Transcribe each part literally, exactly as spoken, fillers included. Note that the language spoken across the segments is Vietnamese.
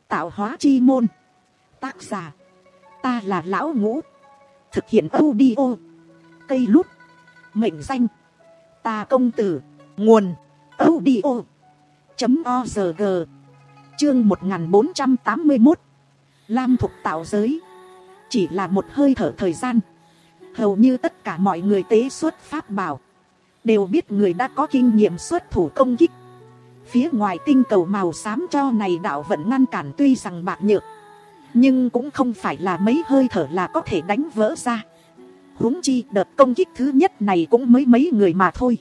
Tạo hóa chi môn. Tác giả, ta là Lão Ngũ. Thực hiện audio cây lút. Mệnh danh, ta công tử. Nguồn audio chấm org. Chương một nghìn bốn trăm tám mươi mốt. Lam Thục tạo giới. Chỉ là một hơi thở thời gian, hầu như tất cả mọi người tế xuất pháp bảo đều biết người đã có kinh nghiệm xuất thủ công kích. Phía ngoài tinh cầu màu xám cho này đạo vận ngăn cản tuy rằng bạc nhược, nhưng cũng không phải là mấy hơi thở là có thể đánh vỡ ra. Huống chi đợt công kích thứ nhất này cũng mới mấy người mà thôi.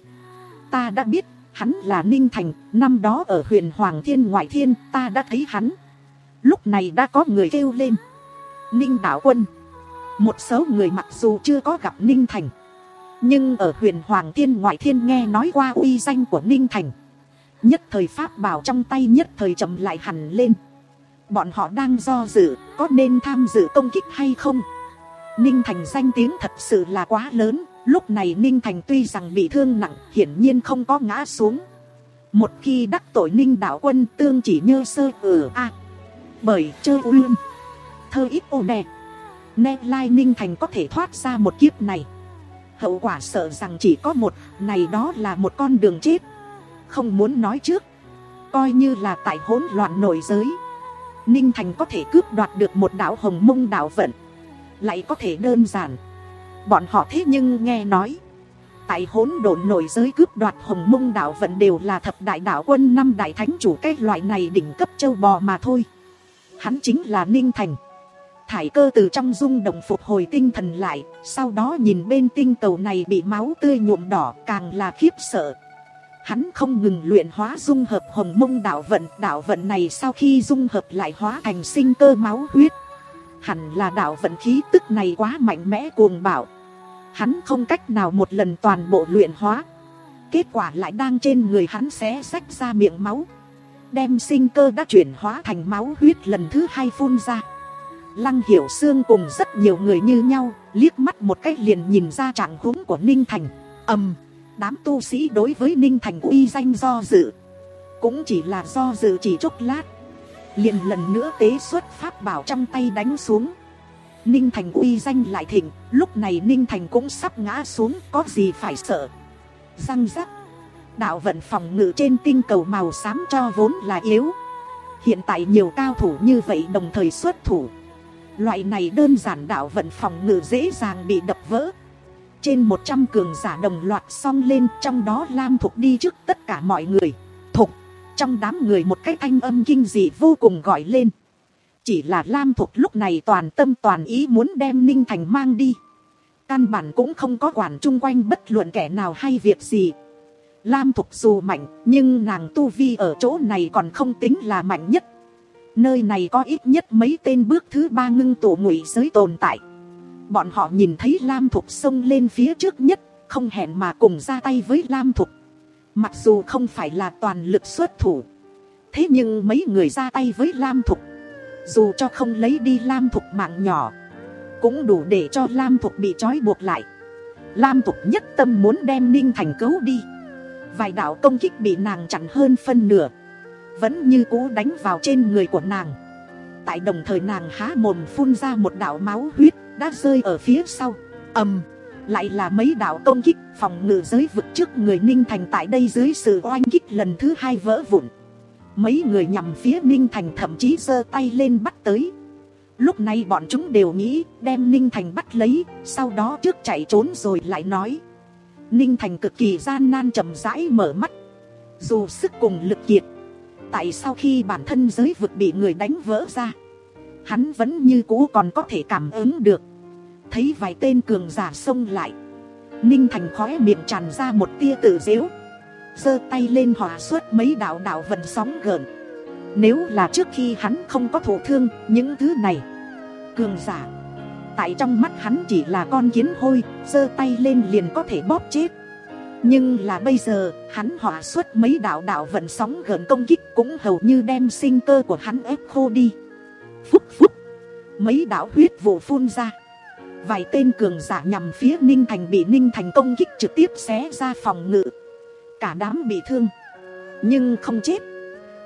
Ta đã biết hắn là Ninh Thành, năm đó ở huyện Hoàng Thiên Ngoại Thiên ta đã thấy hắn. Lúc này đã có người kêu lên Ninh Đạo Quân. Một số người mặc dù chưa có gặp Ninh Thành, nhưng ở huyện Hoàng Thiên Ngoại Thiên nghe nói qua uy danh của Ninh Thành. Nhất thời pháp bảo trong tay nhất thời chậm lại hẳn lên. Bọn họ đang do dự có nên tham dự công kích hay không. Ninh Thành danh tiếng thật sự là quá lớn. Lúc này Ninh Thành tuy rằng bị thương nặng, hiển nhiên không có ngã xuống. Một khi đắc tội Ninh Đạo Quân tương chỉ nhơ sơ ở a bởi chơ uyên thơ ít ô đè Nè lai Ninh Thành có thể thoát ra một kiếp này, hậu quả sợ rằng chỉ có một, này đó là một con đường chết. Không muốn nói trước, coi như là tại hỗn loạn nội giới, Ninh Thành có thể cướp đoạt được một đạo hồng mông đạo vận, lại có thể đơn giản. Bọn họ thế nhưng nghe nói tại hỗn độn nội giới cướp đoạt hồng mông đạo vận đều là thập đại đạo quân, năm đại thánh chủ, cái loại này đỉnh cấp châu bò mà thôi. Hắn chính là Ninh Thành. Thải Cơ từ trong rung động phục hồi tinh thần lại, sau đó nhìn bên tinh cầu này bị máu tươi nhuộm đỏ, càng là khiếp sợ. Hắn không ngừng luyện hóa dung hợp hồng mông đạo vận, đạo vận này sau khi dung hợp lại hóa thành sinh cơ máu huyết. Hẳn là đạo vận khí tức này quá mạnh mẽ cuồng bạo, hắn không cách nào một lần toàn bộ luyện hóa. Kết quả lại đang trên người hắn xé xách ra miệng máu, đem sinh cơ đã chuyển hóa thành máu huyết lần thứ hai phun ra. Lăng Hiểu Xương cùng rất nhiều người như nhau, liếc mắt một cách liền nhìn ra trạng huống của Ninh Thành. Ầm, đám tu sĩ đối với Ninh Thành uy danh do dự, cũng chỉ là do dự chỉ chốc lát, liền lần nữa tế xuất pháp bảo trong tay đánh xuống. Ninh Thành uy danh lại thịnh, lúc này Ninh Thành cũng sắp ngã xuống, có gì phải sợ. Răng rắc, đạo vận phòng ngự trên tinh cầu màu xám cho vốn là yếu, hiện tại nhiều cao thủ như vậy đồng thời xuất thủ, loại này đơn giản đạo vận phòng ngự dễ dàng bị đập vỡ. Trên một trăm cường giả đồng loạt xông lên, trong đó Lam Thục đi trước tất cả mọi người. Thục, trong đám người một cái thanh âm kinh dị vô cùng gọi lên. Chỉ là Lam Thục lúc này toàn tâm toàn ý muốn đem Ninh Thành mang đi, căn bản cũng không có quản chung quanh bất luận kẻ nào hay việc gì. Lam Thục dù mạnh, nhưng nàng tu vi ở chỗ này còn không tính là mạnh nhất. Nơi này có ít nhất mấy tên bước thứ ba ngưng tụ ngụy giới tồn tại. Bọn họ nhìn thấy Lam Thục xông lên phía trước nhất, không hẹn mà cùng ra tay với Lam Thục. Mặc dù không phải là toàn lực xuất thủ, thế nhưng mấy người ra tay với Lam Thục, dù cho không lấy đi Lam Thục mạng nhỏ, cũng đủ để cho Lam Thục bị trói buộc lại. Lam Thục nhất tâm muốn đem Ninh Thành cứu đi. Vài đạo công kích bị nàng chặn hơn phân nửa, vẫn như cũ đánh vào trên người của nàng. Tại đồng thời nàng há mồm phun ra một đạo máu huyết đã rơi ở phía sau. Ầm, lại là mấy đạo công kích phòng ngự giới vực trước người Ninh Thành tại đây dưới sự oanh kích lần thứ hai vỡ vụn. Mấy người nhằm phía Ninh Thành thậm chí giơ tay lên bắt tới. Lúc này bọn chúng đều nghĩ đem Ninh Thành bắt lấy, sau đó trước chạy trốn rồi lại nói. Ninh Thành cực kỳ gian nan chậm rãi mở mắt. Dù sức cùng lực kiệt, tại sau khi bản thân giới vực bị người đánh vỡ ra, hắn vẫn như cũ còn có thể cảm ứng được. Thấy vài tên cường giả xông lại, Ninh Thành khóe miệng tràn ra một tia tự giễu, giơ tay lên hỏa xuất mấy đạo đạo vận sóng gợn. Nếu là trước khi hắn không có thụ thương, những thứ này cường giả tại trong mắt hắn chỉ là con kiến hôi, giơ tay lên liền có thể bóp chết. Nhưng là bây giờ, hắn hỏa xuất mấy đạo đạo vận sóng gợn công kích cũng hầu như đem sinh cơ của hắn ép khô đi. Phúc phúc, mấy đạo huyết vụ phun ra. Vài tên cường giả nhằm phía Ninh Thành bị Ninh Thành công kích trực tiếp xé ra phòng ngự. Cả đám bị thương, nhưng không chết.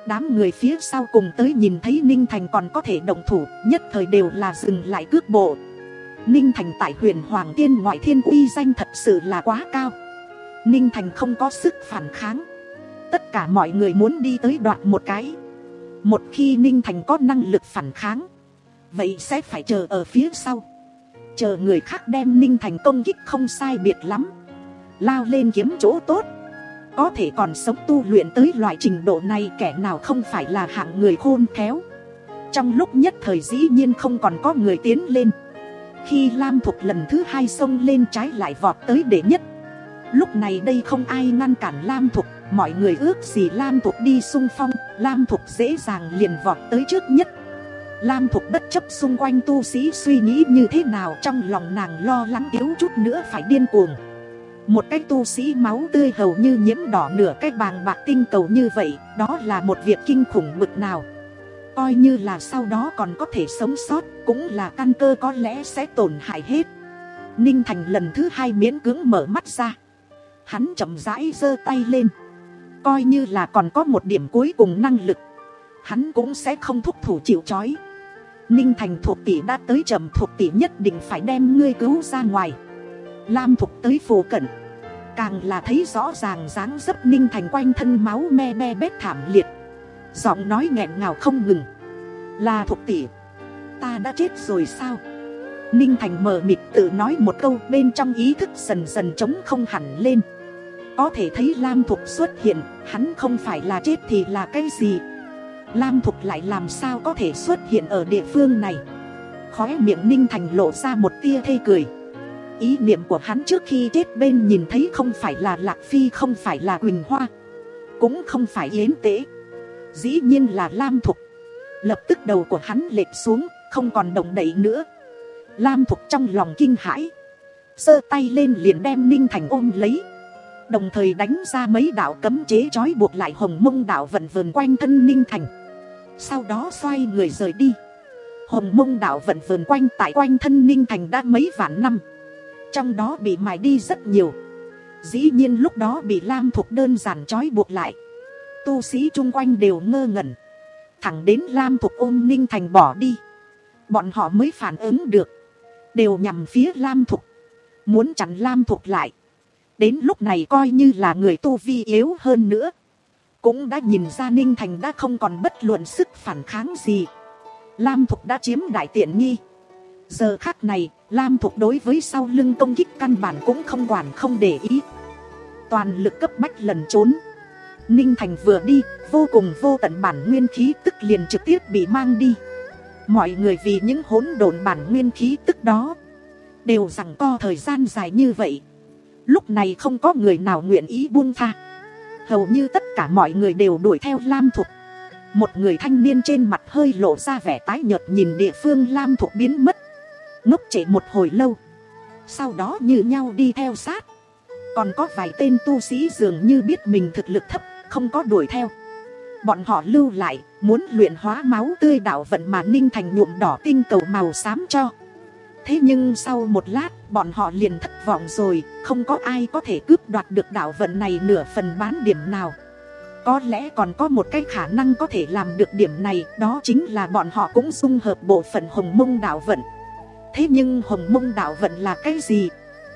Đám người phía sau cùng tới nhìn thấy Ninh Thành còn có thể động thủ, nhất thời đều là dừng lại cước bộ. Ninh Thành tại huyền Hoàng Tiên ngoại thiên uy danh thật sự là quá cao. Ninh Thành không có sức phản kháng. Tất cả mọi người muốn đi tới đoạt một cái. Một khi Ninh Thành có năng lực phản kháng, vậy sẽ phải chờ ở phía sau, chờ người khác đem Ninh Thành công kích không sai biệt lắm, lao lên kiếm chỗ tốt. Có thể còn sống tu luyện tới loại trình độ này, kẻ nào không phải là hạng người khôn khéo. Trong lúc nhất thời dĩ nhiên không còn có người tiến lên. Khi Lam Thục lần thứ hai xông lên, trái lại vọt tới đệ nhất. Lúc này đây không ai ngăn cản Lam Thục. Mọi người ước gì Lam Thục đi xung phong, Lam Thục dễ dàng liền vọt tới trước nhất. Lam Thục bất chấp xung quanh tu sĩ suy nghĩ như thế nào, trong lòng nàng lo lắng yếu chút nữa phải điên cuồng. Một cái tu sĩ máu tươi hầu như nhiễm đỏ nửa cái bàng bạc tinh cầu như vậy, đó là một việc kinh khủng bực nào. Coi như là sau đó còn có thể sống sót, cũng là căn cơ có lẽ sẽ tổn hại hết. Ninh Thành lần thứ hai miễn cưỡng mở mắt ra. Hắn chậm rãi giơ tay lên. Coi như là còn có một điểm cuối cùng năng lực, hắn cũng sẽ không thúc thủ chịu trói. Ninh Thành, thuộc tỷ đã tới chậm, thuộc tỷ nhất định phải đem ngươi cứu ra ngoài. Lam Thục tới phù cận, càng là thấy rõ ràng dáng dấp Ninh Thành quanh thân máu me be bét thảm liệt, giọng nói nghẹn ngào không ngừng. Là Thục tỷ, ta đã chết rồi sao? Ninh Thành mờ mịt tự nói một câu, bên trong ý thức dần dần trống không hẳn lên. Có thể thấy Lam Thục xuất hiện, hắn không phải là chết thì là cái gì? Lam Thục lại làm sao có thể xuất hiện ở địa phương này? Khóe miệng Ninh Thành lộ ra một tia thê cười. Ý niệm của hắn trước khi chết bên nhìn thấy không phải là Lạc Phi, không phải là Quỳnh Hoa, cũng không phải Yến Tế, dĩ nhiên là Lam Thục. Lập tức đầu của hắn lệch xuống, không còn động đậy nữa. Lam Thục trong lòng kinh hãi, giơ tay lên liền đem Ninh Thành ôm lấy, đồng thời đánh ra mấy đạo cấm chế trói buộc lại hồng mông đạo vận vờn quanh thân Ninh Thành. Sau đó xoay người rời đi. Hồng mông đạo vận vờn quanh tại quanh thân Ninh Thành đã mấy vạn năm, trong đó bị mài đi rất nhiều. Dĩ nhiên lúc đó bị Lam Thục đơn giản trói buộc lại. Tu sĩ chung quanh đều ngơ ngẩn, thẳng đến Lam Thục ôm Ninh Thành bỏ đi, bọn họ mới phản ứng được, đều nhằm phía Lam Thục, muốn chặn Lam Thục lại. Đến lúc này coi như là người tu vi yếu hơn nữa, cũng đã nhìn ra Ninh Thành đã không còn bất luận sức phản kháng gì. Lam Thục đã chiếm đại tiện nghi. Giờ khắc này, Lam Thục đối với sau lưng công kích căn bản cũng không quản không để ý, toàn lực cấp bách lần trốn. Ninh Thành vừa đi, vô cùng vô tận bản nguyên khí tức liền trực tiếp bị mang đi. Mọi người vì những hỗn độn bản nguyên khí tức đó đều giằng co thời gian dài như vậy, lúc này không có người nào nguyện ý buông tha. Hầu như tất cả mọi người đều đuổi theo Lam Thục. Một người thanh niên trên mặt hơi lộ ra vẻ tái nhợt nhìn địa phương Lam Thục biến mất, ngốc trệ một hồi lâu, sau đó như nhau đi theo sát. Còn có vài tên tu sĩ dường như biết mình thực lực thấp, không có đuổi theo. Bọn họ lưu lại, muốn luyện hóa máu tươi đạo vận mà Ninh Thành nhuộm đỏ tinh cầu màu xám cho. Thế nhưng sau một lát, bọn họ liền thất vọng rồi, không có ai có thể cướp đoạt được đạo vận này nửa phần bán điểm nào. Có lẽ còn có một cái khả năng có thể làm được điểm này, đó chính là bọn họ cũng dung hợp bộ phận hồng mông đạo vận. Thế nhưng hồng mông đạo vận là cái gì?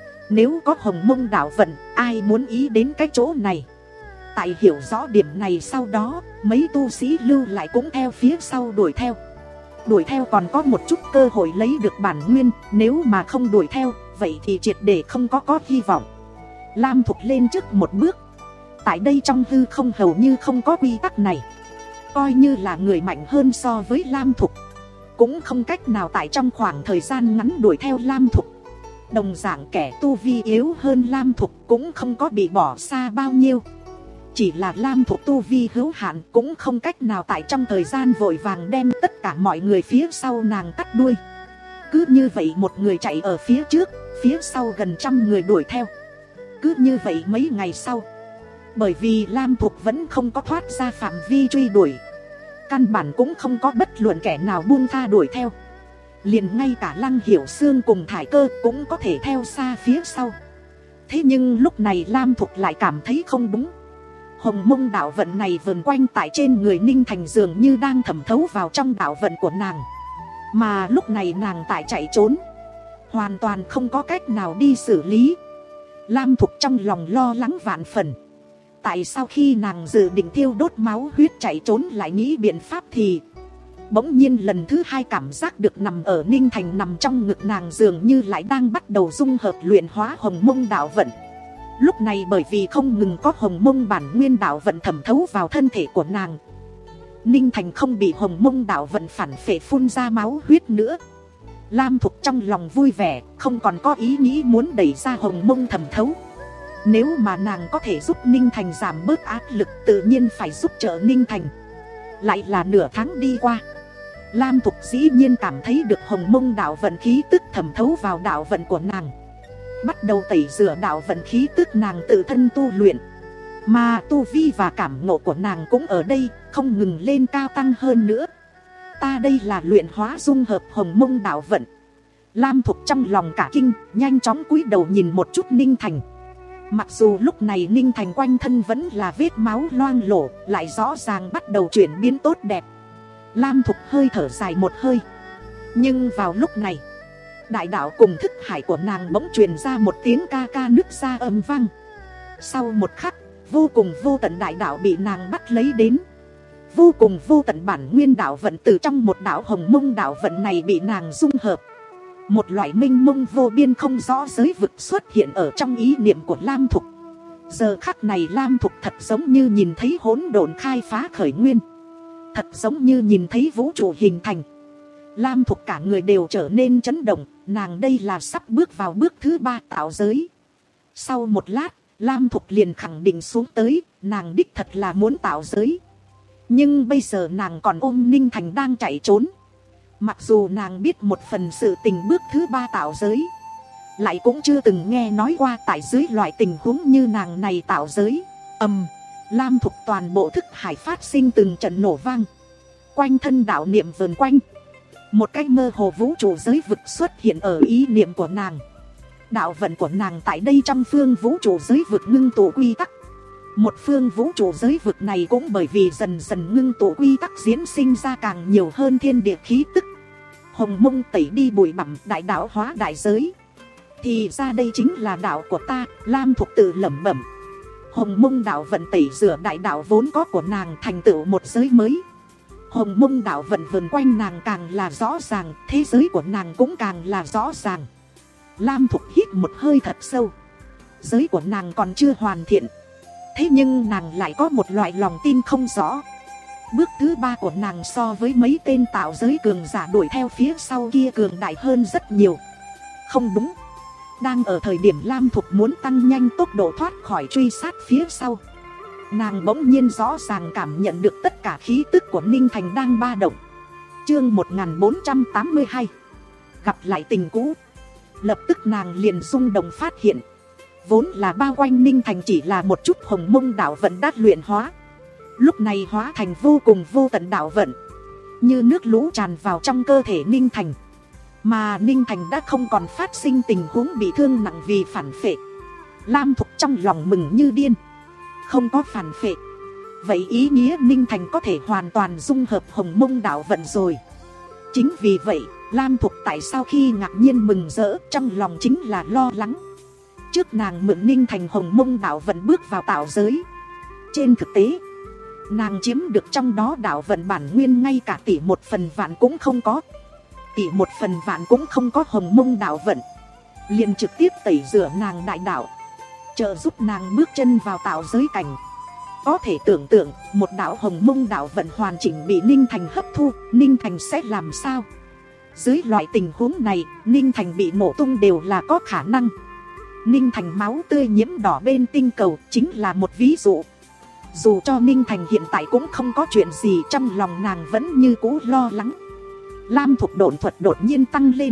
Nếu có hồng mông đạo vận, ai muốn ý đến cái chỗ này? Tại hiểu rõ điểm này sau đó, mấy tu sĩ lưu lại cũng theo phía sau đuổi theo. Đuổi theo còn có một chút cơ hội lấy được bản nguyên, nếu mà không đuổi theo, vậy thì triệt để không có có hy vọng. Lam Thục lên trước một bước. Tại đây trong hư không hầu như không có quy tắc này. Coi như là người mạnh hơn so với Lam Thục, cũng không cách nào tại trong khoảng thời gian ngắn đuổi theo Lam Thục. Đồng dạng kẻ tu vi yếu hơn Lam Thục cũng không có bị bỏ xa bao nhiêu. Chỉ là Lam Thục tu vi hữu hạn, cũng không cách nào tại trong thời gian vội vàng đem tất cả mọi người phía sau nàng cắt đuôi. Cứ như vậy một người chạy ở phía trước, phía sau gần trăm người đuổi theo. Cứ như vậy mấy ngày sau, bởi vì Lam Thục vẫn không có thoát ra phạm vi truy đuổi, căn bản cũng không có bất luận kẻ nào buông tha đuổi theo. Liền ngay cả Lăng Hiểu Sương cùng Thải Cơ cũng có thể theo xa phía sau. Thế nhưng lúc này Lam Thục lại cảm thấy không đúng. Hồng mông đạo vận này vờn quanh tại trên người Ninh Thành dường như đang thẩm thấu vào trong đạo vận của nàng. Mà lúc này nàng tại chạy trốn, hoàn toàn không có cách nào đi xử lý. Lam Thục trong lòng lo lắng vạn phần. Tại sao khi nàng dự định thiêu đốt máu huyết chạy trốn lại nghĩ biện pháp thì bỗng nhiên lần thứ hai cảm giác được nằm ở Ninh Thành nằm trong ngực nàng dường như lại đang bắt đầu dung hợp luyện hóa hồng mông đạo vận. Lúc này bởi vì không ngừng có hồng mông bản nguyên đạo vận thẩm thấu vào thân thể của nàng, Ninh Thành không bị hồng mông đạo vận phản phệ phun ra máu huyết nữa. Lam Thục trong lòng vui vẻ, không còn có ý nghĩ muốn đẩy ra hồng mông thẩm thấu. Nếu mà nàng có thể giúp Ninh Thành giảm bớt áp lực, tự nhiên phải giúp trợ Ninh Thành. Lại là nửa tháng đi qua, Lam Thục dĩ nhiên cảm thấy được hồng mông đạo vận khí tức thẩm thấu vào đạo vận của nàng, bắt đầu tẩy rửa đạo vận khí tức nàng tự thân tu luyện. Mà tu vi và cảm ngộ của nàng cũng ở đây không ngừng lên cao tăng hơn nữa. Ta đây là luyện hóa dung hợp hồng mông đạo vận. Lam Thục trong lòng cả kinh, nhanh chóng cúi đầu nhìn một chút Ninh Thành. Mặc dù lúc này Ninh Thành quanh thân vẫn là vết máu loang lổ, lại rõ ràng bắt đầu chuyển biến tốt đẹp. Lam Thục hơi thở dài một hơi. Nhưng vào lúc này, đại đạo cùng thức hải của nàng bỗng truyền ra một tiếng ca ca nức ra âm vang. Sau một khắc, vô cùng vô tận đại đạo bị nàng bắt lấy đến. Vô cùng vô tận bản nguyên đạo vận từ trong một đạo hồng mông đạo vận này bị nàng dung hợp. Một loại minh mông vô biên không rõ giới vực xuất hiện ở trong ý niệm của Lam Thục. Giờ khắc này Lam Thục thật giống như nhìn thấy hỗn độn khai phá khởi nguyên, thật giống như nhìn thấy vũ trụ hình thành. Lam Thục cả người đều trở nên chấn động. Nàng đây là sắp bước vào bước thứ ba tạo giới. Sau một lát, Lam Thục liền khẳng định xuống tới, nàng đích thật là muốn tạo giới. Nhưng bây giờ nàng còn ôm Ninh Thành đang chạy trốn. Mặc dù nàng biết một phần sự tình bước thứ ba tạo giới, lại cũng chưa từng nghe nói qua tại dưới loại tình huống như nàng này tạo giới. Ầm, Lam Thục toàn bộ thức hải phát sinh từng trận nổ vang. Quanh thân đạo niệm vờn quanh, một cái mơ hồ vũ trụ giới vực xuất hiện ở ý niệm của nàng. Đạo vận của nàng tại đây trong phương vũ trụ giới vực ngưng tụ quy tắc. Một phương vũ trụ giới vực này cũng bởi vì dần dần ngưng tụ quy tắc diễn sinh ra càng nhiều hơn thiên địa khí tức. Hồng mông tẩy đi bụi bặm, đại đạo hóa đại giới. Thì ra đây chính là đạo của ta, Lam Thục tự lẩm bẩm. Hồng mông đạo vận tẩy rửa đại đạo vốn có của nàng, thành tựu một giới mới. Hồng mông đạo vận vần quanh nàng càng là rõ ràng, thế giới của nàng cũng càng là rõ ràng. Lam Thục hít một hơi thật sâu. Giới của nàng còn chưa hoàn thiện, thế nhưng nàng lại có một loại lòng tin không rõ. Bước thứ ba của nàng so với mấy tên tạo giới cường giả đuổi theo phía sau kia cường đại hơn rất nhiều. Không đúng, đang ở thời điểm Lam Thục muốn tăng nhanh tốc độ thoát khỏi truy sát phía sau, nàng bỗng nhiên rõ ràng cảm nhận được tất cả khí tức của Ninh Thành đang ba động. Chương một nghìn bốn trăm tám mươi hai, gặp lại tình cũ. Lập tức nàng liền rung động phát hiện, vốn là bao quanh Ninh Thành chỉ là một chút hồng mông đạo vận đã luyện hóa, lúc này hóa thành vô cùng vô tận đạo vận, như nước lũ tràn vào trong cơ thể Ninh Thành. Mà Ninh Thành đã không còn phát sinh tình huống bị thương nặng vì phản phệ. Lam Thục trong lòng mừng như điên. Không có phản phệ, vậy ý nghĩa Ninh Thành có thể hoàn toàn dung hợp hồng mông đạo vận rồi. Chính vì vậy, Lam Thục tại sao khi ngạc nhiên mừng rỡ, trong lòng chính là lo lắng. Trước nàng mượn Ninh Thành hồng mông đạo vận bước vào tạo giới, trên thực tế nàng chiếm được trong đó đạo vận bản nguyên ngay cả tỷ một phần vạn cũng không có. Tỷ một phần vạn cũng không có hồng mông đạo vận, liền trực tiếp tẩy rửa nàng đại đạo, trợ giúp nàng bước chân vào tạo giới cảnh. Có thể tưởng tượng, một đạo hồng mông đạo vận hoàn chỉnh bị Ninh Thành hấp thu, Ninh Thành sẽ làm sao? Dưới loại tình huống này, Ninh Thành bị nổ tung đều là có khả năng. Ninh Thành máu tươi nhiễm đỏ bên tinh cầu chính là một ví dụ. Dù cho Ninh Thành hiện tại cũng không có chuyện gì, trong lòng nàng vẫn như cũ lo lắng. Lam Thục độn thuật đột nhiên tăng lên,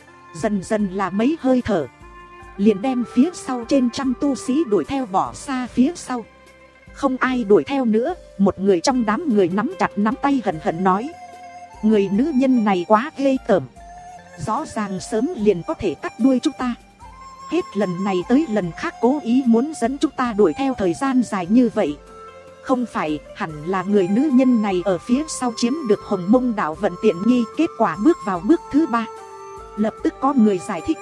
dần dần là mấy hơi thở, liền đem phía sau trên trăm tu sĩ đuổi theo bỏ xa phía sau. Không ai đuổi theo nữa, một người trong đám người nắm chặt nắm tay hận hận nói: người nữ nhân này quá ghê tởm, rõ ràng sớm liền có thể cắt đuôi chúng ta, hết lần này tới lần khác cố ý muốn dẫn chúng ta đuổi theo thời gian dài như vậy. Không phải, hẳn là người nữ nhân này ở phía sau chiếm được Hồng Mông đạo vận tiện nghi. Kết quả bước vào bước thứ ba, lập tức có người giải thích.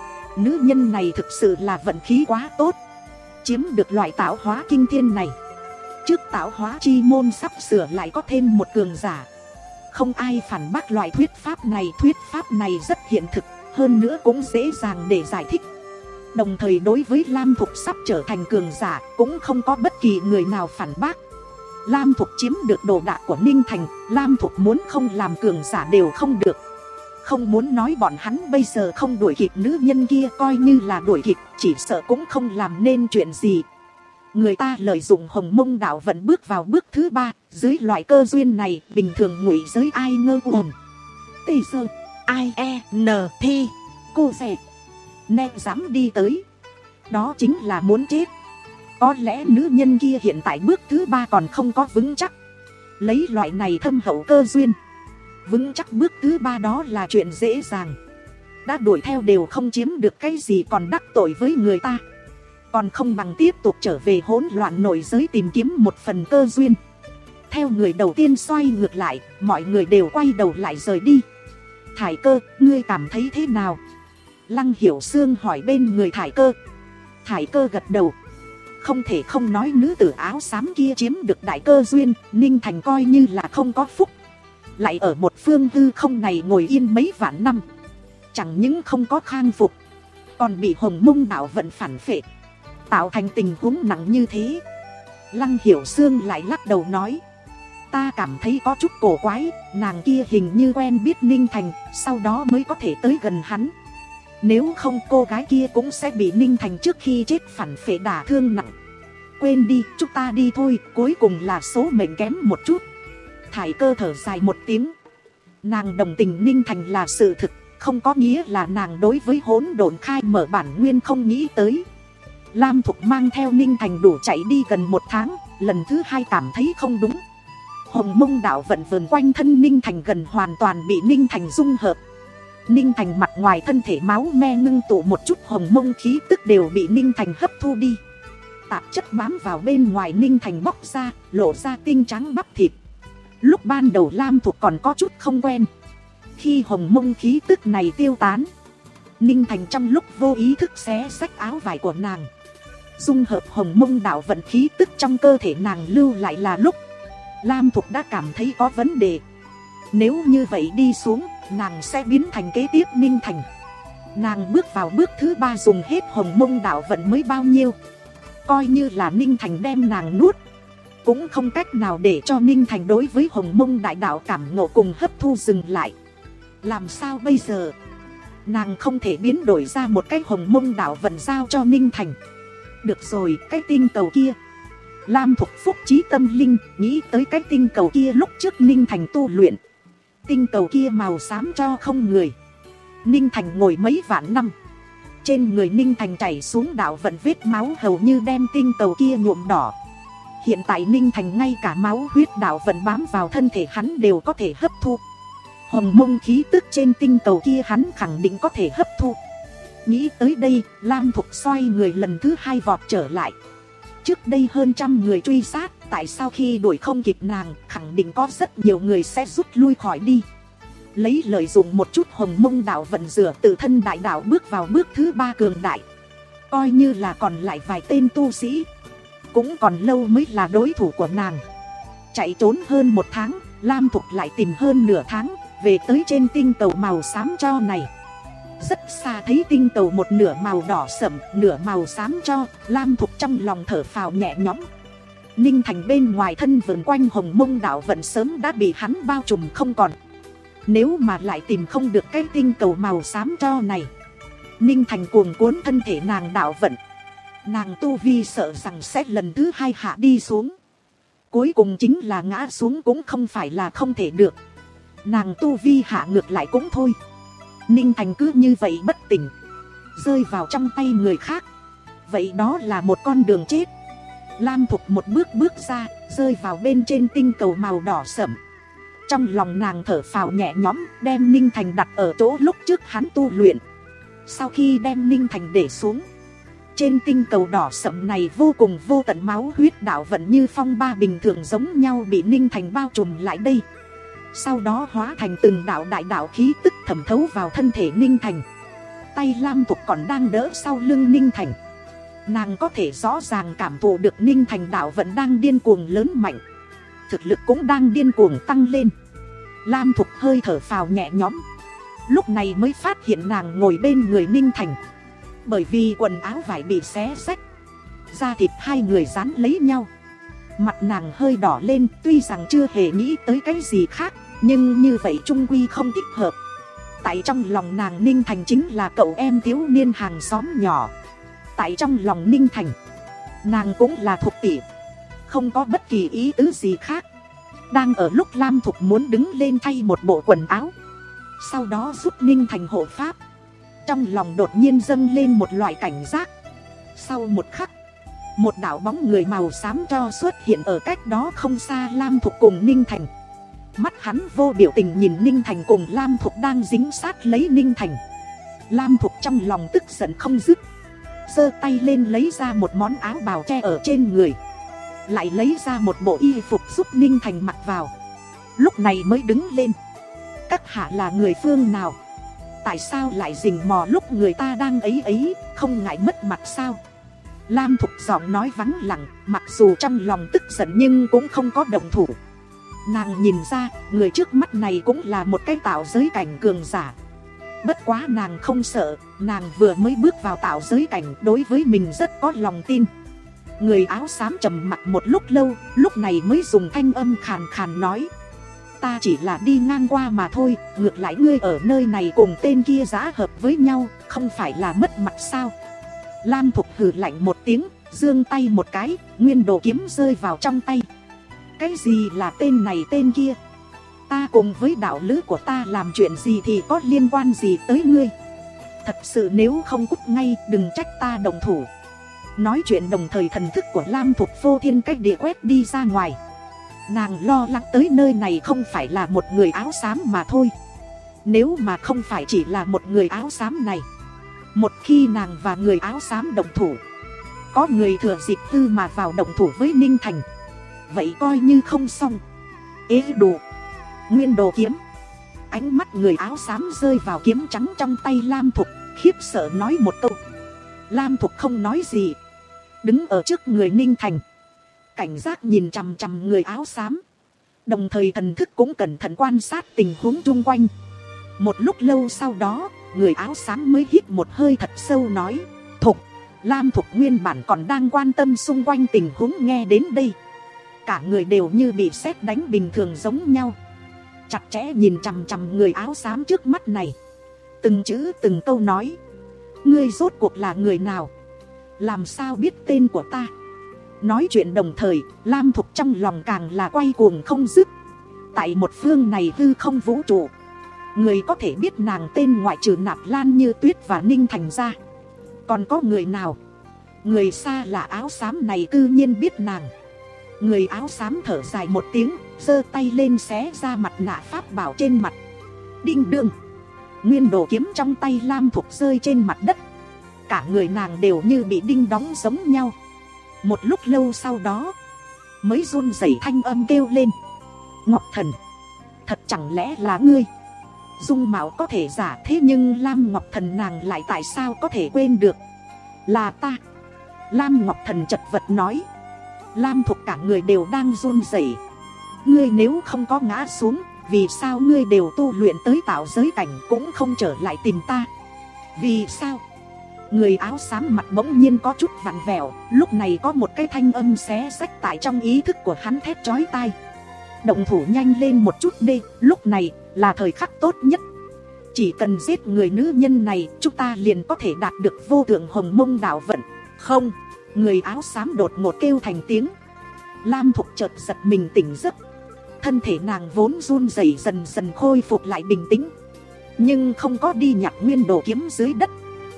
Nữ nhân này thực sự là vận khí quá tốt, chiếm được loại tạo hóa kinh thiên này. Trước tạo hóa chi môn sắp sửa lại có thêm một cường giả. Không ai phản bác loại thuyết pháp này. Thuyết pháp này rất hiện thực, hơn nữa cũng dễ dàng để giải thích. Đồng thời đối với Lam Thục sắp trở thành cường giả cũng không có bất kỳ người nào phản bác. Lam Thục chiếm được đồ đạc của Ninh Thành, Lam Thục muốn không làm cường giả đều không được. Không muốn nói bọn hắn bây giờ không đuổi kịp nữ nhân kia, coi như là đuổi kịp chỉ sợ cũng không làm nên chuyện gì. Người ta lợi dụng Hồng Mông đạo vận bước vào bước thứ ba. Dưới loại cơ duyên này bình thường ngụy giới ai ngơ ồn. Tê sơ I E N thi cô rẻ nè dám đi tới, đó chính là muốn chết. Có lẽ nữ nhân kia hiện tại bước thứ ba còn không có vững chắc. Lấy loại này thâm hậu cơ duyên, vững chắc bước thứ ba đó là chuyện dễ dàng. Đã đuổi theo đều không chiếm được cái gì còn đắc tội với người ta. Còn không bằng tiếp tục trở về hỗn loạn nội giới tìm kiếm một phần cơ duyên. Theo người đầu tiên xoay ngược lại, mọi người đều quay đầu lại rời đi. Thải Cơ, ngươi cảm thấy thế nào? Lăng Hiểu Sương hỏi bên người Thải Cơ. Thải Cơ gật đầu. Không thể không nói nữ tử áo xám kia chiếm được đại cơ duyên, Ninh Thành coi như là không có phúc. Lại ở một phương hư không này ngồi yên mấy vạn năm, chẳng những không có khang phục, còn bị Hồng Mông đạo vận phản phệ, tạo thành tình huống nặng như thế. Lăng Hiểu Sương lại lắc đầu nói. Ta cảm thấy có chút cổ quái, nàng kia hình như quen biết Ninh Thành, sau đó mới có thể tới gần hắn. Nếu không cô gái kia cũng sẽ bị Ninh Thành trước khi chết phản phệ đả thương nặng. Quên đi, chúng ta đi thôi, cuối cùng là số mệnh kém một chút. Thải Cơ thở dài một tiếng. Nàng đồng tình Ninh Thành là sự thực, không có nghĩa là nàng đối với hỗn độn khai mở bản nguyên không nghĩ tới. Lam Thục mang theo Ninh Thành đủ chạy đi gần một tháng, lần thứ hai cảm thấy không đúng. Hồng Mông đạo vận vờn quanh thân Ninh Thành gần hoàn toàn bị Ninh Thành dung hợp. Ninh Thành mặt ngoài thân thể máu me ngưng tụ một chút hồng mông khí tức đều bị Ninh Thành hấp thu đi. Tạp chất bám vào bên ngoài Ninh Thành bóc ra, lộ ra tinh trắng bắp thịt. Lúc ban đầu Lam Thục còn có chút không quen. Khi hồng mông khí tức này tiêu tán, Ninh Thành trong lúc vô ý thức xé xách áo vải của nàng. Dung hợp hồng mông đạo vận khí tức trong cơ thể nàng lưu lại là lúc Lam Thục đã cảm thấy có vấn đề. Nếu như vậy đi xuống, nàng sẽ biến thành kế tiếp Ninh Thành. Nàng bước vào bước thứ ba dùng hết hồng mông đạo vận mới bao nhiêu. Coi như là Ninh Thành đem nàng nuốt, cũng không cách nào để cho Ninh Thành đối với hồng mông đại đạo cảm ngộ cùng hấp thu dừng lại. Làm sao bây giờ? Nàng không thể biến đổi ra một cái hồng mông đạo vận giao cho Ninh Thành. Được rồi, cái tinh cầu kia. Lam Thục phúc trí tâm linh, nghĩ tới cái tinh cầu kia lúc trước Ninh Thành tu luyện. Tinh cầu kia màu xám cho không người. Ninh Thành ngồi mấy vạn năm, trên người Ninh Thành chảy xuống đạo vận vết máu hầu như đem tinh cầu kia nhuộm đỏ. Hiện tại Ninh Thành ngay cả máu huyết đạo vận bám vào thân thể hắn đều có thể hấp thu. Hồng mông khí tức trên tinh cầu kia hắn khẳng định có thể hấp thu. Nghĩ tới đây, Lam Thục xoay người lần thứ hai vọt trở lại. Trước đây hơn trăm người truy sát, tại sao khi đuổi không kịp nàng, khẳng định có rất nhiều người sẽ rút lui khỏi đi. Lấy lợi dụng một chút hồng mông đạo vận rửa tự thân đại đạo bước vào bước thứ ba cường đại. Coi như là còn lại vài tên tu sĩ, cũng còn lâu mới là đối thủ của nàng. Chạy trốn hơn một tháng, Lam Thục lại tìm hơn nửa tháng, về tới trên tinh cầu màu xám cho này. Rất xa thấy tinh cầu một nửa màu đỏ sẫm, nửa màu xám cho, Lam Thục trong lòng thở phào nhẹ nhõm. Ninh Thành bên ngoài thân vườn quanh hồng mông đạo vận sớm đã bị hắn bao trùm không còn. Nếu mà lại tìm không được cái tinh cầu màu xám cho này, Ninh Thành cuồng cuốn thân thể nàng đạo vận. Nàng tu vi sợ rằng sẽ lần thứ hai hạ đi xuống. Cuối cùng chính là ngã xuống cũng không phải là không thể được. Nàng tu vi hạ ngược lại cũng thôi. Ninh Thành cứ như vậy bất tỉnh, rơi vào trong tay người khác, vậy đó là một con đường chết. Lam Thục một bước bước ra, rơi vào bên trên tinh cầu màu đỏ sẫm. Trong lòng nàng thở phào nhẹ nhõm, đem Ninh Thành đặt ở chỗ lúc trước hắn tu luyện. Sau khi đem Ninh Thành để xuống, Trên tinh cầu đỏ sậm này vô cùng vô tận máu huyết đạo vận như phong ba bình thường giống nhau bị Ninh Thành bao trùm lại đây. Sau đó hóa thành từng đạo đại đạo khí tức thẩm thấu vào thân thể Ninh Thành. Tay Lam Thục còn đang đỡ sau lưng Ninh Thành. Nàng có thể rõ ràng cảm thụ được Ninh Thành đạo vận đang điên cuồng lớn mạnh. Thực lực cũng đang điên cuồng tăng lên. Lam Thục hơi thở phào nhẹ nhõm. Lúc này mới phát hiện nàng ngồi bên người Ninh Thành. Bởi vì quần áo vải bị xé rách, da thịt hai người dán lấy nhau. Mặt nàng hơi đỏ lên, tuy rằng chưa hề nghĩ tới cái gì khác, nhưng như vậy trung quy không thích hợp. Tại trong lòng nàng, Ninh Thành chính là cậu em thiếu niên hàng xóm nhỏ. Tại trong lòng Ninh Thành, nàng cũng là Thục tỷ, không có bất kỳ ý tứ gì khác. Đang ở lúc Lam Thục muốn đứng lên thay một bộ quần áo, sau đó giúp Ninh Thành hộ pháp, trong lòng đột nhiên dâng lên một loại cảnh giác. Sau một khắc, một đạo bóng người màu xám cho xuất hiện ở cách đó không xa Lam Thục cùng Ninh Thành. Mắt hắn vô biểu tình nhìn Ninh Thành cùng Lam Thục đang dính sát lấy Ninh Thành. Lam Thục trong lòng tức giận không dứt, giơ tay lên lấy ra một món áo bào che ở trên người, lại lấy ra một bộ y phục giúp Ninh Thành mặc vào. Lúc này mới đứng lên. Các hạ là người phương nào? Tại sao lại rình mò lúc người ta đang ấy ấy, không ngại mất mặt sao? Lam Thục giọng nói vắng lặng, mặc dù trong lòng tức giận nhưng cũng không có động thủ. Nàng nhìn ra, người trước mắt này cũng là một cái tạo giới cảnh cường giả. Bất quá nàng không sợ, nàng vừa mới bước vào tạo giới cảnh, đối với mình rất có lòng tin. Người áo xám trầm mặc một lúc lâu, lúc này mới dùng thanh âm khàn khàn nói: ta chỉ là đi ngang qua mà thôi, ngược lại ngươi ở nơi này cùng tên kia giá hợp với nhau, không phải là mất mặt sao? Lam Thục hừ lạnh một tiếng, giương tay một cái, nguyên đồ kiếm rơi vào trong tay. Cái gì là tên này tên kia? Ta cùng với đạo lữ của ta làm chuyện gì thì có liên quan gì tới ngươi? Thật sự nếu không cút ngay, đừng trách ta đồng thủ. Nói chuyện đồng thời thần thức của Lam Thục phô thiên cách địa quét đi ra ngoài. Nàng lo lắng tới nơi này không phải là một người áo xám mà thôi. Nếu mà không phải chỉ là một người áo xám này, một khi nàng và người áo xám đồng thủ, có người thừa dịp tư mà vào đồng thủ với Ninh Thành, vậy coi như không xong. Ế đủ, nguyên đồ kiếm. Ánh mắt người áo xám rơi vào kiếm trắng trong tay Lam Thục, khiếp sợ nói một câu. Lam Thục không nói gì, đứng ở trước người Ninh Thành, cảnh giác nhìn chằm chằm người áo xám, đồng thời thần thức cũng cẩn thận quan sát tình huống chung quanh. Một lúc lâu sau đó, người áo xám mới hít một hơi thật sâu nói: Thục. Lam Thục nguyên bản còn đang quan tâm xung quanh tình huống, nghe đến đây, cả người đều như bị sét đánh bình thường giống nhau, chặt chẽ nhìn chằm chằm người áo xám trước mắt này, từng chữ từng câu nói: ngươi rốt cuộc là người nào? Làm sao biết tên của ta? Nói chuyện đồng thời, Lam Thục trong lòng càng là quay cuồng không dứt. Tại một phương này hư không vũ trụ, người có thể biết nàng tên ngoại trừ Nạp Lan Như Tuyết và Ninh Thành ra, còn có người nào? Người xa là áo xám này cư nhiên biết nàng. Người áo xám thở dài một tiếng, giơ tay lên xé ra mặt nạ pháp bảo trên mặt. Đinh đương, nguyên đồ kiếm trong tay Lam Thục rơi trên mặt đất. Cả người nàng đều như bị đinh đóng giống nhau. Một lúc lâu sau đó, mới run rẩy thanh âm kêu lên: Ngọc Thần, thật chẳng lẽ là ngươi? Dung mạo có thể giả thế nhưng Lam Ngọc Thần nàng lại tại sao có thể quên được? Là ta. Lam Ngọc Thần chật vật nói. Lam Thục cả người đều đang run rẩy. Ngươi nếu không có ngã xuống, vì sao ngươi đều tu luyện tới tạo giới cảnh cũng không trở lại tìm ta? Vì sao? Người áo xám mặt bỗng nhiên có chút vặn vẹo. Lúc này có một cái thanh âm xé rách tại trong ý thức của hắn thét chói tai: động thủ nhanh lên một chút đi, lúc này là thời khắc tốt nhất. Chỉ cần giết người nữ nhân này, chúng ta liền có thể đạt được vô thượng hồng mông đạo vận. Không. Người áo xám đột ngột kêu thành tiếng. Lam Thục chợt giật mình tỉnh giấc. Thân thể nàng vốn run rẩy dần dần khôi phục lại bình tĩnh, nhưng không có đi nhặt nguyên đồ kiếm dưới đất,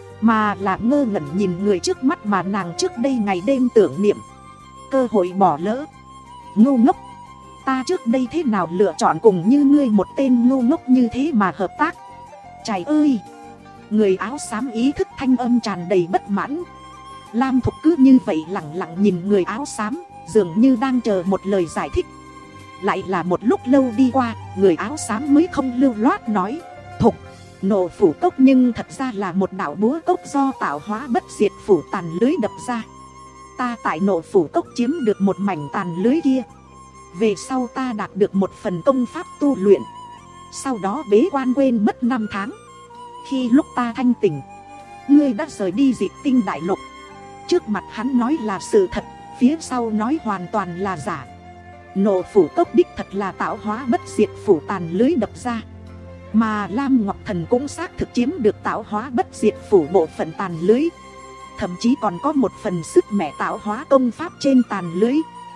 mà là ngơ ngẩn nhìn người trước mắt mà nàng trước đây ngày đêm tưởng niệm. Cơ hội bỏ lỡ. Ngu ngốc, ta trước đây thế nào lựa chọn cùng như ngươi một tên ngu ngốc như thế mà hợp tác? Trời ơi! Người áo xám ý thức thanh âm tràn đầy bất mãn. Lam Thục cứ như vậy lặng lặng nhìn người áo xám, dường như đang chờ một lời giải thích. Lại là một lúc lâu đi qua, người áo xám mới không lưu loát nói: Thục, nộ phủ cốc nhưng thật ra là một đạo búa cốc do tạo hóa bất diệt phủ tàn lưới đập ra. Ta tại nộ phủ cốc chiếm được một mảnh tàn lưới kia. Về sau ta đạt được một phần công pháp tu luyện. Sau đó bế quan quên mất năm tháng. Khi lúc ta thanh tỉnh, ngươi đã rời đi Dịch Tinh đại lục. Trước mặt hắn nói là sự thật, phía sau nói hoàn toàn là giả. Nộ phủ cốc đích thật là tạo hóa bất diệt phủ tàn lưới đập ra. Mà Lam Ngọc Thần cũng xác thực chiếm được tạo hóa bất diệt phủ bộ phận tàn lưới. Thậm chí còn có một phần sức mẹ tạo hóa công pháp trên tàn lưới.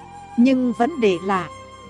Nhưng vấn đề là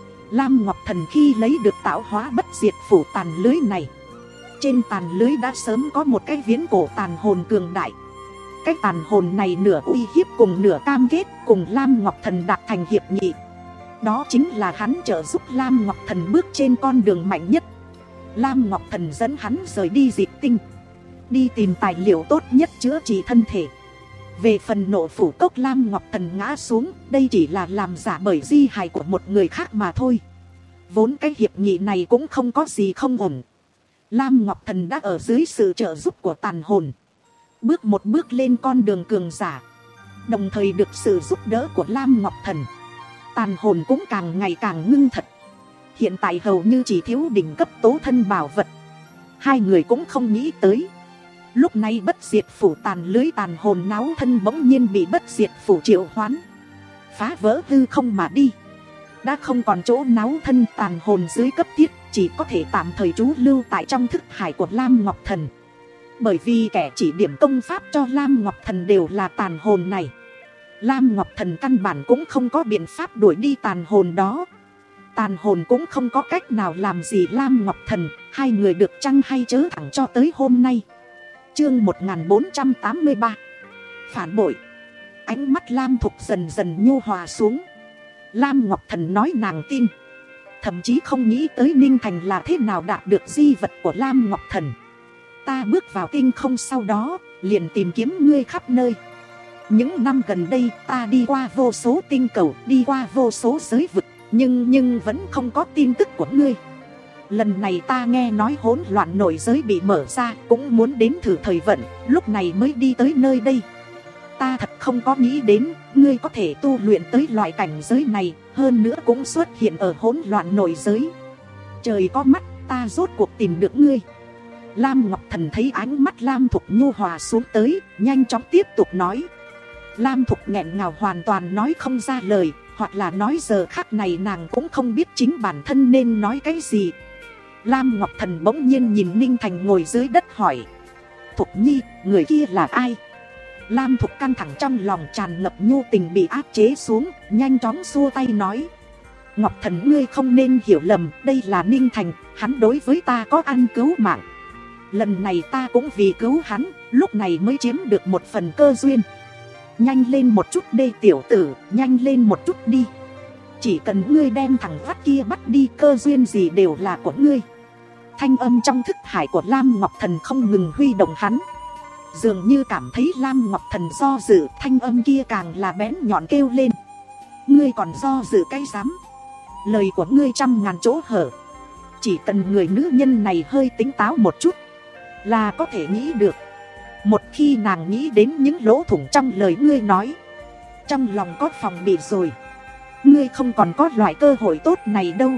Lam Ngọc Thần khi lấy được tạo hóa bất diệt phủ tàn lưới này, trên tàn lưới đã sớm có một cái viễn cổ tàn hồn cường đại. Cái tàn hồn này nửa uy hiếp cùng nửa cam kết cùng Lam Ngọc Thần đạt thành hiệp nghị. Đó chính là hắn trợ giúp Lam Ngọc Thần bước trên con đường mạnh nhất. Lam Ngọc Thần dẫn hắn rời đi Dịch Tinh, đi tìm tài liệu tốt nhất chữa trị thân thể. Về phần nộ phủ cốc Lam Ngọc Thần ngã xuống, đây chỉ là làm giả bởi di hài của một người khác mà thôi. Vốn cái hiệp nghị này cũng không có gì không ổn. Lam Ngọc Thần đã ở dưới sự trợ giúp của tàn hồn, bước một bước lên con đường cường giả. Đồng thời được sự giúp đỡ của Lam Ngọc Thần, tàn hồn cũng càng ngày càng ngưng thật. Hiện tại hầu như chỉ thiếu đỉnh cấp tố thân bảo vật. Hai người cũng không nghĩ tới, lúc này bất diệt phủ tàn lưới tàn hồn náo thân bỗng nhiên bị bất diệt phủ triệu hoán, phá vỡ hư không mà đi. Đã không còn chỗ náo thân, tàn hồn dưới cấp thiết chỉ có thể tạm thời trú lưu tại trong thức hải của Lam Ngọc Thần. Bởi vì kẻ chỉ điểm công pháp cho Lam Ngọc Thần đều là tàn hồn này. Lam Ngọc Thần căn bản cũng không có biện pháp đuổi đi tàn hồn đó. Tàn hồn cũng không có cách nào làm gì Lam Ngọc Thần. Hai người được chăng hay chớ thẳng cho tới hôm nay. Chương một nghìn bốn trăm tám mươi ba. Phản bội. Ánh mắt Lam Thục dần dần nhu hòa xuống. Lam Ngọc Thần nói nàng tin. Thậm chí không nghĩ tới Ninh Thành là thế nào đạt được di vật của Lam Ngọc Thần. Ta bước vào tinh không sau đó, liền tìm kiếm ngươi khắp nơi. Những năm gần đây ta đi qua vô số tinh cầu, đi qua vô số giới vực, Nhưng nhưng vẫn không có tin tức của ngươi. Lần này ta nghe nói hỗn loạn nội giới bị mở ra, cũng muốn đến thử thời vận, lúc này mới đi tới nơi đây. Ta thật không có nghĩ đến ngươi có thể tu luyện tới loại cảnh giới này, hơn nữa cũng xuất hiện ở hỗn loạn nội giới. Trời có mắt, ta rốt cuộc tìm được ngươi. Lam Ngọc Thần thấy ánh mắt Lam Thục nhu hòa xuống tới, nhanh chóng tiếp tục nói. Lam Thục nghẹn ngào hoàn toàn nói không ra lời, hoặc là nói giờ khắc này nàng cũng không biết chính bản thân nên nói cái gì. Lam Ngọc Thần bỗng nhiên nhìn Ninh Thành ngồi dưới đất hỏi. Thục Nhi, người kia là ai? Lam Thục căng thẳng trong lòng tràn ngập nhu tình bị áp chế xuống, nhanh chóng xua tay nói. Ngọc Thần ngươi không nên hiểu lầm, đây là Ninh Thành, hắn đối với ta có ăn cứu mạng. Lần này ta cũng vì cứu hắn, lúc này mới chiếm được một phần cơ duyên. Nhanh lên một chút đê tiểu tử, nhanh lên một chút đi. Chỉ cần ngươi đem thằng vắt kia bắt đi, cơ duyên gì đều là của ngươi. Thanh âm trong thức hải của Lam Ngọc Thần không ngừng huy động hắn. Dường như cảm thấy Lam Ngọc Thần do dự, thanh âm kia càng là bén nhọn kêu lên. Ngươi còn do dự cái dám? Lời của ngươi trăm ngàn chỗ hở. Chỉ cần người nữ nhân này hơi tính táo một chút là có thể nghĩ được. Một khi nàng nghĩ đến những lỗ thủng trong lời ngươi nói, trong lòng có phòng bị rồi. Ngươi không còn có loại cơ hội tốt này đâu.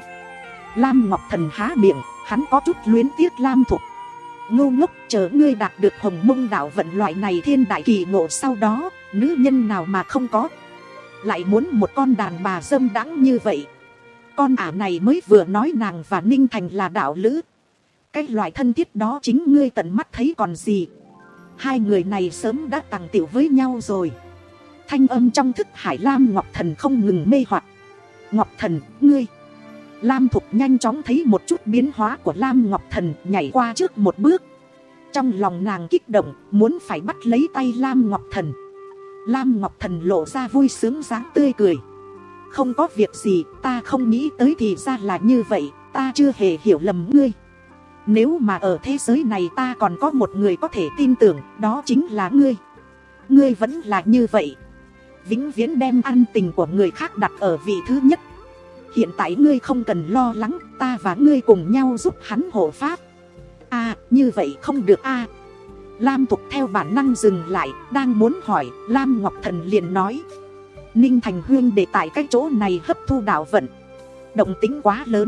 Lam Ngọc Thần há miệng, hắn có chút luyến tiếc Lam Thục. Ngu ngốc, chờ ngươi đạt được hồng mông đạo vận loại này thiên đại kỳ ngộ sau đó, nữ nhân nào mà không có. Lại muốn một con đàn bà dâm đãng như vậy. Con ả này mới vừa nói nàng và Ninh Thành là đạo lữ. Cái loại thân thiết đó chính ngươi tận mắt thấy còn gì. Hai người này sớm đã tàng tiểu với nhau rồi. Thanh âm trong thức hải Lam Ngọc Thần không ngừng mê hoặc. Ngọc Thần, ngươi. Lam Thục nhanh chóng thấy một chút biến hóa của Lam Ngọc Thần, nhảy qua trước một bước. Trong lòng nàng kích động, muốn phải bắt lấy tay Lam Ngọc Thần. Lam Ngọc Thần lộ ra vui sướng dáng tươi cười. Không có việc gì, ta không nghĩ tới thì ra là như vậy, ta chưa hề hiểu lầm ngươi. Nếu mà ở thế giới này ta còn có một người có thể tin tưởng, đó chính là ngươi. ngươi vẫn là như vậy, vĩnh viễn đem ăn tình của người khác đặt ở vị thứ nhất. Hiện tại ngươi không cần lo lắng, ta và ngươi cùng nhau giúp hắn hộ pháp. À, như vậy không được a. Lam Thục theo bản năng dừng lại, đang muốn hỏi, Lam Ngọc Thần liền nói: Ninh Thành huynh để tại cái chỗ này hấp thu đạo vận, động tính quá lớn,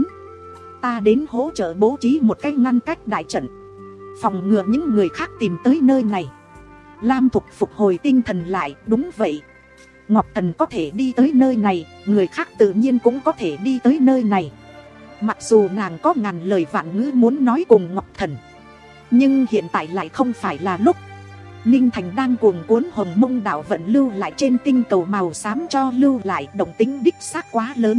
ta đến hỗ trợ bố trí một cái ngăn cách đại trận, phòng ngừa những người khác tìm tới nơi này. Lam Thục phục hồi tinh thần lại, đúng vậy, Ngọc Thần có thể đi tới nơi này, người khác tự nhiên cũng có thể đi tới nơi này. Mặc dù nàng có ngàn lời vạn ngữ muốn nói cùng Ngọc Thần, nhưng hiện tại lại không phải là lúc. Ninh Thành đang cuồng cuốn hồng mông đạo vận lưu lại trên tinh cầu màu xám cho lưu lại, động tính đích xác quá lớn.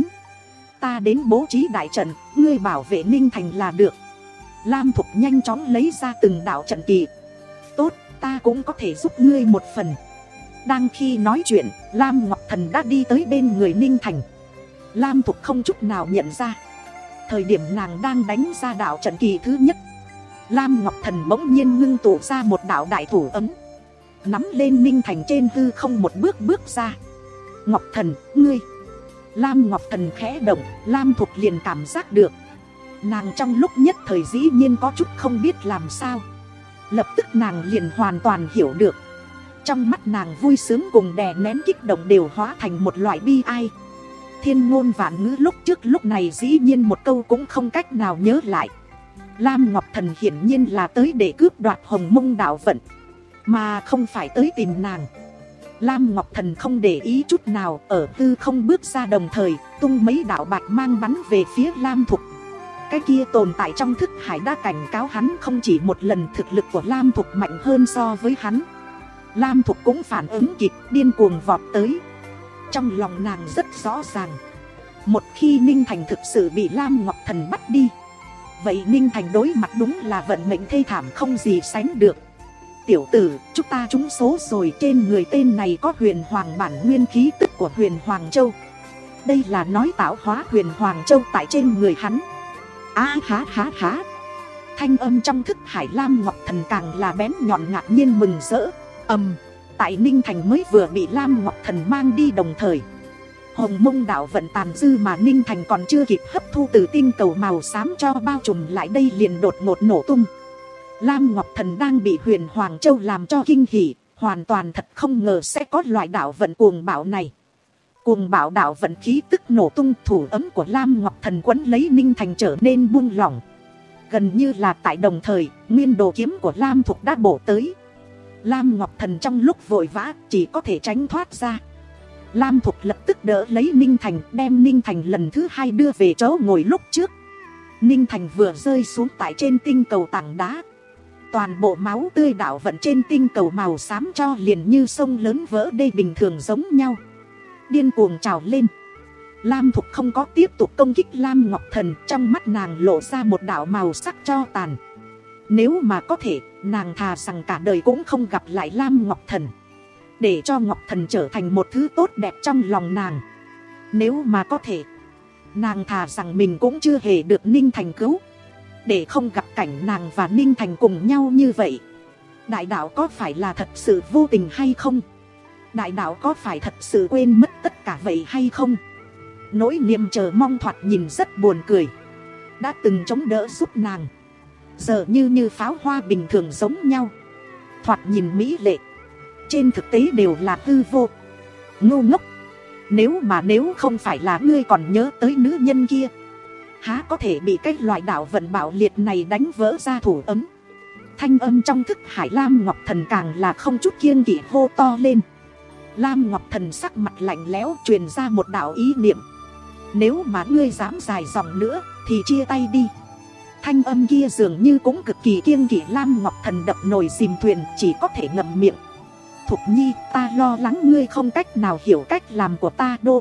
Ta đến bố trí đại trận, ngươi bảo vệ Ninh Thành là được. Lam Thục nhanh chóng lấy ra từng đạo trận kỳ. Tốt, ta cũng có thể giúp ngươi một phần. Đang khi nói chuyện, Lam Ngọc Thần đã đi tới bên người Ninh Thành. Lam Thục không chút nào nhận ra, thời điểm nàng đang đánh ra đạo trận kỳ thứ nhất, Lam Ngọc Thần bỗng nhiên ngưng tụ ra một đạo đại thủ ấm, nắm lên Ninh Thành trên hư không một bước bước ra. Ngọc Thần, ngươi. Lam Ngọc Thần khẽ động, Lam Thục liền cảm giác được. Nàng trong lúc nhất thời dĩ nhiên có chút không biết làm sao. Lập tức nàng liền hoàn toàn hiểu được. Trong mắt nàng vui sướng cùng đè nén kích động đều hóa thành một loại bi ai. Thiên ngôn vạn ngữ lúc trước lúc này dĩ nhiên một câu cũng không cách nào nhớ lại. Lam Ngọc Thần hiển nhiên là tới để cướp đoạt hồng mông đạo vận, mà không phải tới tìm nàng. Lam Ngọc Thần không để ý chút nào, ở tư không bước ra, đồng thời tung mấy đạo bạch mang bắn về phía Lam Thục. Cái kia tồn tại trong thức hải đã cảnh cáo hắn không chỉ một lần thực lực của Lam Thục mạnh hơn so với hắn. Lam Thục cũng phản ứng kịp, điên cuồng vọt tới. Trong lòng nàng rất rõ ràng, một khi Ninh Thành thực sự bị Lam Ngọc Thần bắt đi, vậy Ninh Thành đối mặt đúng là vận mệnh thê thảm không gì sánh được. Tiểu tử, chúng ta trúng số rồi, trên người tên này có huyền hoàng bản nguyên khí tức của huyền Hoàng Châu. Đây là nói tạo hóa huyền Hoàng Châu tại trên người hắn. Á há há há. Thanh âm trong thức hải Lam Ngọc Thần càng là bén nhọn, ngạc nhiên mừng rỡ. Ầm, tại Ninh Thành mới vừa bị Lam Ngọc Thần mang đi đồng thời, hồng mông đạo vận tàn dư mà Ninh Thành còn chưa kịp hấp thu từ tinh cầu màu xám cho bao trùm lại đây liền đột ngột nổ tung. Lam Ngọc Thần đang bị huyền Hoàng Châu làm cho kinh hỉ, hoàn toàn thật không ngờ sẽ có loại đạo vận cuồng bạo này. Cuồng bạo đạo vận khí tức nổ tung, thủ ấm của Lam Ngọc Thần quấn lấy Ninh Thành trở nên buông lỏng. Gần như là tại đồng thời, nguyên đồ kiếm của Lam Thục đã bổ tới. Lam Ngọc Thần trong lúc vội vã chỉ có thể tránh thoát ra. Lam Thục lập tức đỡ lấy Ninh Thành, đem Ninh Thành lần thứ hai đưa về chỗ ngồi lúc trước. Ninh Thành vừa rơi xuống tại trên tinh cầu tảng đá, toàn bộ máu tươi đạo vận trên tinh cầu màu xám cho liền như sông lớn vỡ đê bình thường giống nhau, điên cuồng trào lên. Lam Thục không có tiếp tục công kích Lam Ngọc Thần, trong mắt nàng lộ ra một đạo màu sắc cho tàn. Nếu mà có thể, nàng thà rằng cả đời cũng không gặp lại Lam Ngọc Thần, để cho Ngọc Thần trở thành một thứ tốt đẹp trong lòng nàng. Nếu mà có thể, nàng thà rằng mình cũng chưa hề được Ninh Thành cứu, để không gặp cảnh nàng và Ninh Thành cùng nhau như vậy. Đại đạo có phải là thật sự vô tình hay không? Đại đạo có phải thật sự quên mất tất cả vậy hay không? Nỗi niềm chờ mong thoạt nhìn rất buồn cười. Đã từng chống đỡ giúp nàng, giờ như như pháo hoa bình thường giống nhau, thoạt nhìn mỹ lệ, trên thực tế đều là hư vô. Ngu ngốc, nếu mà nếu không phải là ngươi còn nhớ tới nữ nhân kia, há có thể bị cái loại đạo vận bạo liệt này đánh vỡ ra thủ ấm. Thanh âm trong thức hải Lam Ngọc Thần càng là không chút kiêng kỵ hô to lên. Lam Ngọc Thần sắc mặt lạnh lẽo truyền ra một đạo ý niệm: nếu mà ngươi dám dài dòng nữa thì chia tay đi. Thanh âm kia dường như cũng cực kỳ kiêng kỵ Lam Ngọc Thần đập nồi dìm thuyền, chỉ có thể ngậm miệng. Thục Nhi, ta lo lắng ngươi không cách nào hiểu cách làm của ta đô.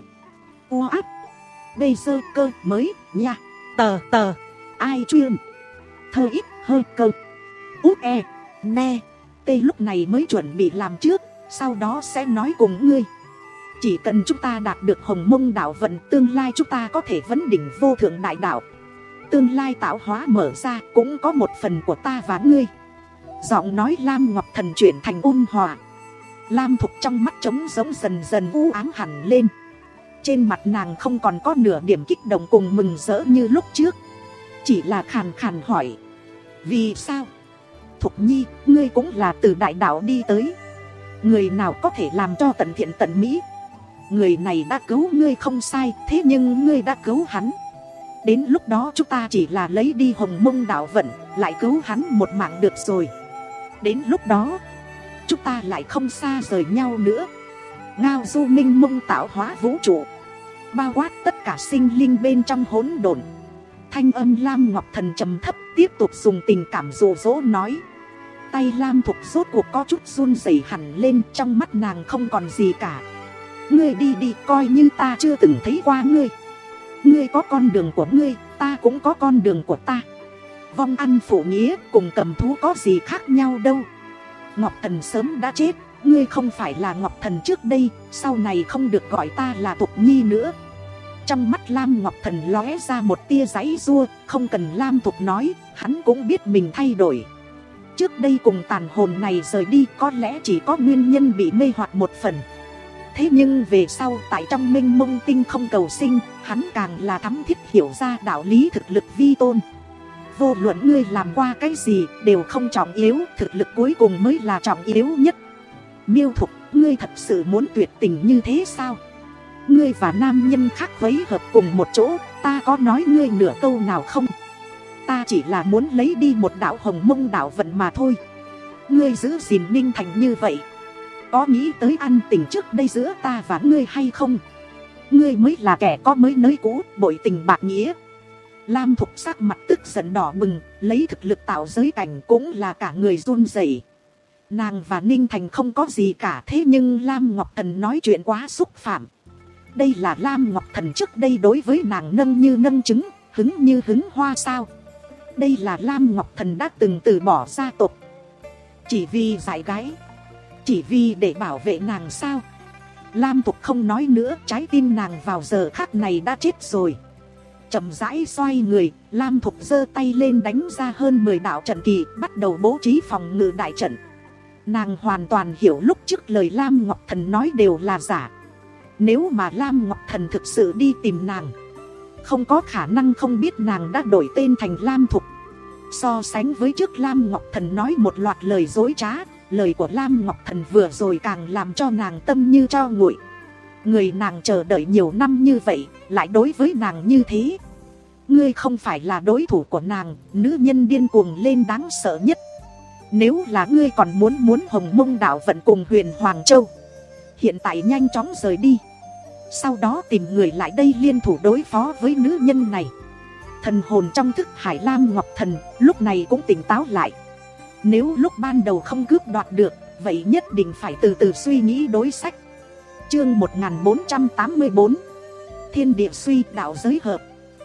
U áp. Bây giờ cơ mới nha. Tờ tờ. Ai chuyên. Thơ ít hơi cơ. Út e. Ne. Tê lúc này mới chuẩn bị làm trước, sau đó sẽ nói cùng ngươi. Chỉ cần chúng ta đạt được hồng mông đạo vận, tương lai chúng ta có thể vấn đỉnh vô thượng đại đạo. Tương lai tạo hóa mở ra cũng có một phần của ta và ngươi. Giọng nói Lam Ngọc Thần chuyển thành ôn hòa. Lam Thục trong mắt trống giống dần dần u ám hẳn lên. Trên mặt nàng không còn có nửa điểm kích động cùng mừng rỡ như lúc trước. Chỉ là khàn khàn hỏi. Vì sao? Thục Nhi, ngươi cũng là từ đại đạo đi tới. Người nào có thể làm cho tận thiện tận mỹ? Người này đã cứu ngươi không sai, thế nhưng ngươi đã cứu hắn. Đến lúc đó chúng ta chỉ là lấy đi Hồng Mông đạo vận, lại cứu hắn một mạng được rồi. Đến lúc đó chúng ta lại không xa rời nhau nữa. Ngao du minh mông tạo hóa vũ trụ, bao quát tất cả sinh linh bên trong hỗn độn. Thanh âm Lam Ngọc Thần trầm thấp tiếp tục dùng tình cảm dụ dỗ nói. Tay Lam Thục rốt cuộc có chút run rẩy hẳn lên, trong mắt nàng không còn gì cả. Ngươi đi đi, coi như ta chưa từng thấy qua ngươi. Ngươi có con đường của ngươi, ta cũng có con đường của ta. Vong ăn phụ nghĩa cùng cầm thú có gì khác nhau đâu. Ngọc Thần sớm đã chết, ngươi không phải là Ngọc Thần trước đây, sau này không được gọi ta là Thục Nhi nữa. Trong mắt Lam Ngọc Thần lóe ra một tia giãy giụa, không cần Lam Thục nói, hắn cũng biết mình thay đổi. Trước đây cùng tàn hồn này rời đi có lẽ chỉ có nguyên nhân bị mê hoặc một phần. Thế nhưng về sau tại trong mênh mông tinh không cầu sinh, hắn càng là thấm thiết hiểu ra đạo lý thực lực vi tôn. Vô luận ngươi làm qua cái gì đều không trọng yếu, thực lực cuối cùng mới là trọng yếu nhất. Miêu Thục, ngươi thật sự muốn tuyệt tình như thế sao? Ngươi và nam nhân khác vấy hợp cùng một chỗ, ta có nói ngươi nửa câu nào không? Ta chỉ là muốn lấy đi một đạo Hồng Mông đạo vận mà thôi. Ngươi giữ gìn Ninh Thành như vậy, có nghĩ tới ăn tình trước đây giữa ta và ngươi hay không? Ngươi mới là kẻ có mới nới cũ, bội tình bạc nghĩa. Lam Thục sắc mặt tức giận đỏ bừng, lấy thực lực tạo giới cảnh cũng là cả người run rẩy. Nàng và Ninh Thành không có gì cả, thế nhưng Lam Ngọc Thần nói chuyện quá xúc phạm. Đây là Lam Ngọc Thần trước đây đối với nàng nâng như nâng trứng, hứng như hứng hoa sao? Đây là Lam Ngọc Thần đã từng từ bỏ gia tộc, chỉ vì giải gái, chỉ vì để bảo vệ nàng sao? Lam Thục không nói nữa, trái tim nàng vào giờ khắc này đã chết rồi. Chậm rãi xoay người, Lam Thục giơ tay lên đánh ra hơn mười đạo trận kỳ, bắt đầu bố trí phòng ngự đại trận. Nàng hoàn toàn hiểu lúc trước lời Lam Ngọc Thần nói đều là giả. Nếu mà Lam Ngọc Thần thực sự đi tìm nàng, không có khả năng không biết nàng đã đổi tên thành Lam Thục. So sánh với trước Lam Ngọc Thần nói một loạt lời dối trá, lời của Lam Ngọc Thần vừa rồi càng làm cho nàng tâm như tro nguội. Người nàng chờ đợi nhiều năm như vậy, lại đối với nàng như thế. Ngươi không phải là đối thủ của nàng, nữ nhân điên cuồng lên đáng sợ nhất. Nếu là ngươi còn muốn muốn Hồng Mông đạo vận cùng Huyền Hoàng Châu, hiện tại nhanh chóng rời đi. Sau đó tìm người lại đây liên thủ đối phó với nữ nhân này. Thần hồn trong thức hải Lam Ngọc Thần lúc này cũng tỉnh táo lại. Nếu lúc ban đầu không cướp đoạt được, vậy nhất định phải từ từ suy nghĩ đối sách. Chương một nghìn bốn trăm tám mươi bốn, Thiên địa suy đạo giới hợp.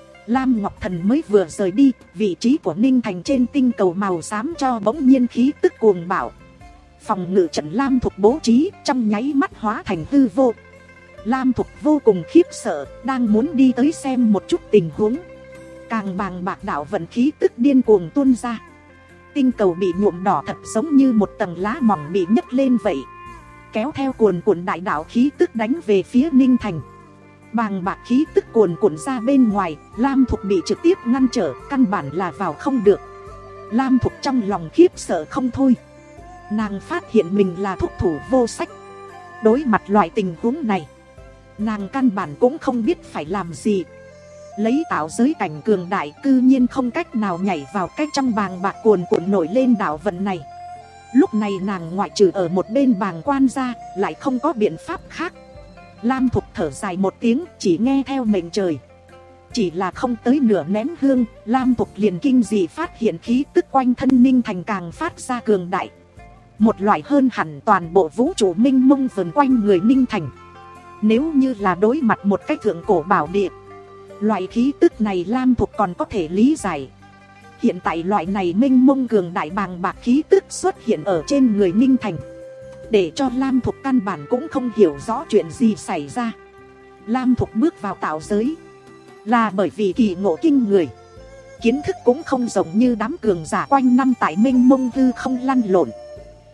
Lam Ngọc Thần mới vừa rời đi, vị trí của Ninh Thành trên tinh cầu màu xám cho bỗng nhiên khí tức cuồng bạo. Phòng ngự trận Lam Thục bố trí trong nháy mắt hóa thành hư vô. Lam Thục vô cùng khiếp sợ, đang muốn đi tới xem một chút tình huống. Càng bàng bạc đạo vận khí tức điên cuồng tuôn ra. Tinh cầu bị nhuộm đỏ thật giống như một tầng lá mỏng bị nhấc lên vậy, kéo theo cuồn cuộn đại đạo khí tức đánh về phía Ninh Thành. Bàng bạc khí tức cuồn cuộn ra bên ngoài, Lam Thục bị trực tiếp ngăn trở, căn bản là vào không được. Lam Thục trong lòng khiếp sợ không thôi. Nàng phát hiện mình là thúc thủ vô sách. Đối mặt loại tình huống này, nàng căn bản cũng không biết phải làm gì. Lấy tạo giới cảnh cường đại, cư nhiên không cách nào nhảy vào cái trong bàng bạc cuồn cuộn nổi lên đạo vận này. Lúc này nàng ngoại trừ ở một bên bàng quan ra, lại không có biện pháp khác. Lam Thục thở dài một tiếng, chỉ nghe theo mệnh trời. Chỉ là không tới nửa nén hương, Lam Thục liền kinh dị phát hiện khí tức quanh thân Ninh Thành càng phát ra cường đại. Một loại hơn hẳn toàn bộ vũ trụ minh mông vần quanh người Ninh Thành. Nếu như là đối mặt một cái thượng cổ bảo địa, loại khí tức này Lam Thục còn có thể lý giải. Hiện tại loại này minh mông cường đại bàng bạc khí tức xuất hiện ở trên người Ninh Thành, để cho Lam Thục căn bản cũng không hiểu rõ chuyện gì xảy ra. Lam Thục bước vào tạo giới là bởi vì kỳ ngộ kinh người, kiến thức cũng không giống như đám cường giả quanh năm tại minh mông hư không lăn lộn.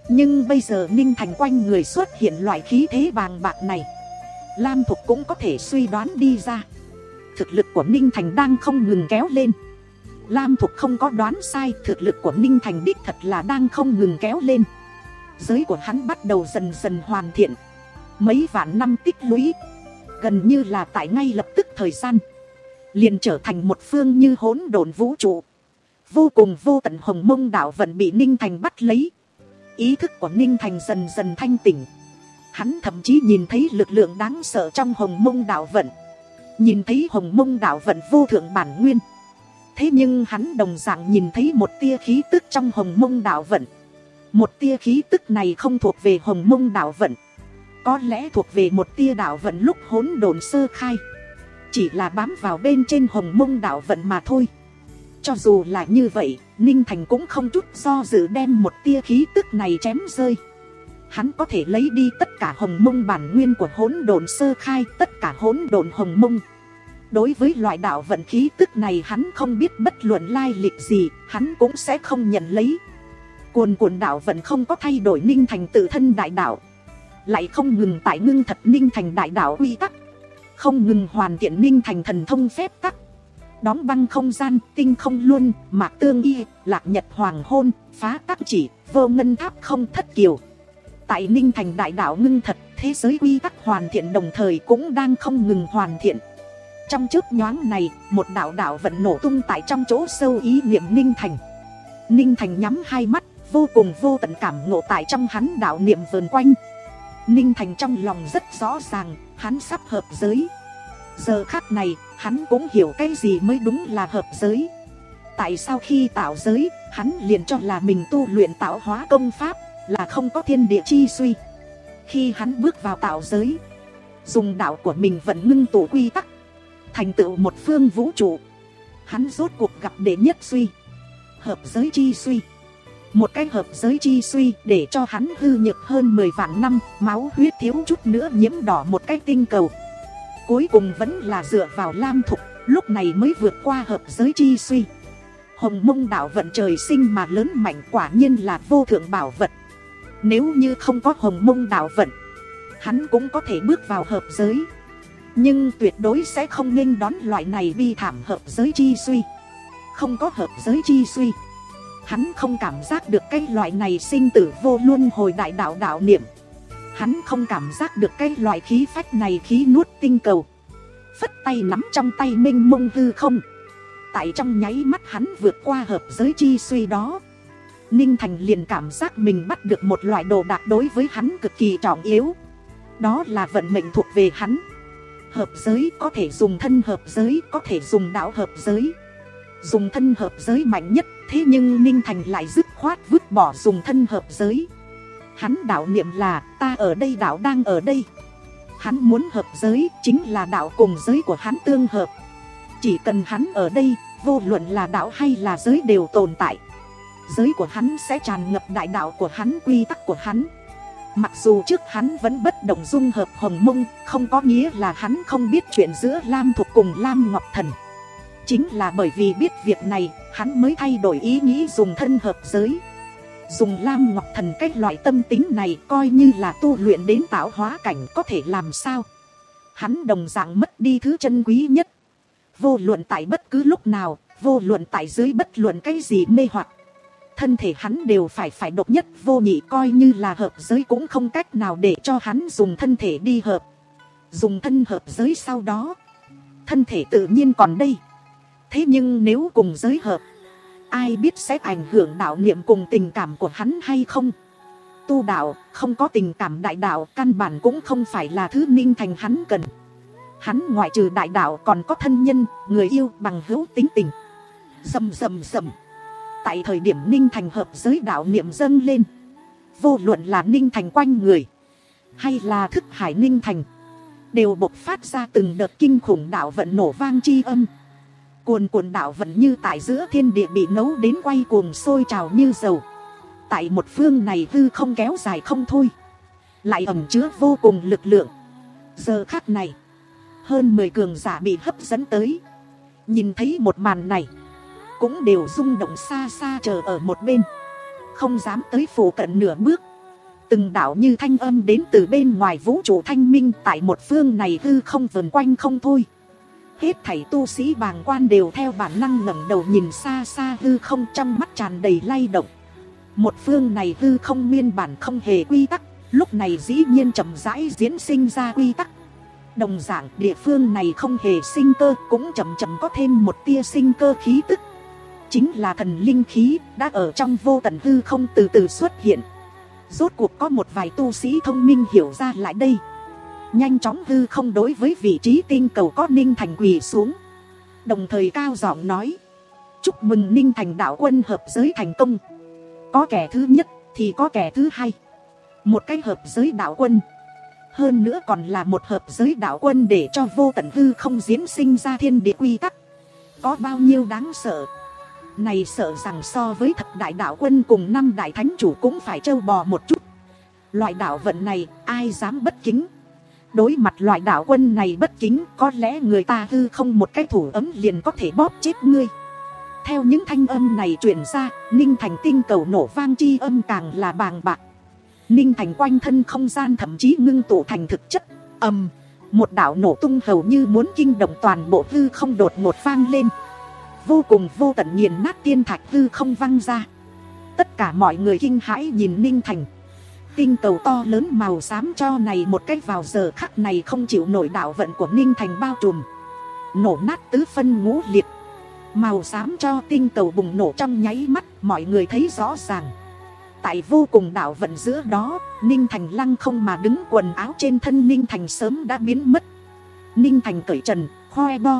Nhưng bây giờ Ninh Thành quanh người xuất hiện loại khí thế bàng bạc này, Lam Thục cũng có thể suy đoán đi ra. Thực lực của Ninh Thành đang không ngừng kéo lên. Lam Thục không có đoán sai, thực lực của Ninh Thành đích thật là đang không ngừng kéo lên. Giới của hắn bắt đầu dần dần hoàn thiện. Mấy vạn năm tích lũy, gần như là tại ngay lập tức thời gian, liền trở thành một phương như hỗn độn vũ trụ. Vô cùng vô tận hồng mông đạo vận bị Ninh Thành bắt lấy. Ý thức của Ninh Thành dần dần thanh tỉnh. Hắn thậm chí nhìn thấy lực lượng đáng sợ trong hồng mông đạo vận, nhìn thấy hồng mông đạo vận vô thượng bản nguyên. Thế nhưng hắn đồng dạng nhìn thấy một tia khí tức trong hồng mông đạo vận. Một tia khí tức này không thuộc về hồng mông đạo vận, có lẽ thuộc về một tia đạo vận lúc hỗn độn sơ khai, chỉ là bám vào bên trên hồng mông đạo vận mà thôi. Cho dù là như vậy, Ninh Thành cũng không chút do dự đem một tia khí tức này chém rơi. Hắn có thể lấy đi tất cả hồng mông bản nguyên của hỗn độn sơ khai, tất cả hỗn độn hồng mông. Đối với loại đạo vận khí tức này hắn không biết bất luận lai lịch gì, hắn cũng sẽ không nhận lấy. Cuồn cuộn đạo vận không có thay đổi Ninh Thành tự thân đại đạo, lại không ngừng tại ngưng thật Ninh Thành đại đạo quy tắc, không ngừng hoàn thiện Ninh Thành thần thông phép tắc. Đóng băng không gian, tinh không luân, mạc tương y, lạc nhật hoàng hôn, phá tắc chỉ, vô ngân tháp không thất kiều. Tại Ninh Thành đại đạo ngưng thật, thế giới quy tắc hoàn thiện đồng thời cũng đang không ngừng hoàn thiện. Trong chớp nhoáng này, một đạo đạo vận nổ tung tại trong chỗ sâu ý niệm Ninh Thành. Ninh Thành nhắm hai mắt, vô cùng vô tận cảm ngộ tại trong hắn đạo niệm vờn quanh. Ninh Thành trong lòng rất rõ ràng, hắn sắp hợp giới. Giờ khắc này, hắn cũng hiểu cái gì mới đúng là hợp giới. Tại sao khi tạo giới, hắn liền cho là mình tu luyện tạo hóa công pháp, là không có thiên địa chi suy. Khi hắn bước vào tạo giới, dùng đạo của mình vẫn ngưng tụ quy tắc, thành tựu một phương vũ trụ, hắn rốt cuộc gặp đệ nhất suy, hợp giới chi suy. Một cái hợp giới chi suy để cho hắn hư nhược hơn mười vạn năm, máu huyết thiếu chút nữa nhiễm đỏ một cái tinh cầu. Cuối cùng vẫn là dựa vào Lam Thục, lúc này mới vượt qua hợp giới chi suy. Hồng mông đạo vận trời sinh mà lớn mạnh, quả nhiên là vô thượng bảo vật. Nếu như không có hồng mông đạo vận, hắn cũng có thể bước vào hợp giới, nhưng tuyệt đối sẽ không nghênh đón loại này bi thảm hợp giới chi suy. Không có hợp giới chi suy, hắn không cảm giác được cái loại này sinh tử vô luân hồi đại đạo đạo niệm. Hắn không cảm giác được cái loại khí phách này khí nuốt tinh cầu. Phất tay nắm trong tay mênh mông hư không. Tại trong nháy mắt hắn vượt qua hợp giới chi suy đó, Ninh Thành liền cảm giác mình bắt được một loại đồ đạc đối với hắn cực kỳ trọng yếu. Đó là vận mệnh thuộc về hắn. Hợp giới có thể dùng thân hợp giới, có thể dùng đạo hợp giới. Dùng thân hợp giới mạnh nhất, thế nhưng Ninh Thành lại dứt khoát vứt bỏ dùng thân hợp giới. Hắn đạo niệm là ta ở đây, đạo đang ở đây. Hắn muốn hợp giới chính là đạo cùng giới của hắn tương hợp. Chỉ cần hắn ở đây, vô luận là đạo hay là giới đều tồn tại. Giới của hắn sẽ tràn ngập đại đạo của hắn, quy tắc của hắn. Mặc dù trước hắn vẫn bất động dung hợp hồng mông, không có nghĩa là hắn không biết chuyện giữa Lam Thục cùng Lam Ngọc Thần. Chính là bởi vì biết việc này, hắn mới thay đổi ý nghĩ dùng thân hợp giới. Dùng Lam Ngọc Thần cách loại tâm tính này coi như là tu luyện đến tạo hóa cảnh có thể làm sao. Hắn đồng dạng mất đi thứ chân quý nhất. Vô luận tại bất cứ lúc nào, vô luận tại dưới bất luận cái gì mê hoặc, thân thể hắn đều phải phải độc nhất vô nhị, coi như là hợp giới cũng không cách nào để cho hắn dùng thân thể đi hợp. Dùng thân hợp giới sau đó, thân thể tự nhiên còn đây. Thế nhưng nếu cùng giới hợp, ai biết sẽ ảnh hưởng đạo niệm cùng tình cảm của hắn hay không. Tu đạo không có tình cảm đại đạo căn bản cũng không phải là thứ Ninh Thành hắn cần. Hắn ngoại trừ đại đạo còn có thân nhân, người yêu, bằng hữu, tính tình. Rầm rầm rầm. Tại thời điểm Ninh Thành hợp giới đạo niệm dâng lên, vô luận là Ninh Thành quanh người hay là thức hải Ninh Thành, đều bộc phát ra từng đợt kinh khủng đạo vận nổ vang chi âm. Cuồn cuộn đạo vận như tại giữa thiên địa bị nấu đến quay cuồng sôi trào như dầu. Tại một phương này hư không kéo dài không thôi, lại ẩn chứa vô cùng lực lượng. Giờ khắc này, hơn mười cường giả bị hấp dẫn tới, nhìn thấy một màn này, cũng đều rung động xa xa chờ ở một bên, không dám tới phủ cận nửa bước. Từng đạo như thanh âm đến từ bên ngoài vũ trụ thanh minh, tại một phương này hư không vần quanh không thôi. Hết thảy tu sĩ bàng quan đều theo bản năng ngẩng đầu nhìn xa xa hư không, trong mắt tràn đầy lay động. Một phương này hư không nguyên bản không hề quy tắc, lúc này dĩ nhiên chậm rãi diễn sinh ra quy tắc. Đồng dạng địa phương này không hề sinh cơ, cũng chậm chậm có thêm một tia sinh cơ khí tức. Chính là thần linh khí đã ở trong vô tận hư không từ từ xuất hiện. Rốt cuộc có một vài tu sĩ thông minh hiểu ra lại đây. Nhanh chóng hư không đối với vị trí tinh cầu có Ninh Thành quỳ xuống, đồng thời cao giọng nói: chúc mừng Ninh Thành đạo quân hợp giới thành công. Có kẻ thứ nhất thì có kẻ thứ hai. Một cái hợp giới đạo quân, hơn nữa còn là một hợp giới đạo quân để cho vô tận hư không diễn sinh ra thiên địa quy tắc. Có bao nhiêu đáng sợ. Này sợ rằng so với thập đại đạo quân cùng năm đại thánh chủ cũng phải trâu bò một chút. Loại đạo vận này ai dám bất kính. Đối mặt loại đạo quân này bất kính, có lẽ người ta hư không một cái thủ ấm liền có thể bóp chết ngươi. Theo những thanh âm này truyền ra, Ninh Thành tinh cầu nổ vang chi âm càng là bàng bạc. Ninh Thành quanh thân không gian thậm chí ngưng tụ thành thực chất. Ầm, một đạo nổ tung hầu như muốn kinh động toàn bộ hư không đột ngột vang lên. Vô cùng vô tận nghiền nát tiên thạch hư không văng ra. Tất cả mọi người kinh hãi nhìn Ninh Thành. Tinh cầu to lớn màu xám cho này một cách vào giờ khắc này không chịu nổi đạo vận của Ninh Thành bao trùm, nổ nát tứ phân ngũ liệt. Màu xám cho tinh cầu bùng nổ trong nháy mắt, mọi người thấy rõ ràng. Tại vô cùng đạo vận giữa đó, Ninh Thành lăng không mà đứng, quần áo trên thân Ninh Thành sớm đã biến mất. Ninh Thành cởi trần, khoe bo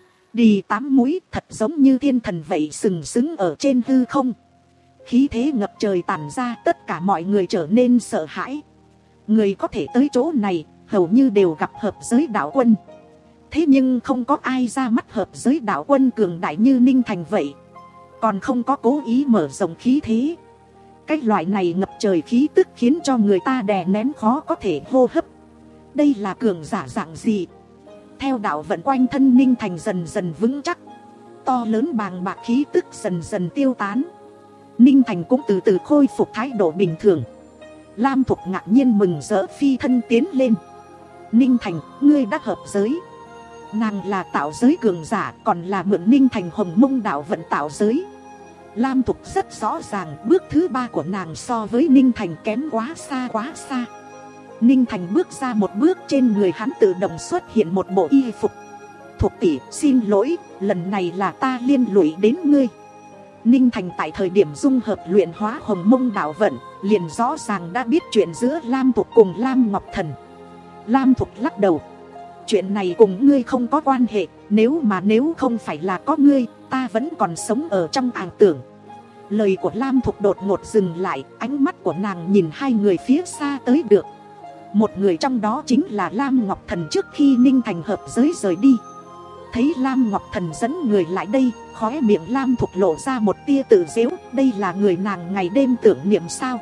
đi tám mũi, thật giống như thiên thần vậy, sừng sững ở trên hư không. Khí thế ngập trời tản ra, tất cả mọi người trở nên sợ hãi. Người có thể tới chỗ này hầu như đều gặp hợp giới đạo quân. Thế nhưng không có ai ra mắt hợp giới đạo quân cường đại như Ninh Thành vậy. Còn không có cố ý mở rộng khí thế. Cái loại này ngập trời khí tức khiến cho người ta đè nén khó có thể hô hấp. Đây là cường giả dạng gì? Theo đạo vận quanh thân Ninh Thành dần dần vững chắc, to lớn bàng bạc khí tức dần dần tiêu tán. Ninh Thành cũng từ từ khôi phục thái độ bình thường. Lam Thục ngạc nhiên mừng rỡ phi thân tiến lên. Ninh Thành, ngươi đã hợp giới. Nàng là tạo giới cường giả, còn là mượn Ninh Thành hồng mông đạo vận tạo giới. Lam Thục rất rõ ràng bước thứ ba của nàng so với Ninh Thành kém quá xa quá xa. Ninh Thành bước ra một bước, trên người hắn tự động xuất hiện một bộ y phục. Thục tỷ, xin lỗi, lần này là ta liên lụy đến ngươi. Ninh Thành tại thời điểm dung hợp luyện hóa hồng mông đạo vận, liền rõ ràng đã biết chuyện giữa Lam Thục cùng Lam Ngọc Thần. Lam Thục lắc đầu: chuyện này cùng ngươi không có quan hệ. Nếu mà nếu không phải là có ngươi, ta vẫn còn sống ở trong ảo tưởng. Lời của Lam Thục đột ngột dừng lại, ánh mắt của nàng nhìn hai người phía xa tới được. Một người trong đó chính là Lam Ngọc Thần trước khi Ninh Thành hợp giới rời đi. Thấy Lam Ngọc Thần dẫn người lại đây, khóe miệng Lam Thục lộ ra một tia tự giễu. Đây là người nàng ngày đêm tưởng niệm sao?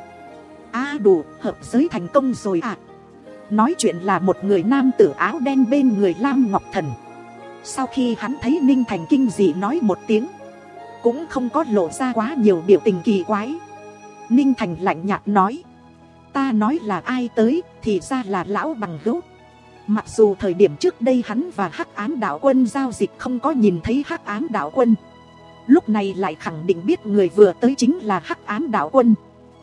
À đủ, hợp giới thành công rồi à? Nói chuyện là một người nam tử áo đen bên người Lam Ngọc Thần. Sau khi hắn thấy Ninh Thành kinh dị nói một tiếng, cũng không có lộ ra quá nhiều biểu tình kỳ quái. Ninh Thành lạnh nhạt nói: ta nói là ai tới, thì ra là lão bằng hữu. Mặc dù thời điểm trước đây hắn và Hắc Ám Đạo Quân giao dịch không có nhìn thấy Hắc Ám Đạo Quân, lúc này lại khẳng định biết người vừa tới chính là Hắc Ám Đạo Quân.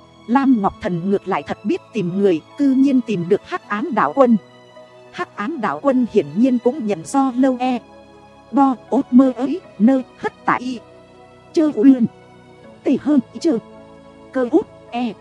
Lam Ngọc Thần ngược lại thật biết tìm người, cư nhiên tìm được Hắc Ám Đạo Quân. Hắc Ám Đạo Quân hiển nhiên cũng nhận do lâu e bo ốt mơ ấy nơ hất tại chơ uyên tỉ hơn chơ cơ út e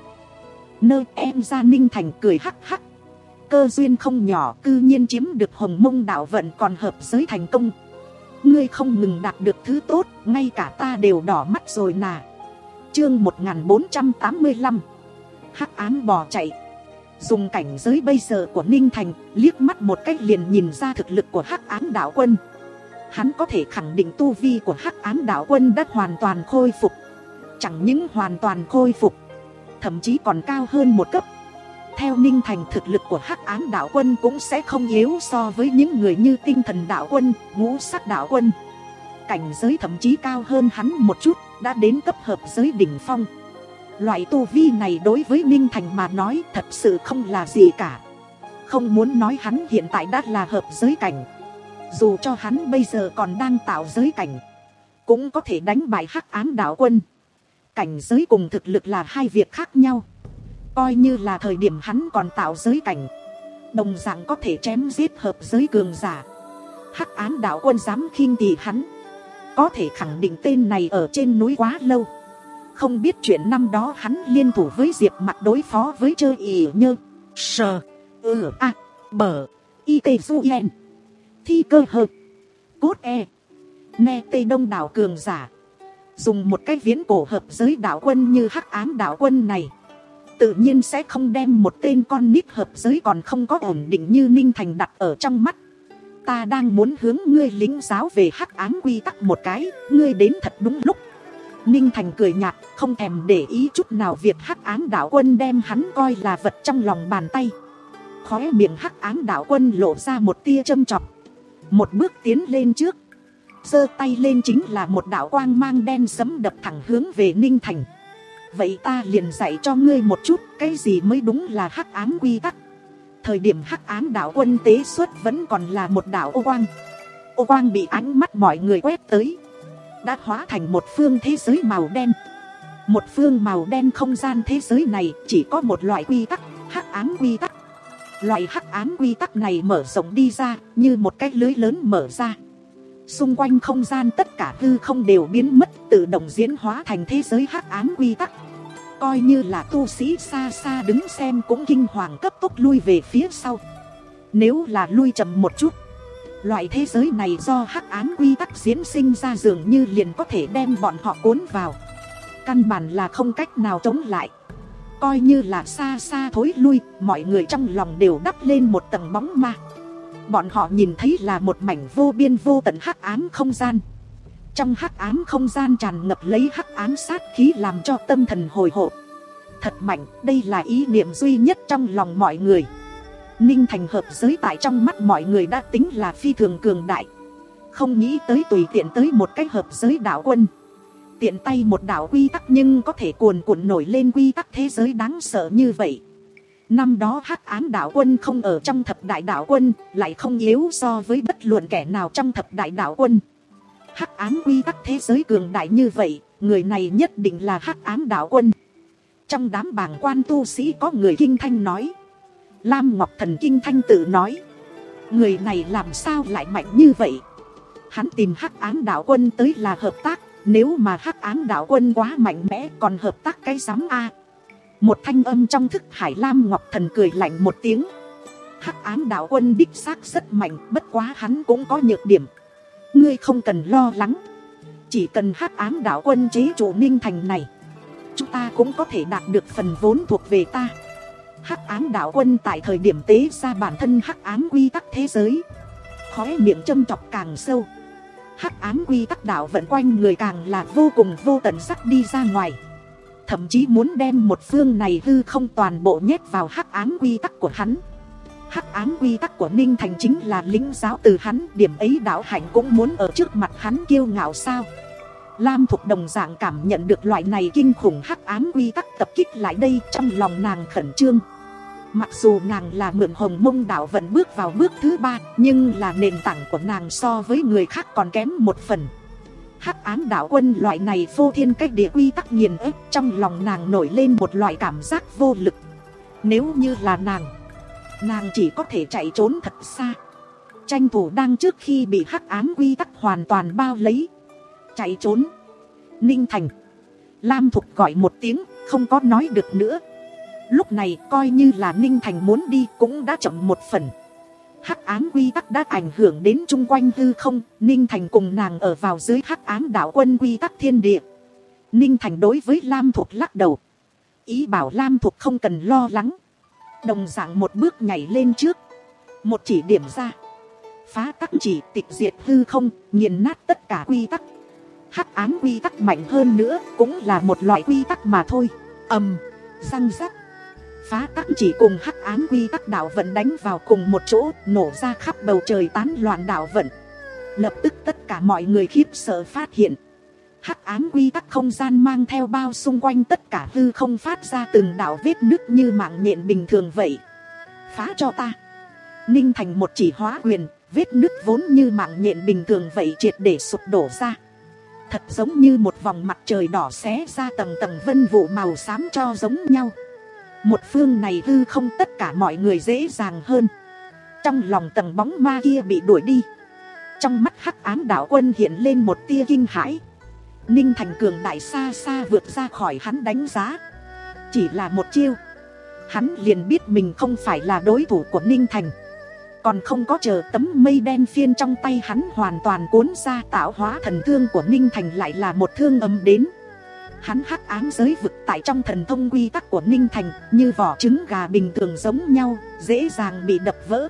nơ em ra. Ninh Thành cười hắc hắc, cơ duyên không nhỏ, cư nhiên chiếm được hồng mông đạo vận còn hợp giới thành công. Ngươi không ngừng đạt được thứ tốt, ngay cả ta đều đỏ mắt rồi nà. Chương một nghìn bốn trăm tám mươi lăm, Hắc Ám bỏ chạy. Dùng cảnh giới bây giờ của Ninh Thành, liếc mắt một cách liền nhìn ra thực lực của Hắc Ám Đạo Quân. Hắn có thể khẳng định tu vi của Hắc Ám Đạo Quân đã hoàn toàn khôi phục. Chẳng những hoàn toàn khôi phục, thậm chí còn cao hơn một cấp. Theo Ninh Thành, thực lực của Hắc Ám Đạo Quân cũng sẽ không yếu so với những người như Tinh Thần Đạo Quân, Ngũ Sắc Đạo Quân. Cảnh giới thậm chí cao hơn hắn một chút, đã đến cấp hợp giới đỉnh phong. Loại tu vi này đối với Ninh Thành mà nói thật sự không là gì cả. Không muốn nói hắn hiện tại đã là hợp giới cảnh, dù cho hắn bây giờ còn đang tạo giới cảnh, cũng có thể đánh bại Hắc Ám Đạo Quân. Cảnh giới cùng thực lực là hai việc khác nhau. Coi như là thời điểm hắn còn tạo giới cảnh, đồng dạng có thể chém giết hợp giới cường giả. Hắc Ám Đạo Quân dám khinh thị hắn, có thể khẳng định tên này ở trên núi quá lâu. Không biết chuyện năm đó hắn liên thủ với Diệp Mặc đối phó với Chơi ỉ Nhơ, Sờ, Ừ A, Bờ, Y Tê Du En, Thi Cơ Hợp, Cốt E, Nghe Tê đông đảo cường giả. Dùng một cái viễn cổ hợp giới đạo quân như Hắc Ám Đạo Quân này, tự nhiên sẽ không đem một tên con nít hợp giới còn không có ổn định như Ninh Thành đặt ở trong mắt. Ta đang muốn hướng ngươi lĩnh giáo về Hắc Ám quy tắc một cái, ngươi đến thật đúng lúc. Ninh Thành cười nhạt, không thèm để ý chút nào việc Hắc Ám Đạo Quân đem hắn coi là vật trong lòng bàn tay. Khóe miệng Hắc Ám Đạo Quân lộ ra một tia châm chọc, một bước tiến lên trước, giơ tay lên chính là một đạo quang mang đen sấm đập thẳng hướng về Ninh Thành. Vậy ta liền dạy cho ngươi một chút cái gì mới đúng là Hắc Ám quy tắc. Thời điểm Hắc Ám Đạo Quân tế xuất vẫn còn là một đạo ô quang. Ô quang bị ánh mắt mọi người quét tới, đã hóa thành một phương thế giới màu đen. Một phương màu đen không gian thế giới này chỉ có một loại quy tắc, Hắc Ám quy tắc. Loại Hắc Ám quy tắc này mở rộng đi ra như một cái lưới lớn mở ra. Xung quanh không gian tất cả hư không đều biến mất, tự động diễn hóa thành thế giới Hắc Ám quy tắc. Coi như là tu sĩ xa xa đứng xem cũng kinh hoàng cấp tốc lui về phía sau. Nếu là lui chậm một chút, loại thế giới này do Hắc Ám quy tắc diễn sinh ra dường như liền có thể đem bọn họ cuốn vào, căn bản là không cách nào chống lại. Coi như là xa xa thối lui, mọi người trong lòng đều đắp lên một tầng bóng ma. Bọn họ nhìn thấy là một mảnh vô biên vô tận Hắc Ám không gian. Trong Hắc Ám không gian tràn ngập lấy Hắc Ám sát khí làm cho tâm thần hồi hộp. Thật mạnh, đây là ý niệm duy nhất trong lòng mọi người. Ninh Thành hợp giới tại trong mắt mọi người đã tính là phi thường cường đại. Không nghĩ tới tùy tiện tới một cái hợp giới đạo quân, tiện tay một đạo quy tắc nhưng có thể cuồn cuộn nổi lên quy tắc thế giới đáng sợ như vậy. Năm đó Hắc Ám Đạo Quân không ở trong thập đại đạo quân, lại không yếu so với bất luận kẻ nào trong thập đại đạo quân. Hắc Ám quy tắc thế giới cường đại như vậy, người này nhất định là Hắc Ám Đạo Quân. Trong đám bàng quan tu sĩ có người kinh thanh nói. Lam Ngọc Thần kinh thanh tự nói, người này làm sao lại mạnh như vậy. Hắn tìm Hắc Ám Đạo Quân tới là hợp tác, nếu mà Hắc Ám Đạo Quân quá mạnh mẽ còn hợp tác cái rắm a. Một thanh âm trong thức hải Lam Ngọc Thần cười lạnh một tiếng. Hắc Ám Đạo Quân đích xác rất mạnh, bất quá hắn cũng có nhược điểm. Ngươi không cần lo lắng, chỉ cần Hắc Ám Đạo Quân chế trụ Ninh Thành này, chúng ta cũng có thể đạt được phần vốn thuộc về ta. Hắc Ám Đạo Quân tại thời điểm tế ra bản thân Hắc Ám quy tắc thế giới, khóe miệng châm chọc càng sâu. Hắc Ám quy tắc đạo vận quanh người càng là vô cùng vô tận sắc đi ra ngoài, thậm chí muốn đem một phương này hư không toàn bộ nhét vào Hắc Ám quy tắc của hắn. Hắc Ám quy tắc của Ninh Thành chính là lĩnh giáo từ hắn, điểm ấy đạo hạnh cũng muốn ở trước mặt hắn kiêu ngạo sao. Lam Thục đồng dạng cảm nhận được loại này kinh khủng Hắc Ám quy tắc tập kích lại đây, trong lòng nàng khẩn trương. Mặc dù nàng là mượn Hồng Mông đạo vận bước vào bước thứ ba, nhưng là nền tảng của nàng so với người khác còn kém một phần. Hắc Ám Đạo Quân loại này vô thiên cách địa quy tắc nghiền ép, trong lòng nàng nổi lên một loại cảm giác vô lực. Nếu như là nàng, nàng chỉ có thể chạy trốn thật xa, tranh thủ đang trước khi bị Hắc Ám quy tắc hoàn toàn bao lấy, chạy trốn. Ninh Thành, Lam Thục gọi một tiếng, không có nói được nữa. Lúc này coi như là Ninh Thành muốn đi cũng đã chậm một phần. Hắc Ám quy tắc đã ảnh hưởng đến chung quanh hư không, Ninh Thành cùng nàng ở vào dưới Hắc Ám Đạo Quân quy tắc thiên địa. Ninh Thành đối với Lam Thục lắc đầu, ý bảo Lam Thục không cần lo lắng. Đồng dạng một bước nhảy lên trước, một chỉ điểm ra, phá tắc chỉ tịch diệt hư không, nghiền nát tất cả quy tắc. Hắc Ám quy tắc mạnh hơn nữa cũng là một loại quy tắc mà thôi. Ầm, răng rắc, phá tắc chỉ cùng Hắc Ám quy tắc đạo vận đánh vào cùng một chỗ, nổ ra khắp bầu trời tán loạn đạo vận. Lập tức tất cả mọi người khiếp sợ phát hiện, Hắc ám quy tắc không gian mang theo bao xung quanh tất cả hư không phát ra từng đạo vết nứt như mạng nhện bình thường vậy. Phá cho ta. Ninh Thành một chỉ hóa quyền, vết nứt vốn như mạng nhện bình thường vậy triệt để sụp đổ ra. Thật giống như một vòng mặt trời đỏ xé ra tầng tầng vân vụ màu xám cho giống nhau. Một phương này hư không tất cả mọi người dễ dàng hơn. Trong lòng tầng bóng ma kia bị đuổi đi. Trong mắt Hắc Ám Đạo Quân hiện lên một tia kinh hãi. Ninh Thành cường đại xa xa vượt ra khỏi hắn đánh giá. Chỉ là một chiêu, hắn liền biết mình không phải là đối thủ của Ninh Thành. Còn không có chờ tấm mây đen phiên trong tay hắn hoàn toàn cuốn ra, tạo hóa thần thương của Ninh Thành lại là một thương ấm đến. Hắn hắc ám giới vực tại trong thần thông quy tắc của Ninh Thành như vỏ trứng gà bình thường giống nhau, dễ dàng bị đập vỡ.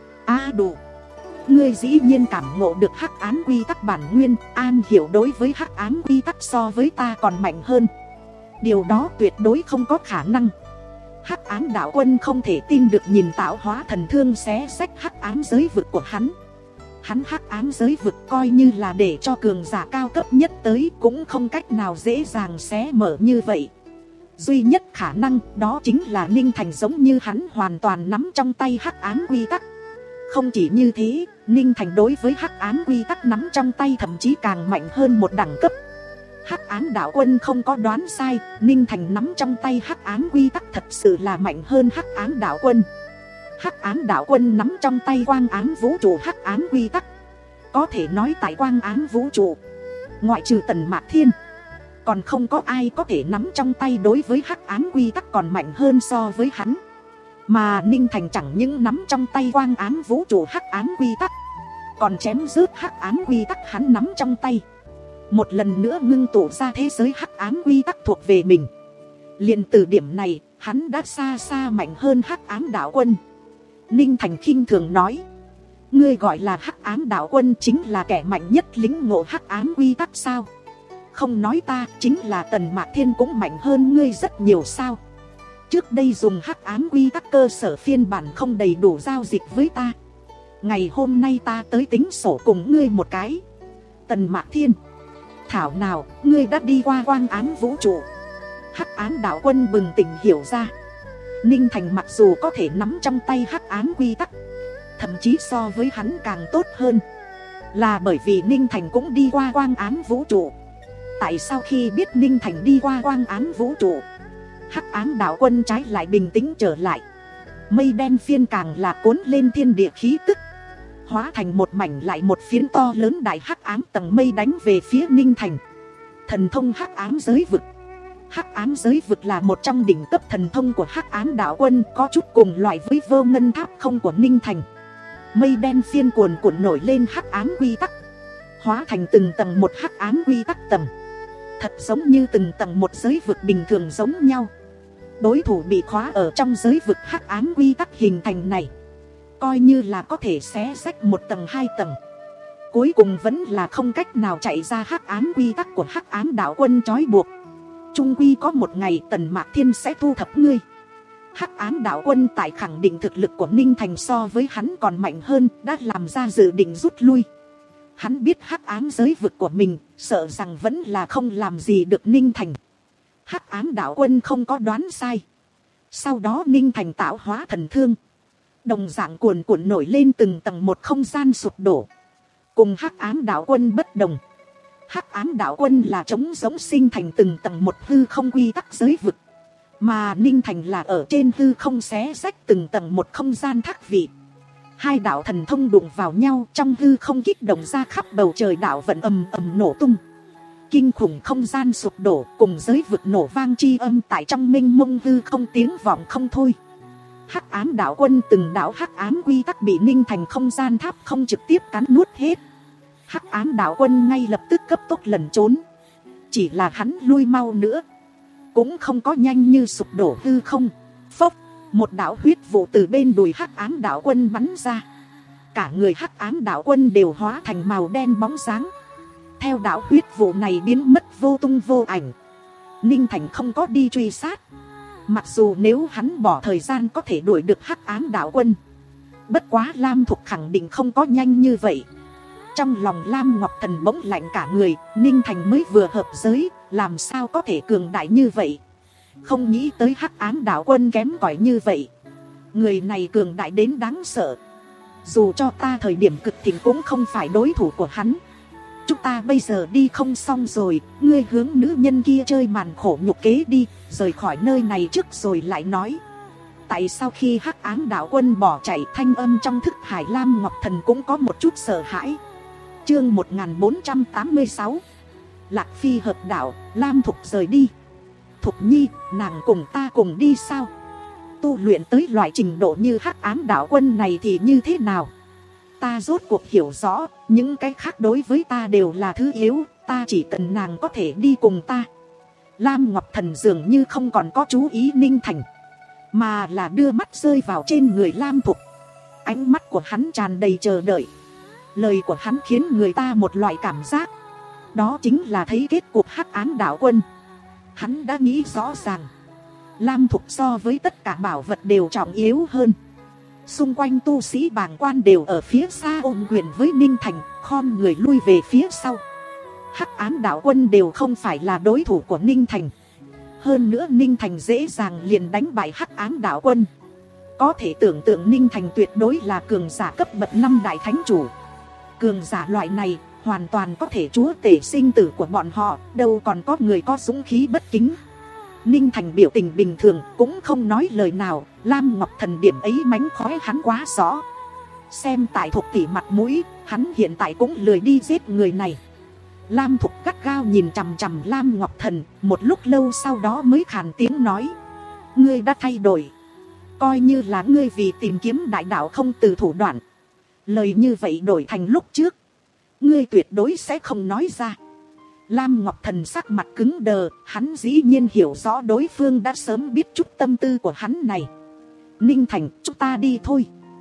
A đủ, ngươi dĩ nhiên cảm ngộ được hắc ám quy tắc bản nguyên, an hiểu đối với hắc ám quy tắc so với ta còn mạnh hơn. Điều đó tuyệt đối không có khả năng. Hắc ám đạo quân không thể tin được nhìn tạo hóa thần thương xé xách hắc ám giới vực của hắn. Hắn hắc ám giới vực coi như là để cho cường giả cao cấp nhất tới cũng không cách nào dễ dàng xé mở như vậy. Duy nhất khả năng đó chính là Ninh Thành giống như hắn hoàn toàn nắm trong tay hắc ám quy tắc. Không chỉ như thế, Ninh Thành đối với hắc ám quy tắc nắm trong tay thậm chí càng mạnh hơn một đẳng cấp. Hắc ám đạo quân không có đoán sai, Ninh Thành nắm trong tay hắc ám quy tắc thật sự là mạnh hơn hắc ám đạo quân. Hắc ám đạo quân nắm trong tay quang ám vũ trụ hắc ám quy tắc. Có thể nói tại quang ám vũ trụ, ngoại trừ Tần Mạc Thiên, còn không có ai có thể nắm trong tay đối với hắc ám quy tắc còn mạnh hơn so với hắn. Mà Ninh Thành chẳng những nắm trong tay quang ám vũ trụ hắc ám quy tắc, còn chém rớt hắc ám quy tắc hắn nắm trong tay, một lần nữa ngưng tụ ra thế giới hắc ám quy tắc thuộc về mình. Liền từ điểm này, hắn đã xa xa mạnh hơn hắc ám đạo quân. Ninh Thành khinh thường nói, ngươi gọi là hắc ám đạo quân chính là kẻ mạnh nhất lĩnh ngộ hắc ám quy tắc sao? Không nói ta, chính là Tần Mạc Thiên cũng mạnh hơn ngươi rất nhiều sao? Trước đây dùng hắc ám quy tắc cơ sở phiên bản không đầy đủ giao dịch với ta. Ngày hôm nay ta tới tính sổ cùng ngươi một cái. Tần Mạc Thiên, thảo nào ngươi đã đi qua quang ám vũ trụ. Hắc ám đạo quân bừng tỉnh hiểu ra, Ninh Thành mặc dù có thể nắm trong tay hắc ám quy tắc, thậm chí so với hắn càng tốt hơn, là bởi vì Ninh Thành cũng đi qua quang ám vũ trụ. Tại sao khi biết Ninh Thành đi qua quang ám vũ trụ, hắc ám đạo quân trái lại bình tĩnh trở lại. Mây đen phiên càng là cuốn lên thiên địa khí tức, hóa thành một mảnh lại một phiến to lớn đại hắc ám tầng mây đánh về phía Ninh Thành. Thần thông hắc ám giới vực. Hắc ám giới vực là một trong đỉnh cấp thần thông của hắc ám đạo quân, có chút cùng loại với vô ngân tháp không của Ninh Thành. Mây đen phiên cuồn cuộn nổi lên hắc ám quy tắc, hóa thành từng tầng một hắc ám quy tắc tầng, thật giống như từng tầng một giới vực bình thường giống nhau. Đối thủ bị khóa ở trong giới vực hắc ám quy tắc hình thành này, coi như là có thể xé rách một tầng hai tầng, cuối cùng vẫn là không cách nào chạy ra hắc ám quy tắc của hắc ám đạo quân trói buộc. Trung quy có một ngày Tần Mạc Thiên sẽ thu thập ngươi. Hắc ám đạo quân tại khẳng định thực lực của Ninh Thành so với hắn còn mạnh hơn, đã làm ra dự định rút lui. Hắn biết hắc ám giới vực của mình, sợ rằng vẫn là không làm gì được Ninh Thành. Hắc ám đạo quân không có đoán sai. Sau đó Ninh Thành tạo hóa thần thương, đồng dạng cuồn cuộn nổi lên từng tầng một không gian sụp đổ. Cùng hắc ám đạo quân bất đồng, hắc ám đạo quân là trống giống sinh thành từng tầng một hư không quy tắc giới vực, mà Ninh Thành là ở trên hư không xé rách từng tầng một không gian thác vị. Hai đạo thần thông đụng vào nhau, trong hư không kích động ra khắp bầu trời, đạo vận ầm ầm nổ tung. Kinh khủng không gian sụp đổ cùng giới vực nổ vang chi âm tại trong mênh mông hư không tiếng vọng không thôi. Hắc ám đạo quân từng đạo hắc ám quy tắc bị Ninh Thành không gian tháp không trực tiếp cắn nuốt hết. Hắc ám đạo quân ngay lập tức cấp tốc lẩn trốn, chỉ là hắn lui mau nữa cũng không có nhanh như sụp đổ hư không. Phốc, một đạo huyết vụ từ bên đùi hắc ám đạo quân bắn ra, cả người hắc ám đạo quân đều hóa thành màu đen bóng dáng. Theo đạo huyết vụ này biến mất vô tung vô ảnh, Ninh Thành không có đi truy sát. Mặc dù nếu hắn bỏ thời gian có thể đuổi được hắc ám đạo quân, bất quá Lam Thục khẳng định không có nhanh như vậy. Trong lòng Lam Ngọc Thần bỗng lạnh cả người. Ninh Thành mới vừa hợp giới, làm sao có thể cường đại như vậy. Không nghĩ tới Hắc Ám Đạo Quân kém cỏi như vậy. Người này cường đại đến đáng sợ. Dù cho ta thời điểm cực thịnh cũng không phải đối thủ của hắn. Chúng ta bây giờ đi không xong rồi. Ngươi hướng nữ nhân kia chơi màn khổ nhục kế đi. Rời khỏi nơi này trước rồi lại nói. Tại sao khi Hắc Ám Đạo Quân bỏ chạy, thanh âm trong thức hải Lam Ngọc Thần cũng có một chút sợ hãi. Chương một nghìn bốn trăm tám mươi sáu. Lạc Phi hợp đạo, Lam Thục rời đi. Thục Nhi, nàng cùng ta cùng đi sao? Tu luyện tới loại trình độ như Hắc Ám Đạo Quân này thì như thế nào? Ta rốt cuộc hiểu rõ, những cái khác đối với ta đều là thứ yếu. Ta chỉ cần nàng có thể đi cùng ta. Lam Ngọc Thần dường như không còn có chú ý Ninh Thành, mà là đưa mắt rơi vào trên người Lam Thục. Ánh mắt của hắn tràn đầy chờ đợi. Lời của hắn khiến người ta một loại cảm giác. Đó chính là thấy kết cục Hắc Ám Đạo Quân. Hắn đã nghĩ rõ ràng. Lam Thục so với tất cả bảo vật đều trọng yếu hơn. Xung quanh tu sĩ bàng quan đều ở phía xa ôm quyền với Ninh Thành, khom người lui về phía sau. Hắc Ám Đạo Quân đều không phải là đối thủ của Ninh Thành. Hơn nữa Ninh Thành dễ dàng liền đánh bại Hắc Ám Đạo Quân. Có thể tưởng tượng Ninh Thành tuyệt đối là cường giả cấp bậc năm đại thánh chủ. Cường giả loại này hoàn toàn có thể chúa tể sinh tử của bọn họ. Đâu còn có người có dũng khí bất kính. Ninh Thành biểu tình bình thường cũng không nói lời nào. Lam Ngọc Thần điểm ấy mánh khóe hắn quá rõ. Xem tại Thục tỷ mặt mũi, hắn hiện tại cũng lười đi giết người này. Lam Thục gắt gao nhìn chằm chằm Lam Ngọc Thần. Một lúc lâu sau đó mới khàn tiếng nói. Ngươi đã thay đổi. Coi như là ngươi vì tìm kiếm đại đạo không từ thủ đoạn. Lời như vậy đổi thành lúc trước, ngươi tuyệt đối sẽ không nói ra. Lam Ngọc Thần sắc mặt cứng đờ. Hắn dĩ nhiên hiểu rõ đối phương đã sớm biết chút tâm tư của hắn này. Ninh Thành, chúng ta đi thôi.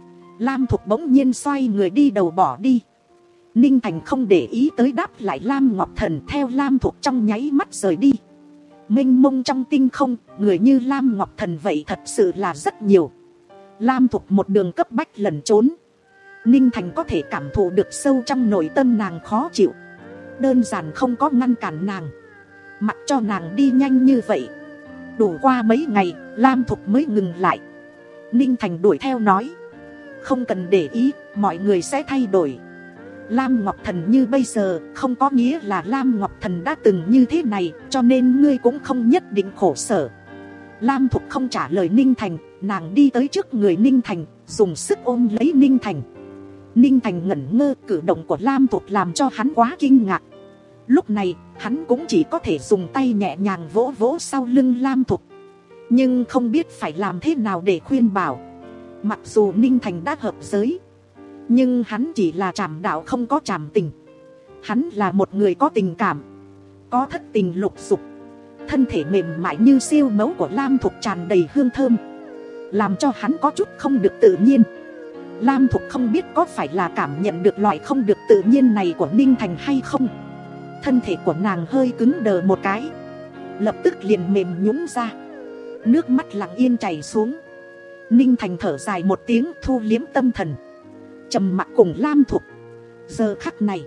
Lam Thục bỗng nhiên xoay người đi đầu bỏ đi. Ninh Thành không để ý tới đáp lại Lam Ngọc Thần, theo Lam Thục trong nháy mắt rời đi. Mênh mông trong tinh không, người như Lam Ngọc Thần vậy thật sự là rất nhiều. Lam Thục một đường cấp bách lẩn trốn. Ninh Thành có thể cảm thụ được sâu trong nội tâm nàng khó chịu. Đơn giản không có ngăn cản nàng, mặc cho nàng đi nhanh như vậy. Đủ qua mấy ngày, Lam Thục mới ngừng lại. Ninh Thành đuổi theo nói. Không cần để ý, mọi người sẽ thay đổi. Lam Ngọc Thần như bây giờ không có nghĩa là Lam Ngọc Thần đã từng như thế này, cho nên ngươi cũng không nhất định khổ sở. Lam Thục không trả lời Ninh Thành. Nàng đi tới trước người Ninh Thành, dùng sức ôm lấy Ninh Thành. Ninh Thành ngẩn ngơ, cử động của Lam Thục làm cho hắn quá kinh ngạc. Lúc này hắn cũng chỉ có thể dùng tay nhẹ nhàng vỗ vỗ sau lưng Lam Thục, nhưng không biết phải làm thế nào để khuyên bảo. Mặc dù Ninh Thành đã hợp giới, nhưng hắn chỉ là trảm đạo không có trảm tình. Hắn là một người có tình cảm, có thất tình lục dục. Thân thể mềm mại như siêu mẫu của Lam Thục tràn đầy hương thơm, làm cho hắn có chút không được tự nhiên. Lam Thục không biết có phải là cảm nhận được loại không được tự nhiên này của Ninh Thành hay không. Thân thể của nàng hơi cứng đờ một cái, lập tức liền mềm nhũn ra. Nước mắt lặng yên chảy xuống. Ninh Thành thở dài một tiếng, thu liếm tâm thần, trầm mặc cùng Lam Thục. Giờ khắc này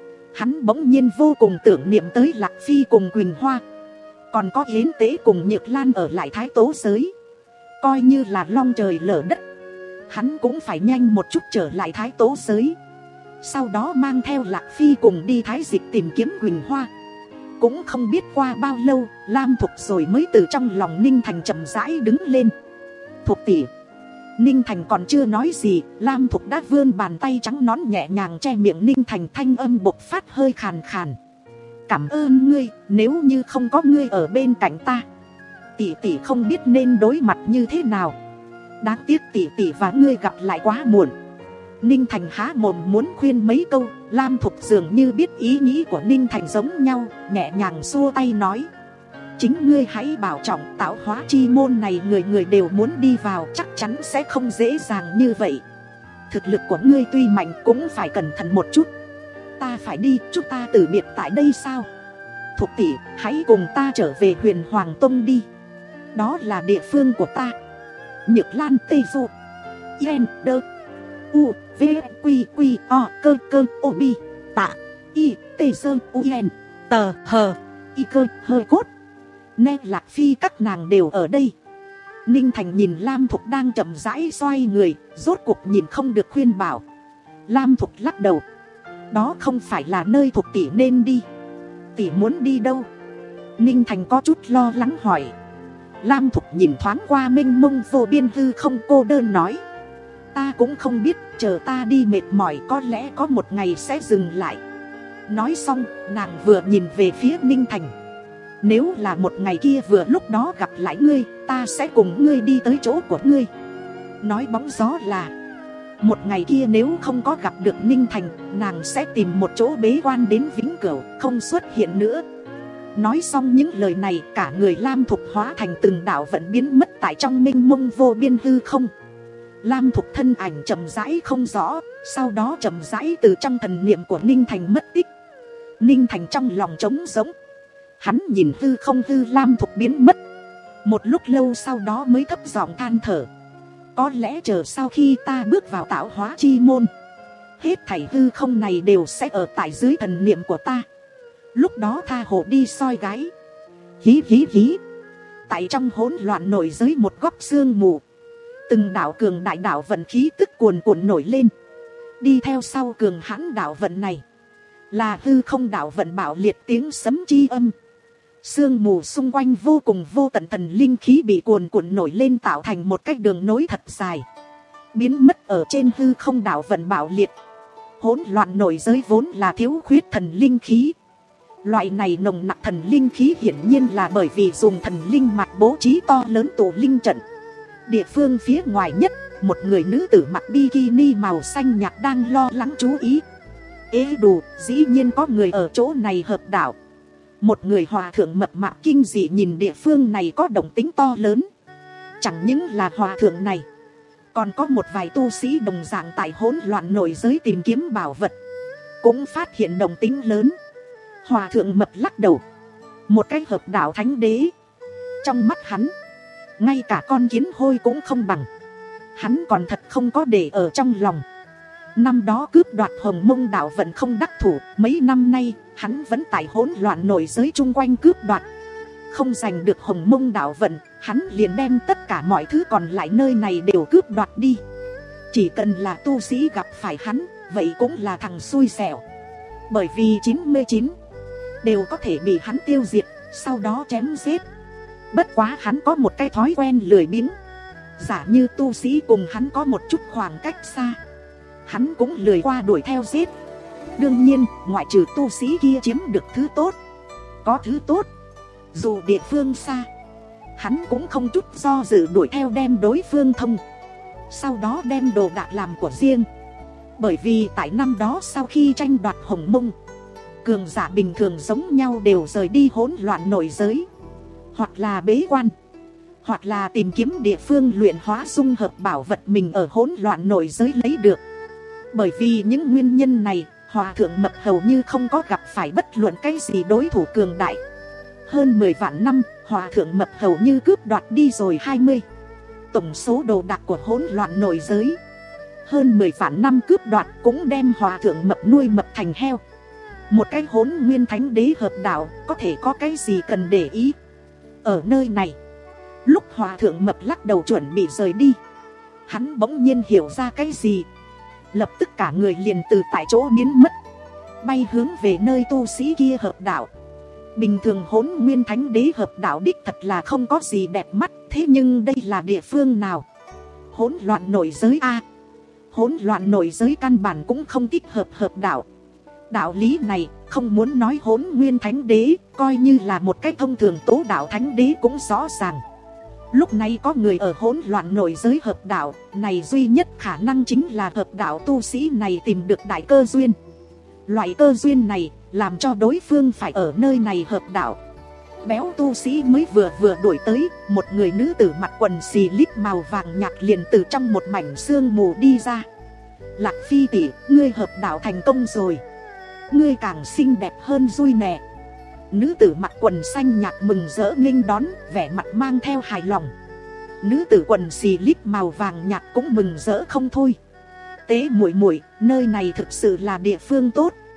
hắn bỗng nhiên vô cùng tưởng niệm tới Lạc Phi cùng Quỳnh Hoa, còn có Yến Tế cùng Nhược Lan ở lại Thái Tố giới. Coi như là long trời lở đất, hắn cũng phải nhanh một chút trở lại Thái Tố giới. Sau đó mang theo Lạc Phi cùng đi Thái Dịch tìm kiếm Quỳnh Hoa. Cũng không biết qua bao lâu, Lam Thục rồi mới từ trong lòng Ninh Thành chậm rãi đứng lên. Thục tỷ. Ninh Thành còn chưa nói gì, Lam Thục đã vươn bàn tay trắng nõn nhẹ nhàng che miệng Ninh Thành, thanh âm bộc phát hơi khàn khàn. Cảm ơn ngươi, nếu như không có ngươi ở bên cạnh ta, tỷ tỷ không biết nên đối mặt như thế nào. Đáng tiếc tỷ tỷ và ngươi gặp lại quá muộn. Ninh Thành há mồm muốn khuyên mấy câu, Lam Thục dường như biết ý nghĩ của Ninh Thành giống nhau, nhẹ nhàng xua tay nói. Chính ngươi hãy bảo trọng, tạo hóa chi môn này người người đều muốn đi vào, chắc chắn sẽ không dễ dàng như vậy. Thực lực của ngươi tuy mạnh cũng phải cẩn thận một chút. Ta phải đi, chúng ta từ biệt tại đây sao? Thục tỷ, hãy cùng ta trở về Huyền Hoàng Tông đi. Đó là địa phương của ta. Nhược Lan Tê Du Yên Đơ U V Quy Quy O Cơ Cơ Ô Bi. Tạ y tê sơ u en tờ hờ y cơ hơ cốt. Nè Lạc Phi các nàng đều ở đây. Ninh Thành nhìn Lam Thục đang chậm rãi xoay người, rốt cuộc nhìn không được khuyên bảo. Lam Thục lắc đầu. Đó không phải là nơi Thục tỷ nên đi. Tỷ muốn đi đâu? Ninh Thành có chút lo lắng hỏi. Lam Thục nhìn thoáng qua mênh mông vô biên hư không, cô đơn nói. Ta cũng không biết, chờ ta đi mệt mỏi có lẽ có một ngày sẽ dừng lại. Nói xong, nàng vừa nhìn về phía Ninh Thành. Nếu là một ngày kia vừa lúc đó gặp lại ngươi, ta sẽ cùng ngươi đi tới chỗ của ngươi. Nói bóng gió là một ngày kia nếu không có gặp được Ninh Thành, nàng sẽ tìm một chỗ bế quan đến vĩnh cửu, không xuất hiện nữa. Nói xong những lời này, cả người Lam Thục hóa thành từng đạo vận biến mất tại trong mênh mông vô biên hư không. Lam Thục thân ảnh chậm rãi không rõ, sau đó chậm rãi từ trong thần niệm của Ninh Thành mất tích. Ninh Thành trong lòng trống rỗng. Hắn nhìn hư không hư Lam Thục biến mất. Một lúc lâu sau đó mới thấp giọng than thở. Có lẽ chờ sau khi ta bước vào tạo hóa chi môn, hết thảy hư không này đều sẽ ở tại dưới thần niệm của ta. Lúc đó tha hồ đi soi gái. Hí hí hí. Tại trong hỗn loạn nổi giới một góc sương mù, từng đạo cường đại đạo vận khí tức cuồn cuộn nổi lên. Đi theo sau cường hãn đạo vận này là hư không đạo vận bạo liệt tiếng sấm chi âm. Sương mù xung quanh vô cùng vô tận thần linh khí bị cuồn cuộn nổi lên, tạo thành một cái đường nối thật dài, biến mất ở trên hư không đạo vận bạo liệt. Hỗn loạn nổi giới vốn là thiếu khuyết thần linh khí. Loại này nồng nặc thần linh khí hiển nhiên là bởi vì dùng thần linh mạch bố trí to lớn tổ linh trận. Địa phương phía ngoài nhất, một người nữ tử mặc bikini màu xanh nhạt đang lo lắng chú ý. Ê đủ, dĩ nhiên có người ở chỗ này hợp đạo. Một người hòa thượng mập mạp kinh dị nhìn địa phương này có động tính to lớn. Chẳng những là hòa thượng này, còn có một vài tu sĩ đồng dạng tại hỗn loạn nổi giới tìm kiếm bảo vật, cũng phát hiện động tính lớn. Hòa thượng mập lắc đầu. Một cái hợp đạo thánh đế, trong mắt hắn, ngay cả con kiến hôi cũng không bằng. Hắn còn thật không có để ở trong lòng. Năm đó cướp đoạt Hồng Mông đạo vận không đắc thủ, mấy năm nay hắn vẫn tại hỗn loạn nổi giới chung quanh cướp đoạt. Không giành được Hồng Mông đạo vận, hắn liền đem tất cả mọi thứ còn lại nơi này đều cướp đoạt đi. Chỉ cần là tu sĩ gặp phải hắn, vậy cũng là thằng xui xẻo. Bởi vì chín mươi chín đều có thể bị hắn tiêu diệt, sau đó chém giết. Bất quá hắn có một cái thói quen lười biếng. Giả như tu sĩ cùng hắn có một chút khoảng cách xa, hắn cũng lười qua đuổi theo giết. Đương nhiên, ngoại trừ tu sĩ kia chiếm được thứ tốt, có thứ tốt, dù địa phương xa, hắn cũng không chút do dự đuổi theo đem đối phương thông, sau đó đem đồ đạc làm của riêng. Bởi vì tại năm đó sau khi tranh đoạt Hồng Mông, cường giả bình thường giống nhau đều rời đi hỗn loạn nổi giới, hoặc là bế quan, hoặc là tìm kiếm địa phương luyện hóa dung hợp bảo vật mình ở hỗn loạn nổi giới lấy được. Bởi vì những nguyên nhân này, hòa thượng mập hầu như không có gặp phải bất luận cái gì đối thủ cường đại. Hơn mười vạn năm, hòa thượng mập hầu như cướp đoạt đi rồi hai mươi tổng số đồ đạc của hỗn loạn nổi giới. Hơn mười vạn năm cướp đoạt cũng đem hòa thượng mập nuôi mập thành heo. Một cái hỗn nguyên thánh đế hợp đạo có thể có cái gì cần để ý. Ở nơi này, lúc hòa thượng mập lắc đầu chuẩn bị rời đi, hắn bỗng nhiên hiểu ra cái gì. Lập tức cả người liền từ tại chỗ biến mất, bay hướng về nơi tu sĩ kia hợp đạo. Bình thường hỗn nguyên thánh đế hợp đạo đích thật là không có gì đẹp mắt. Thế nhưng đây là địa phương nào? Hỗn loạn nổi giới a. Hỗn loạn nổi giới căn bản cũng không thích hợp hợp đạo. Đạo lý này không muốn nói hỗn nguyên thánh đế, coi như là một cách thông thường tố đạo thánh đế cũng rõ ràng. Lúc này có người ở hỗn loạn nổi giới hợp đạo, này duy nhất khả năng chính là hợp đạo tu sĩ này tìm được đại cơ duyên. Loại cơ duyên này làm cho đối phương phải ở nơi này hợp đạo. Béo tu sĩ mới vừa vừa đuổi tới, một người nữ tử mặc quần xì lít màu vàng nhạt liền từ trong một mảnh sương mù đi ra. Lạc Phi tỷ, ngươi hợp đạo thành công rồi. Ngươi càng xinh đẹp hơn Dui nè. Nữ tử mặc quần xanh nhạt mừng rỡ nghênh đón, vẻ mặt mang theo hài lòng. Nữ tử quần xì lít màu vàng nhạt cũng mừng rỡ không thôi. Tế muội muội, nơi này thực sự là địa phương tốt,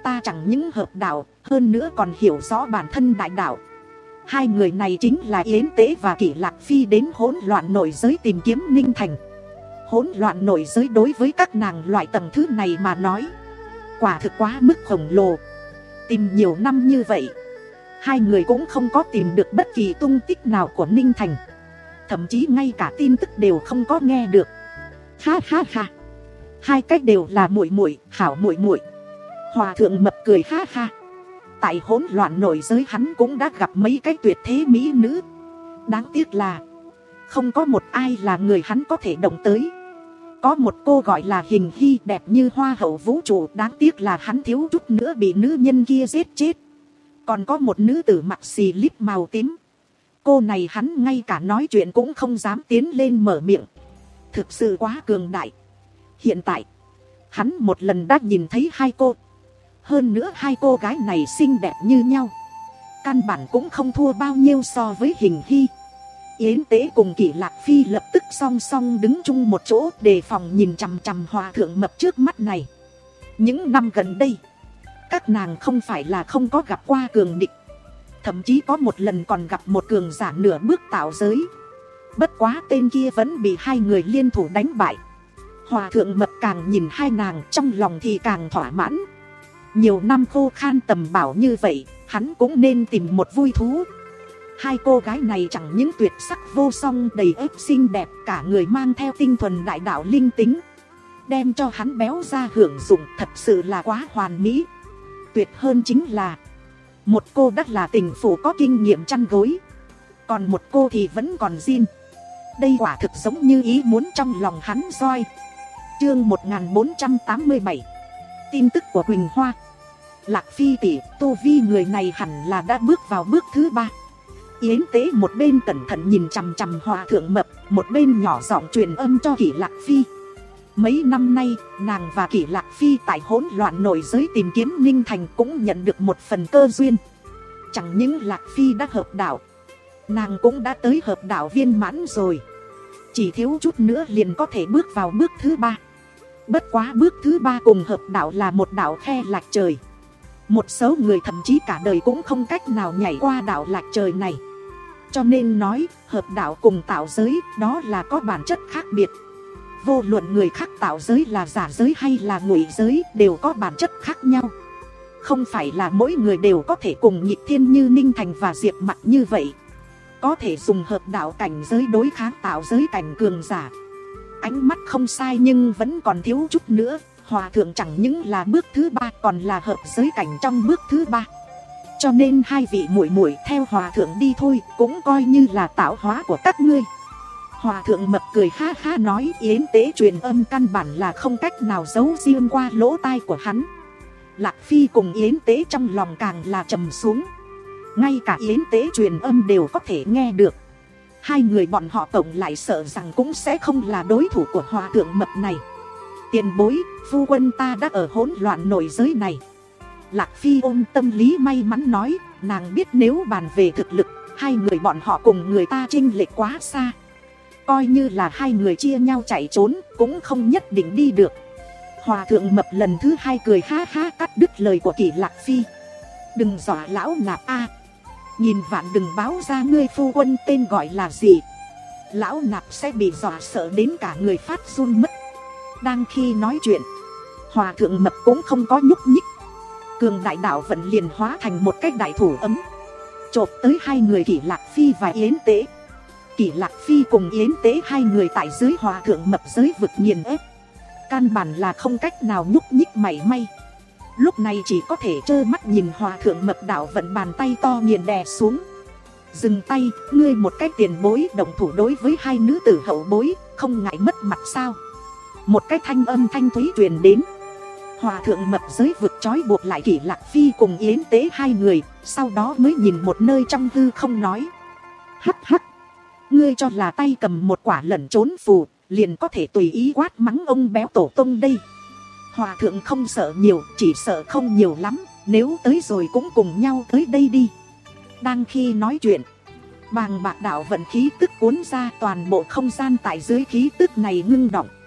ta chẳng những hợp đạo, hơn nữa còn hiểu rõ bản thân đại đạo. Hai người này chính là Yến Tế và Kỷ Lạc Phi đến hỗn loạn nội giới tìm kiếm Ninh Thành. Hỗn loạn nội giới đối với các nàng loại tầng thứ này mà nói, quả thực quá mức khổng lồ. Tìm nhiều năm như vậy, hai người cũng không có tìm được bất kỳ tung tích nào của Ninh Thành. Thậm chí ngay cả tin tức đều không có nghe được. Ha ha ha, hai cách đều là muội muội, hảo muội muội. Hòa thượng mập cười ha ha. Tại hỗn loạn nội giới hắn cũng đã gặp mấy cái tuyệt thế mỹ nữ. Đáng tiếc là không có một ai là người hắn có thể động tới. Có một cô gọi là Hình Hy, đẹp như hoa hậu vũ trụ. Đáng tiếc là hắn thiếu chút nữa bị nữ nhân kia giết chết. Còn có một nữ tử mặc xì lip màu tím. Cô này hắn ngay cả nói chuyện cũng không dám tiến lên mở miệng. Thực sự quá cường đại. Hiện tại hắn một lần đã nhìn thấy hai cô. Hơn nữa hai cô gái này xinh đẹp như nhau. Căn bản cũng không thua bao nhiêu so với Hình Hy. Yến Tế cùng Kỷ Lạc Phi lập tức song song đứng chung một chỗ, đề phòng nhìn chằm chằm hòa thượng mập trước mắt này. Những năm gần đây, các nàng không phải là không có gặp qua cường địch. Thậm chí có một lần còn gặp một cường giả nửa bước tạo giới. Bất quá tên kia vẫn bị hai người liên thủ đánh bại. Hòa thượng mập càng nhìn hai nàng trong lòng thì càng thỏa mãn. Nhiều năm khô khan tầm bảo như vậy, hắn cũng nên tìm một vui thú. Hai cô gái này chẳng những tuyệt sắc vô song đầy ếp xinh đẹp, cả người mang theo tinh thuần đại đạo linh tính, đem cho hắn béo ra hưởng dụng, thật sự là quá hoàn mỹ. Tuyệt hơn chính là một cô đắt là tình phụ có kinh nghiệm chăn gối, còn một cô thì vẫn còn zin. Đây quả thực giống như ý muốn trong lòng hắn roi. Chương một nghìn bốn trăm tám mươi bảy. Tin tức của Quỳnh Hoa. Lạc Phi tỷ, tu vi người này hẳn là đã bước vào bước thứ ba. Yến Tế một bên cẩn thận nhìn chằm chằm hòa thượng mập, một bên nhỏ giọng truyền âm cho Kỷ Lạc Phi. Mấy năm nay, nàng và Kỷ Lạc Phi tại hỗn loạn nội giới tìm kiếm Ninh Thành cũng nhận được một phần cơ duyên. Chẳng những Lạc Phi đã hợp đạo, nàng cũng đã tới hợp đạo viên mãn rồi. Chỉ thiếu chút nữa liền có thể bước vào bước thứ ba. Bất quá bước thứ ba cùng hợp đạo là một đạo khe lạch trời. Một số người thậm chí cả đời cũng không cách nào nhảy qua đạo lạch trời này. Cho nên nói, hợp đạo cùng tạo giới, đó là có bản chất khác biệt. Vô luận người khác tạo giới là giả giới hay là ngụy giới, đều có bản chất khác nhau. Không phải là mỗi người đều có thể cùng nhịp thiên như Ninh Thành và Diệp Mặc như vậy. Có thể dùng hợp đạo cảnh giới đối kháng tạo giới cảnh cường giả. Ánh mắt không sai nhưng vẫn còn thiếu chút nữa. Hòa thượng chẳng những là bước thứ ba, còn là hợp giới cảnh trong bước thứ ba. Cho nên hai vị muội muội theo hòa thượng đi thôi, cũng coi như là tạo hóa của các ngươi. Hòa thượng mập cười ha ha nói. Yến Tế truyền âm căn bản là không cách nào giấu riêng qua lỗ tai của hắn. Lạc Phi cùng Yến Tế trong lòng càng là trầm xuống. Ngay cả Yến Tế truyền âm đều có thể nghe được. Hai người bọn họ tổng lại sợ rằng cũng sẽ không là đối thủ của hòa thượng mập này. Tiền bối, phu quân ta đã ở hỗn loạn nội giới này. Lạc Phi ôm tâm lý may mắn nói. Nàng biết nếu bàn về thực lực, hai người bọn họ cùng người ta chênh lệch quá xa. Coi như là hai người chia nhau chạy trốn, cũng không nhất định đi được. Hòa thượng mập lần thứ hai cười ha ha cắt đứt lời của Kỷ Lạc Phi. Đừng dọa lão nạp a, nhìn vạn đừng báo ra ngươi phu quân tên gọi là gì. Lão nạp sẽ bị dọa sợ đến cả người phát run mất. Đang khi nói chuyện, hòa thượng mập cũng không có nhúc nhích. Cường đại đạo vận liền hóa thành một cái đại thủ ấm, chộp tới hai người Kỷ Lạc Phi và Yến Tế. Kỷ Lạc Phi cùng Yến Tế hai người tại dưới hòa thượng mập giới vực nghiền ép, căn bản là không cách nào nhúc nhích mảy may. Lúc này chỉ có thể trơ mắt nhìn hòa thượng mập đạo vận bàn tay to nghiền đè xuống. Dừng tay, ngươi một cái tiền bối động thủ đối với hai nữ tử hậu bối, không ngại mất mặt sao? Một cái thanh âm thanh thúy truyền đến. Hòa thượng mập giới vực trói buộc lại Kỷ Lạc Phi cùng Yến Tế hai người, sau đó mới nhìn một nơi trong hư không nói. Hắc hắc, ngươi cho là tay cầm một quả lẩn trốn phù, liền có thể tùy ý quát mắng ông béo tổ tông đây. Hòa thượng không sợ nhiều, chỉ sợ không nhiều lắm, nếu tới rồi cũng cùng nhau tới đây đi. Đang khi nói chuyện, bàng bạc đạo vận khí tức cuốn ra, toàn bộ không gian tại dưới khí tức này ngưng động.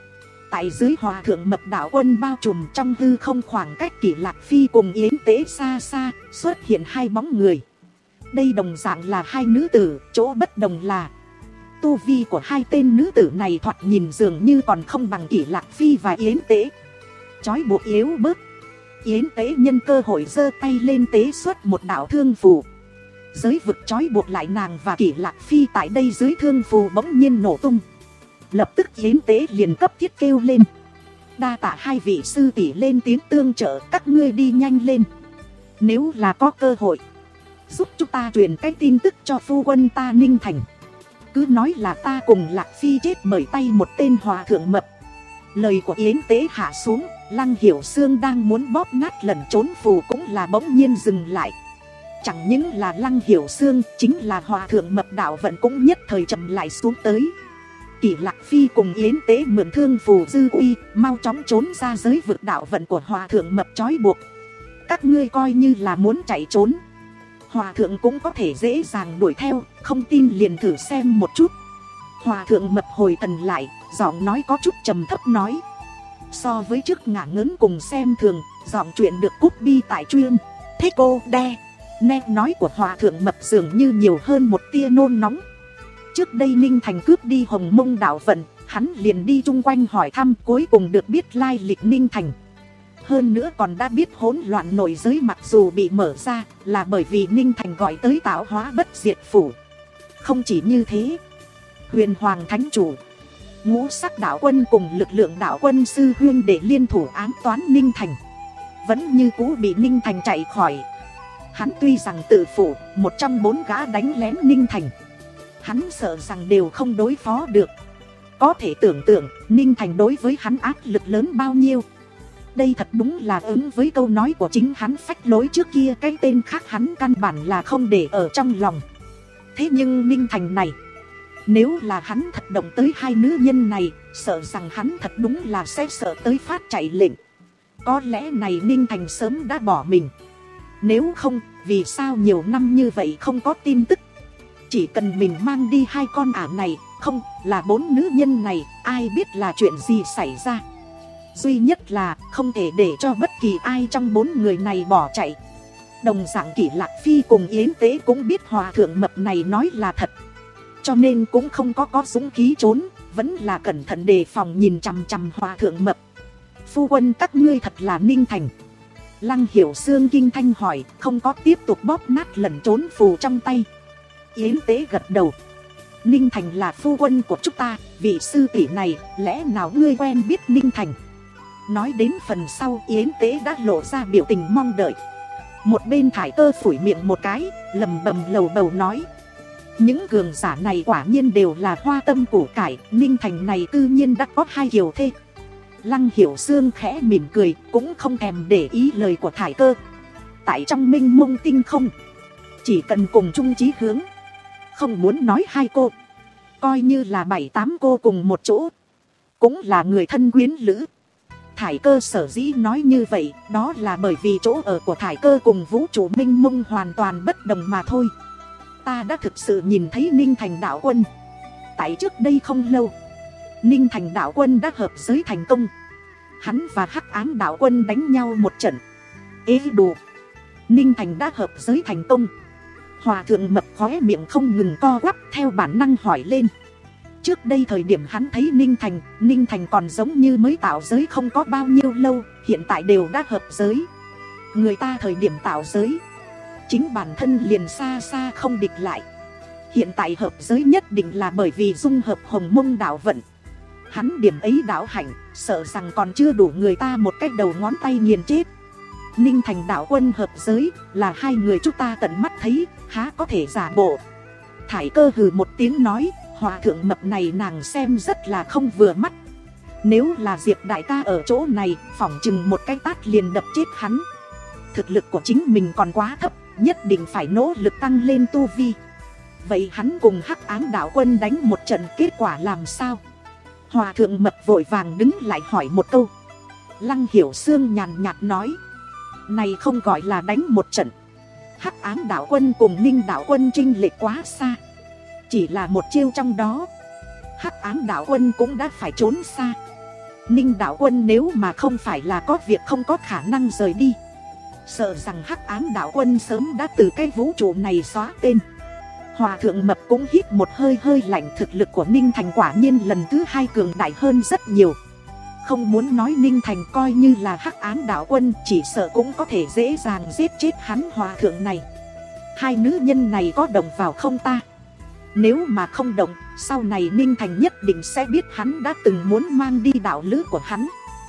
Tại dưới hòa thượng mập đạo quân bao trùm trong hư không, khoảng cách Kỷ Lạc Phi cùng Yến Tế xa xa xuất hiện hai bóng người. Đây đồng dạng là hai nữ tử, chỗ bất đồng là tu vi của hai tên nữ tử này thoạt nhìn dường như còn không bằng Kỷ Lạc Phi và Yến Tế. Chói buộc yếu bớt, Yến Tế nhân cơ hội giơ tay lên tế xuất một đạo thương phù. Giới vực chói buộc lại nàng và Kỷ Lạc Phi tại đây dưới thương phù bỗng nhiên nổ tung. Lập tức Yến Tế liền cấp thiết kêu lên: đa tạ hai vị sư tỷ lên tiếng tương trợ, các ngươi đi nhanh lên. Nếu là có cơ hội, giúp chúng ta truyền cái tin tức cho phu quân ta Ninh Thành. Cứ nói là ta cùng Lạc Phi chết bởi tay một tên hòa thượng mập. Lời của Yến Tế hạ xuống, Lăng Hiểu Xương đang muốn bóp nát lần trốn phù cũng là bỗng nhiên dừng lại. Chẳng những là Lăng Hiểu Xương, chính là hòa thượng mập đạo vận cũng nhất thời chậm lại xuống tới. Kỷ Lạc Phi cùng Yến Tế mượn thương phù dư uy, mau chóng trốn ra giới vực đạo vận của hòa thượng mập trói buộc. Các ngươi coi như là muốn chạy trốn, hòa thượng cũng có thể dễ dàng đuổi theo, không tin liền thử xem một chút. Hòa thượng mập hồi thần lại, giọng nói có chút trầm thấp nói. So với trước ngả ngớn cùng xem thường, giọng chuyện được cúp bi tại chuyên thế cô đe. Nét nói của hòa thượng mập dường như nhiều hơn một tia nôn nóng. Trước đây Ninh Thành cướp đi Hồng Mông đạo vận, hắn liền đi chung quanh hỏi thăm, cuối cùng được biết lai lịch Ninh Thành. Hơn nữa còn đã biết hỗn loạn nội giới mặc dù bị mở ra là bởi vì Ninh Thành gọi tới tạo hóa bất diệt phủ. Không chỉ như thế, Huyền Hoàng Thánh Chủ, Ngũ Sắc đạo quân cùng lực lượng đạo quân sư huyên để liên thủ ám toán Ninh Thành, vẫn như cũ bị Ninh Thành chạy khỏi. Hắn tuy rằng tự phủ một trong bốn gã đánh lén Ninh Thành, hắn sợ rằng đều không đối phó được. Có thể tưởng tượng Ninh Thành đối với hắn áp lực lớn bao nhiêu. Đây thật đúng là ứng với câu nói của chính hắn phách lối trước kia, cái tên khác hắn căn bản là không để ở trong lòng. Thế nhưng Ninh Thành này, nếu là hắn thật động tới hai nữ nhân này, sợ rằng hắn thật đúng là sẽ sợ tới phát chạy lệnh. Có lẽ này Ninh Thành sớm đã bỏ mình. Nếu không, vì sao nhiều năm như vậy không có tin tức. Chỉ cần mình mang đi hai con ả này, không là bốn nữ nhân này, ai biết là chuyện gì xảy ra. Duy nhất là không thể để cho bất kỳ ai trong bốn người này bỏ chạy. Đồng dạng Kỷ Lạc Phi cùng Yến Tế cũng biết hòa thượng mập này nói là thật, cho nên cũng không có có dũng khí trốn, vẫn là cẩn thận đề phòng nhìn chằm chằm hòa thượng mập. Phu quân các ngươi thật là Ninh Thành? Lăng Hiểu Xương kinh thanh hỏi, không có tiếp tục bóp nát lần trốn phù trong tay. Yến Tế gật đầu. Ninh Thành là phu quân của chúng ta, vị sư tỷ này, lẽ nào ngươi quen biết Ninh Thành? Nói đến phần sau, Yến Tế đã lộ ra biểu tình mong đợi. Một bên Thải Cơ phủi miệng một cái, lầm bầm lầu bầu nói: những cường giả này quả nhiên đều là hoa tâm củ cải, Ninh Thành này cư nhiên đã có hai kiều thê. Lăng Hiểu Xương khẽ mỉm cười, cũng không thèm để ý lời của Thải Cơ. Tại trong minh mông tinh không, chỉ cần cùng chung chí hướng, không muốn nói hai cô, coi như là bảy tám cô cùng một chỗ, cũng là người thân quyến lữ. Thải Cơ sở dĩ nói như vậy, đó là bởi vì chỗ ở của Thải Cơ cùng vũ trụ minh mông hoàn toàn bất đồng mà thôi. Ta đã thực sự nhìn thấy Ninh Thành đạo quân. Tại trước đây không lâu, Ninh Thành đạo quân đã hợp giới thành công. Hắn và Hắc Ám đạo quân đánh nhau một trận. Ê đủ, Ninh Thành đã hợp giới thành công. Hòa thượng mập khóe miệng không ngừng co quắp, theo bản năng hỏi lên. Trước đây thời điểm hắn thấy Ninh Thành, Ninh Thành còn giống như mới tạo giới không có bao nhiêu lâu, hiện tại đều đã hợp giới. Người ta thời điểm tạo giới, chính bản thân liền xa xa không địch lại. Hiện tại hợp giới nhất định là bởi vì dung hợp Hồng Mông đạo vận. Hắn điểm ấy đạo hạnh, sợ rằng còn chưa đủ người ta một cái đầu ngón tay nghiền chết. Ninh Thành đạo quân hợp giới, là hai người chúng ta tận mắt thấy, há có thể giả bộ. Thải Cơ hừ một tiếng nói, hòa thượng mập này nàng xem rất là không vừa mắt. Nếu là Diệp đại ca ở chỗ này, phỏng chừng một cái tát liền đập chết hắn. Thực lực của chính mình còn quá thấp, nhất định phải nỗ lực tăng lên tu vi. Vậy hắn cùng Hắc Ám đạo quân đánh một trận, kết quả làm sao? Hòa thượng mập vội vàng đứng lại hỏi một câu. Lăng Hiểu Xương nhàn nhạt nói, này không gọi là đánh một trận. Hắc Ám đạo quân cùng Ninh đạo quân chênh lệch quá xa. Chỉ là một chiêu trong đó, Hắc Ám đạo quân cũng đã phải trốn xa. Ninh đạo quân nếu mà không phải là có việc không có khả năng rời đi, sợ rằng hắc ám đạo quân sớm đã từ cái vũ trụ này xóa tên. Hòa thượng mập cũng hít một hơi hơi lạnh, thực lực của Ninh Thành quả nhiên lần thứ hai cường đại hơn rất nhiều. Không muốn nói Ninh Thành coi như là hắc ám đạo quân, chỉ sợ cũng có thể dễ dàng giết chết hắn hòa thượng này. Hai nữ nhân này có động vào không ta? Nếu mà không động, sau này Ninh Thành nhất định sẽ biết hắn đã từng muốn mang đi đạo lữ của hắn.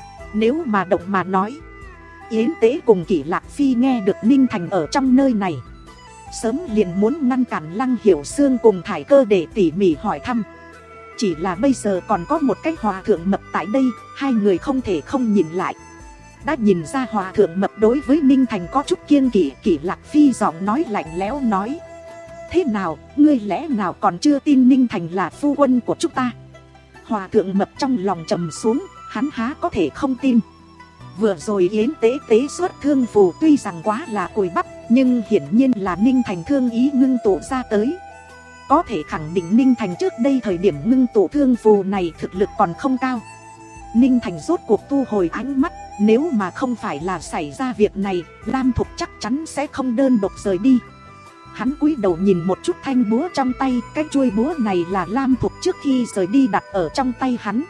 Nếu mà động mà nói, Yến Tế cùng Kỷ Lạc Phi nghe được Ninh Thành ở trong nơi này, sớm liền muốn ngăn cản Lăng Hiểu Xương cùng Thải Cơ để tỉ mỉ hỏi thăm. Chỉ là bây giờ còn có một cái hòa thượng mập tại đây, hai người không thể không nhìn lại. Đã nhìn ra hòa thượng mập đối với Ninh Thành có chút kiêng kỵ. Kỷ Lạc Phi giọng nói lạnh lẽo nói: thế nào, ngươi lẽ nào còn chưa tin Ninh Thành là phu quân của chúng ta? Hòa thượng mập trong lòng trầm xuống, hắn há có thể không tin. Vừa rồi Yến Tế tế xuất thương phù tuy rằng quá là cùi bắp, nhưng hiển nhiên là Ninh Thành thương ý ngưng tụ ra tới. Có thể khẳng định Ninh Thành trước đây thời điểm ngưng tụ thương phù này thực lực còn không cao. Ninh Thành rốt cuộc thu hồi ánh mắt, nếu mà không phải là xảy ra việc này, Lam Thục chắc chắn sẽ không đơn độc rời đi. Hắn cúi đầu nhìn một chút thanh búa trong tay, cái chuôi búa này là Lam Thục trước khi rời đi đặt ở trong tay hắn.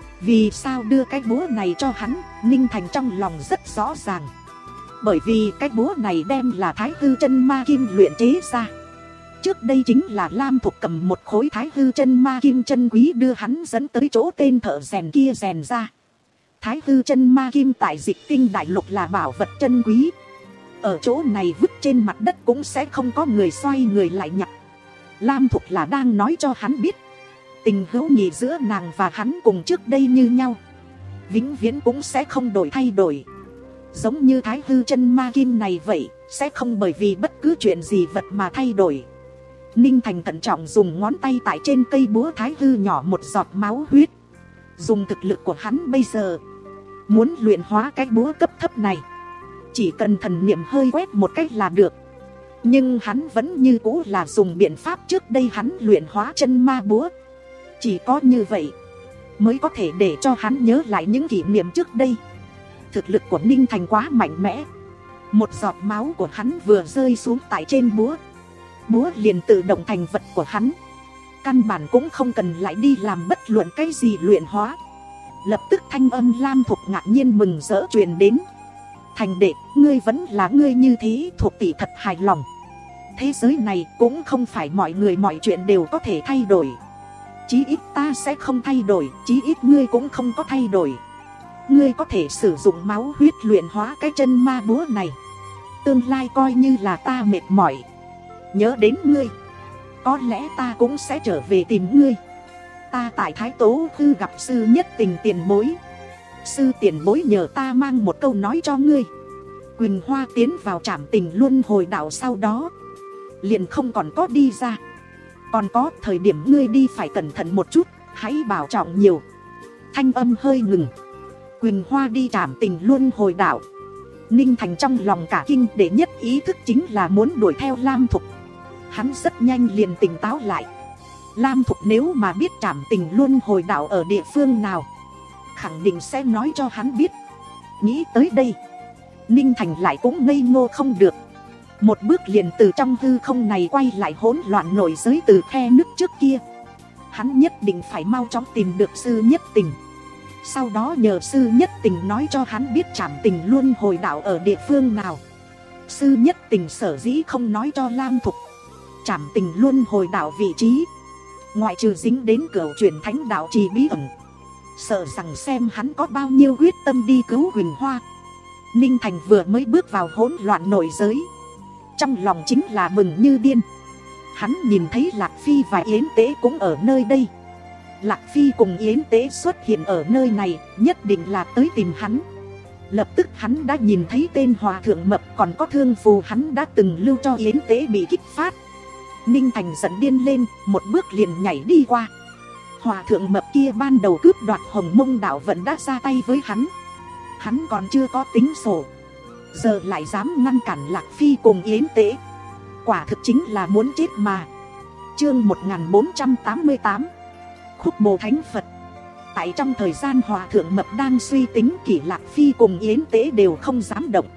Vì sao đưa cái búa này cho hắn, Ninh Thành trong lòng rất rõ ràng. Bởi vì cái búa này đem là Thái Hư Chân Ma Kim luyện chế ra. Trước đây chính là Lam Thục cầm một khối Thái Hư Chân Ma Kim chân quý đưa hắn dẫn tới chỗ tên thợ rèn kia rèn ra. Thái Hư Chân Ma Kim tại Dịch Tinh Đại Lục là bảo vật chân quý. Ở chỗ này vứt trên mặt đất cũng sẽ không có người xoay người lại nhặt. Lam Thục là đang nói cho hắn biết, tình hữu nghị giữa nàng và hắn cùng trước đây như nhau, vĩnh viễn cũng sẽ không đổi thay đổi. Giống như Thái Hư Chân Ma Kim này vậy, sẽ không bởi vì bất cứ chuyện gì vật mà thay đổi. Ninh Thành thận trọng dùng ngón tay tại trên cây búa Thái Hư nhỏ một giọt máu huyết. Dùng thực lực của hắn bây giờ, muốn luyện hóa cái búa cấp thấp này, chỉ cần thần niệm hơi quét một cách là được. Nhưng hắn vẫn như cũ là dùng biện pháp trước đây hắn luyện hóa chân ma búa. Chỉ có như vậy mới có thể để cho hắn nhớ lại những kỷ niệm trước đây. Thực lực của Ninh Thành quá mạnh mẽ. Một giọt máu của hắn vừa rơi xuống tại trên búa, búa liền tự động thành vật của hắn. Căn bản cũng không cần lại đi làm bất luận cái gì luyện hóa. Lập tức thanh âm Lam Thục ngạc nhiên mừng rỡ truyền đến: Thành đệ, ngươi vẫn là ngươi như thế, thuộc tỷ thật hài lòng. Thế giới này cũng không phải mọi người mọi chuyện đều có thể thay đổi. Chí ít ta sẽ không thay đổi, chí ít ngươi cũng không có thay đổi. Ngươi có thể sử dụng máu huyết luyện hóa cái chân ma búa này. Tương lai coi như là ta mệt mỏi, nhớ đến ngươi, có lẽ ta cũng sẽ trở về tìm ngươi. Ta tại Thái Tố Khư gặp sư nhất tình tiền bối. Sư tiền bối nhờ ta mang một câu nói cho ngươi. Quỳnh Hoa tiến vào trảm tình luân hồi đạo sau đó liền không còn có đi ra. Còn có thời điểm ngươi đi phải cẩn thận một chút, hãy bảo trọng nhiều. Thanh âm hơi ngừng. Quỳnh Hoa đi trảm tình luân hồi đạo. Ninh Thành trong lòng cả kinh, để nhất ý thức chính là muốn đuổi theo Lam Thục. Hắn rất nhanh liền tỉnh táo lại. Lam Thục nếu mà biết trảm tình luân hồi đạo ở địa phương nào, khẳng định sẽ nói cho hắn biết. Nghĩ tới đây, Ninh Thành lại cũng ngây ngô không được. Một bước liền từ trong hư không này quay lại hỗn loạn nổi giới từ khe nước trước kia. Hắn nhất định phải mau chóng tìm được sư nhất tình. Sau đó nhờ sư nhất tình nói cho hắn biết trảm tình luân hồi đạo ở địa phương nào. Sư nhất tình sở dĩ không nói cho Lam Thục trảm tình luân hồi đạo vị trí, ngoại trừ dính đến cửu chuyển thánh đạo trì bí ẩn, sợ rằng xem hắn có bao nhiêu quyết tâm đi cứu Quỳnh Hoa. Ninh Thành vừa mới bước vào hỗn loạn nội giới, trong lòng chính là mừng như điên. Hắn nhìn thấy Lạc Phi và Yến Tế cũng ở nơi đây. Lạc Phi cùng Yến Tế xuất hiện ở nơi này, nhất định là tới tìm hắn. Lập tức hắn đã nhìn thấy tên hòa thượng mập còn có thương phù hắn đã từng lưu cho Yến Tế bị kích phát. Ninh Thành giận điên lên, một bước liền nhảy đi qua. Hòa thượng mập kia ban đầu cướp đoạt Hồng Mông đạo vẫn đã ra tay với hắn. Hắn còn chưa có tính sổ, giờ lại dám ngăn cản Lạc Phi cùng Yến Tế, quả thực chính là muốn chết mà. Chương một nghìn bốn trăm tám mươi tám, Khúc Bồ Thánh Phật. Tại trong thời gian Hòa thượng Mập đang suy tính, Kỷ Lạc Phi cùng Yến Tế đều không dám động.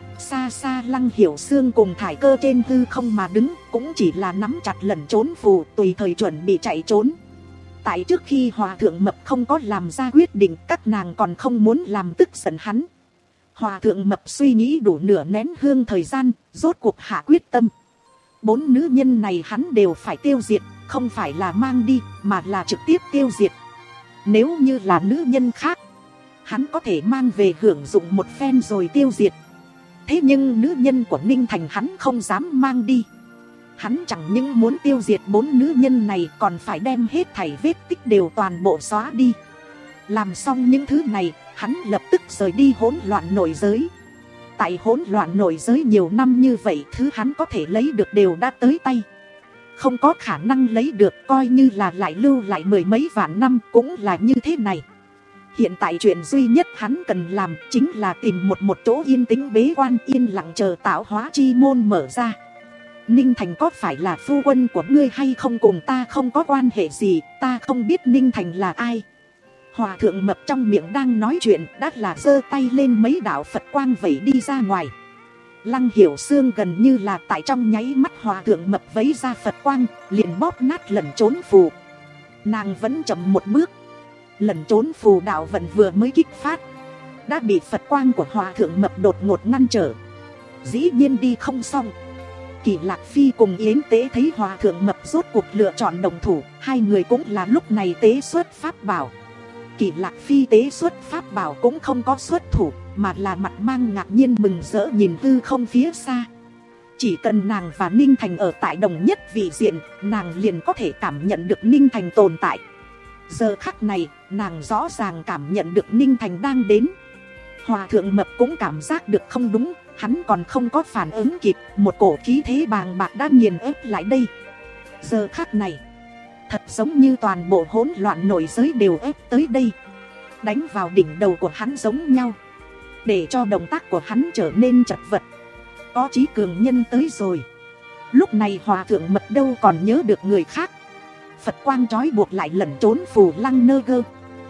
Xa xa Lăng Hiểu Xương cùng Thải Cơ trên hư không mà đứng, cũng chỉ là nắm chặt lẩn trốn phù, tùy thời chuẩn bị chạy trốn. Tại trước khi Hòa thượng Mập không có làm ra quyết định, các nàng còn không muốn làm tức giận hắn. Hòa thượng Mập suy nghĩ đủ nửa nén hương thời gian, rốt cuộc hạ quyết tâm. Bốn nữ nhân này hắn đều phải tiêu diệt, không phải là mang đi, mà là trực tiếp tiêu diệt. Nếu như là nữ nhân khác, hắn có thể mang về hưởng dụng một phen rồi tiêu diệt. Thế nhưng nữ nhân của Ninh Thành hắn không dám mang đi. Hắn chẳng những muốn tiêu diệt bốn nữ nhân này, còn phải đem hết thảy vết tích đều toàn bộ xóa đi. Làm xong những thứ này, hắn lập tức rời đi hỗn loạn nội giới. Tại hỗn loạn nội giới nhiều năm như vậy, thứ hắn có thể lấy được đều đã tới tay. Không có khả năng lấy được, coi như là lại lưu lại mười mấy vạn năm cũng là như thế này. Hiện tại chuyện duy nhất hắn cần làm chính là tìm một một chỗ yên tĩnh bế quan, yên lặng chờ tạo hóa chi môn mở ra. Ninh Thành có phải là phu quân của ngươi hay không cùng ta không có quan hệ gì, ta không biết Ninh Thành là ai. Hòa thượng Mập trong miệng đang nói chuyện, đã là giơ tay lên mấy đạo Phật quang vẩy đi ra ngoài. Lăng Hiểu Xương gần như là tại trong nháy mắt Hòa thượng Mập vấy ra Phật quang, liền bóp nát lẩn trốn phù. Nàng vẫn chậm một bước. Lẩn trốn phù đạo vận vừa mới kích phát, đã bị Phật quang của Hòa thượng Mập đột ngột ngăn trở. Dĩ nhiên đi không xong. Kỷ Lạc Phi cùng Yến Tế thấy Hòa thượng Mập rốt cuộc lựa chọn đồng thủ, hai người cũng là lúc này tế xuất pháp bảo. Kỷ Lạc Phi tế xuất pháp bảo cũng không có xuất thủ, mà là mặt mang ngạc nhiên mừng rỡ nhìn hư không phía xa. Chỉ cần nàng và Ninh Thành ở tại đồng nhất vị diện, nàng liền có thể cảm nhận được Ninh Thành tồn tại. Giờ khắc này, nàng rõ ràng cảm nhận được Ninh Thành đang đến. Hòa thượng Mập cũng cảm giác được không đúng, hắn còn không có phản ứng kịp, một cổ khí thế bàng bạc đã nghiền ép lại đây. Giờ khắc này, thật giống như toàn bộ hỗn loạn nội giới đều ép tới đây, đánh vào đỉnh đầu của hắn giống nhau, để cho động tác của hắn trở nên chật vật. Có chí cường nhân tới rồi. Lúc này Hòa thượng Mập đâu còn nhớ được người khác. Phật quang trói buộc lại lẩn trốn phù lăng nơ gơ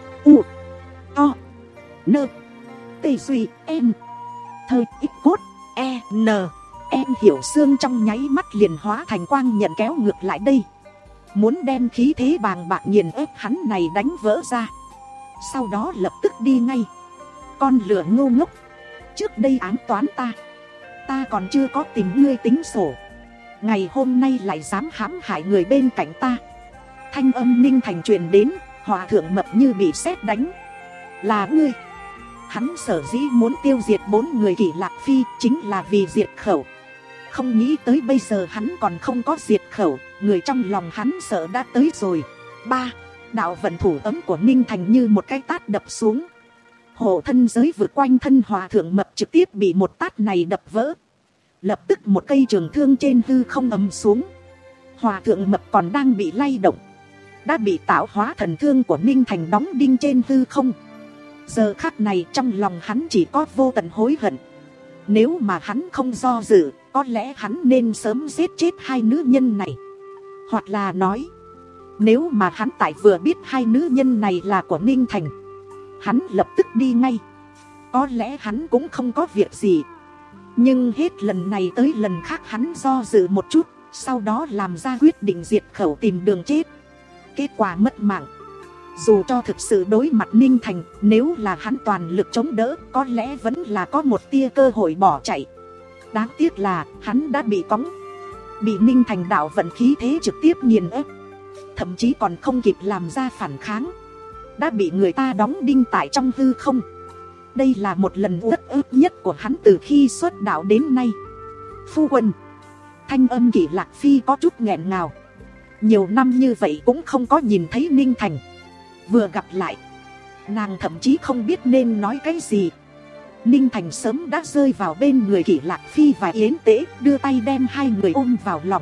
u to nơ tê suy em thơ ít cốt e n. Em Hiểu Xương trong nháy mắt liền hóa thành quang nhận kéo ngược lại đây, muốn đem khí thế bàng bạc nghiền ép hắn này đánh vỡ ra. Sau đó lập tức đi ngay. Con lửa ngu ngốc, trước đây ám toán ta, ta còn chưa có tìm ngươi tính sổ, ngày hôm nay lại dám hãm hại người bên cạnh ta. Thanh âm Ninh Thành truyền đến, Hòa thượng Mập như bị sét đánh. Là ngươi. Hắn sở dĩ muốn tiêu diệt bốn người Kỷ Lạc Phi chính là vì diệt khẩu. Không nghĩ tới bây giờ hắn còn không có diệt khẩu, người trong lòng hắn sợ đã tới rồi. Ba, đạo vận thủ ấm của Ninh Thành như một cái tát đập xuống. Hộ thân giới vượt quanh thân Hòa thượng Mập trực tiếp bị một tát này đập vỡ. Lập tức một cây trường thương trên hư không ầm xuống. Hòa thượng Mập còn đang bị lay động, đã bị tạo hóa thần thương của Ninh Thành đóng đinh trên hư không. Giờ khắc này trong lòng hắn chỉ có vô tận hối hận. Nếu mà hắn không do dự, có lẽ hắn nên sớm giết chết hai nữ nhân này. Hoặc là nói, nếu mà hắn tại vừa biết hai nữ nhân này là của Ninh Thành, hắn lập tức đi ngay, có lẽ hắn cũng không có việc gì. Nhưng hết lần này tới lần khác hắn do dự một chút, sau đó làm ra quyết định diệt khẩu tìm đường chết. Kết quả mất mạng. Dù cho thực sự đối mặt Ninh Thành, nếu là hắn toàn lực chống đỡ, có lẽ vẫn là có một tia cơ hội bỏ chạy. Đáng tiếc là hắn đã bị cóng, bị Ninh Thành đạo vận khí thế trực tiếp nghiền ép, thậm chí còn không kịp làm ra phản kháng, đã bị người ta đóng đinh tại trong hư không. Đây là một lần uất ức nhất của hắn từ khi xuất đạo đến nay. Phu quân. Thanh âm Kỷ Lạc Phi có chút nghẹn ngào. Nhiều năm như vậy cũng không có nhìn thấy Ninh Thành, vừa gặp lại, nàng thậm chí không biết nên nói cái gì. Ninh Thành sớm đã rơi vào bên người Kỷ Lạc Phi và Yến Tế, đưa tay đem hai người ôm vào lòng.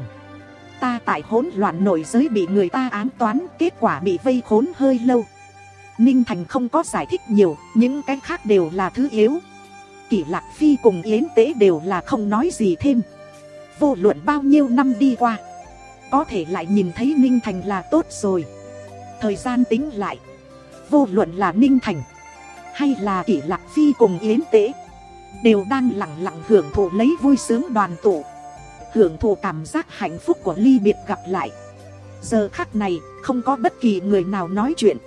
Ta tại hỗn loạn nội giới bị người ta ám toán, kết quả bị vây khốn hơi lâu. Ninh Thành không có giải thích nhiều, những cái khác đều là thứ yếu. Kỷ Lạc Phi cùng Yến Tế đều là không nói gì thêm. Vô luận bao nhiêu năm đi qua, có thể lại nhìn thấy Ninh Thành là tốt rồi. Thời gian tính lại, Vô luận là Ninh Thành hay là Kỷ Lạc Phi cùng Yến Tế, đều đang lặng lặng hưởng thụ lấy vui sướng đoàn tụ, hưởng thụ cảm giác hạnh phúc của ly biệt gặp lại. Giờ khắc này không có bất kỳ người nào nói chuyện.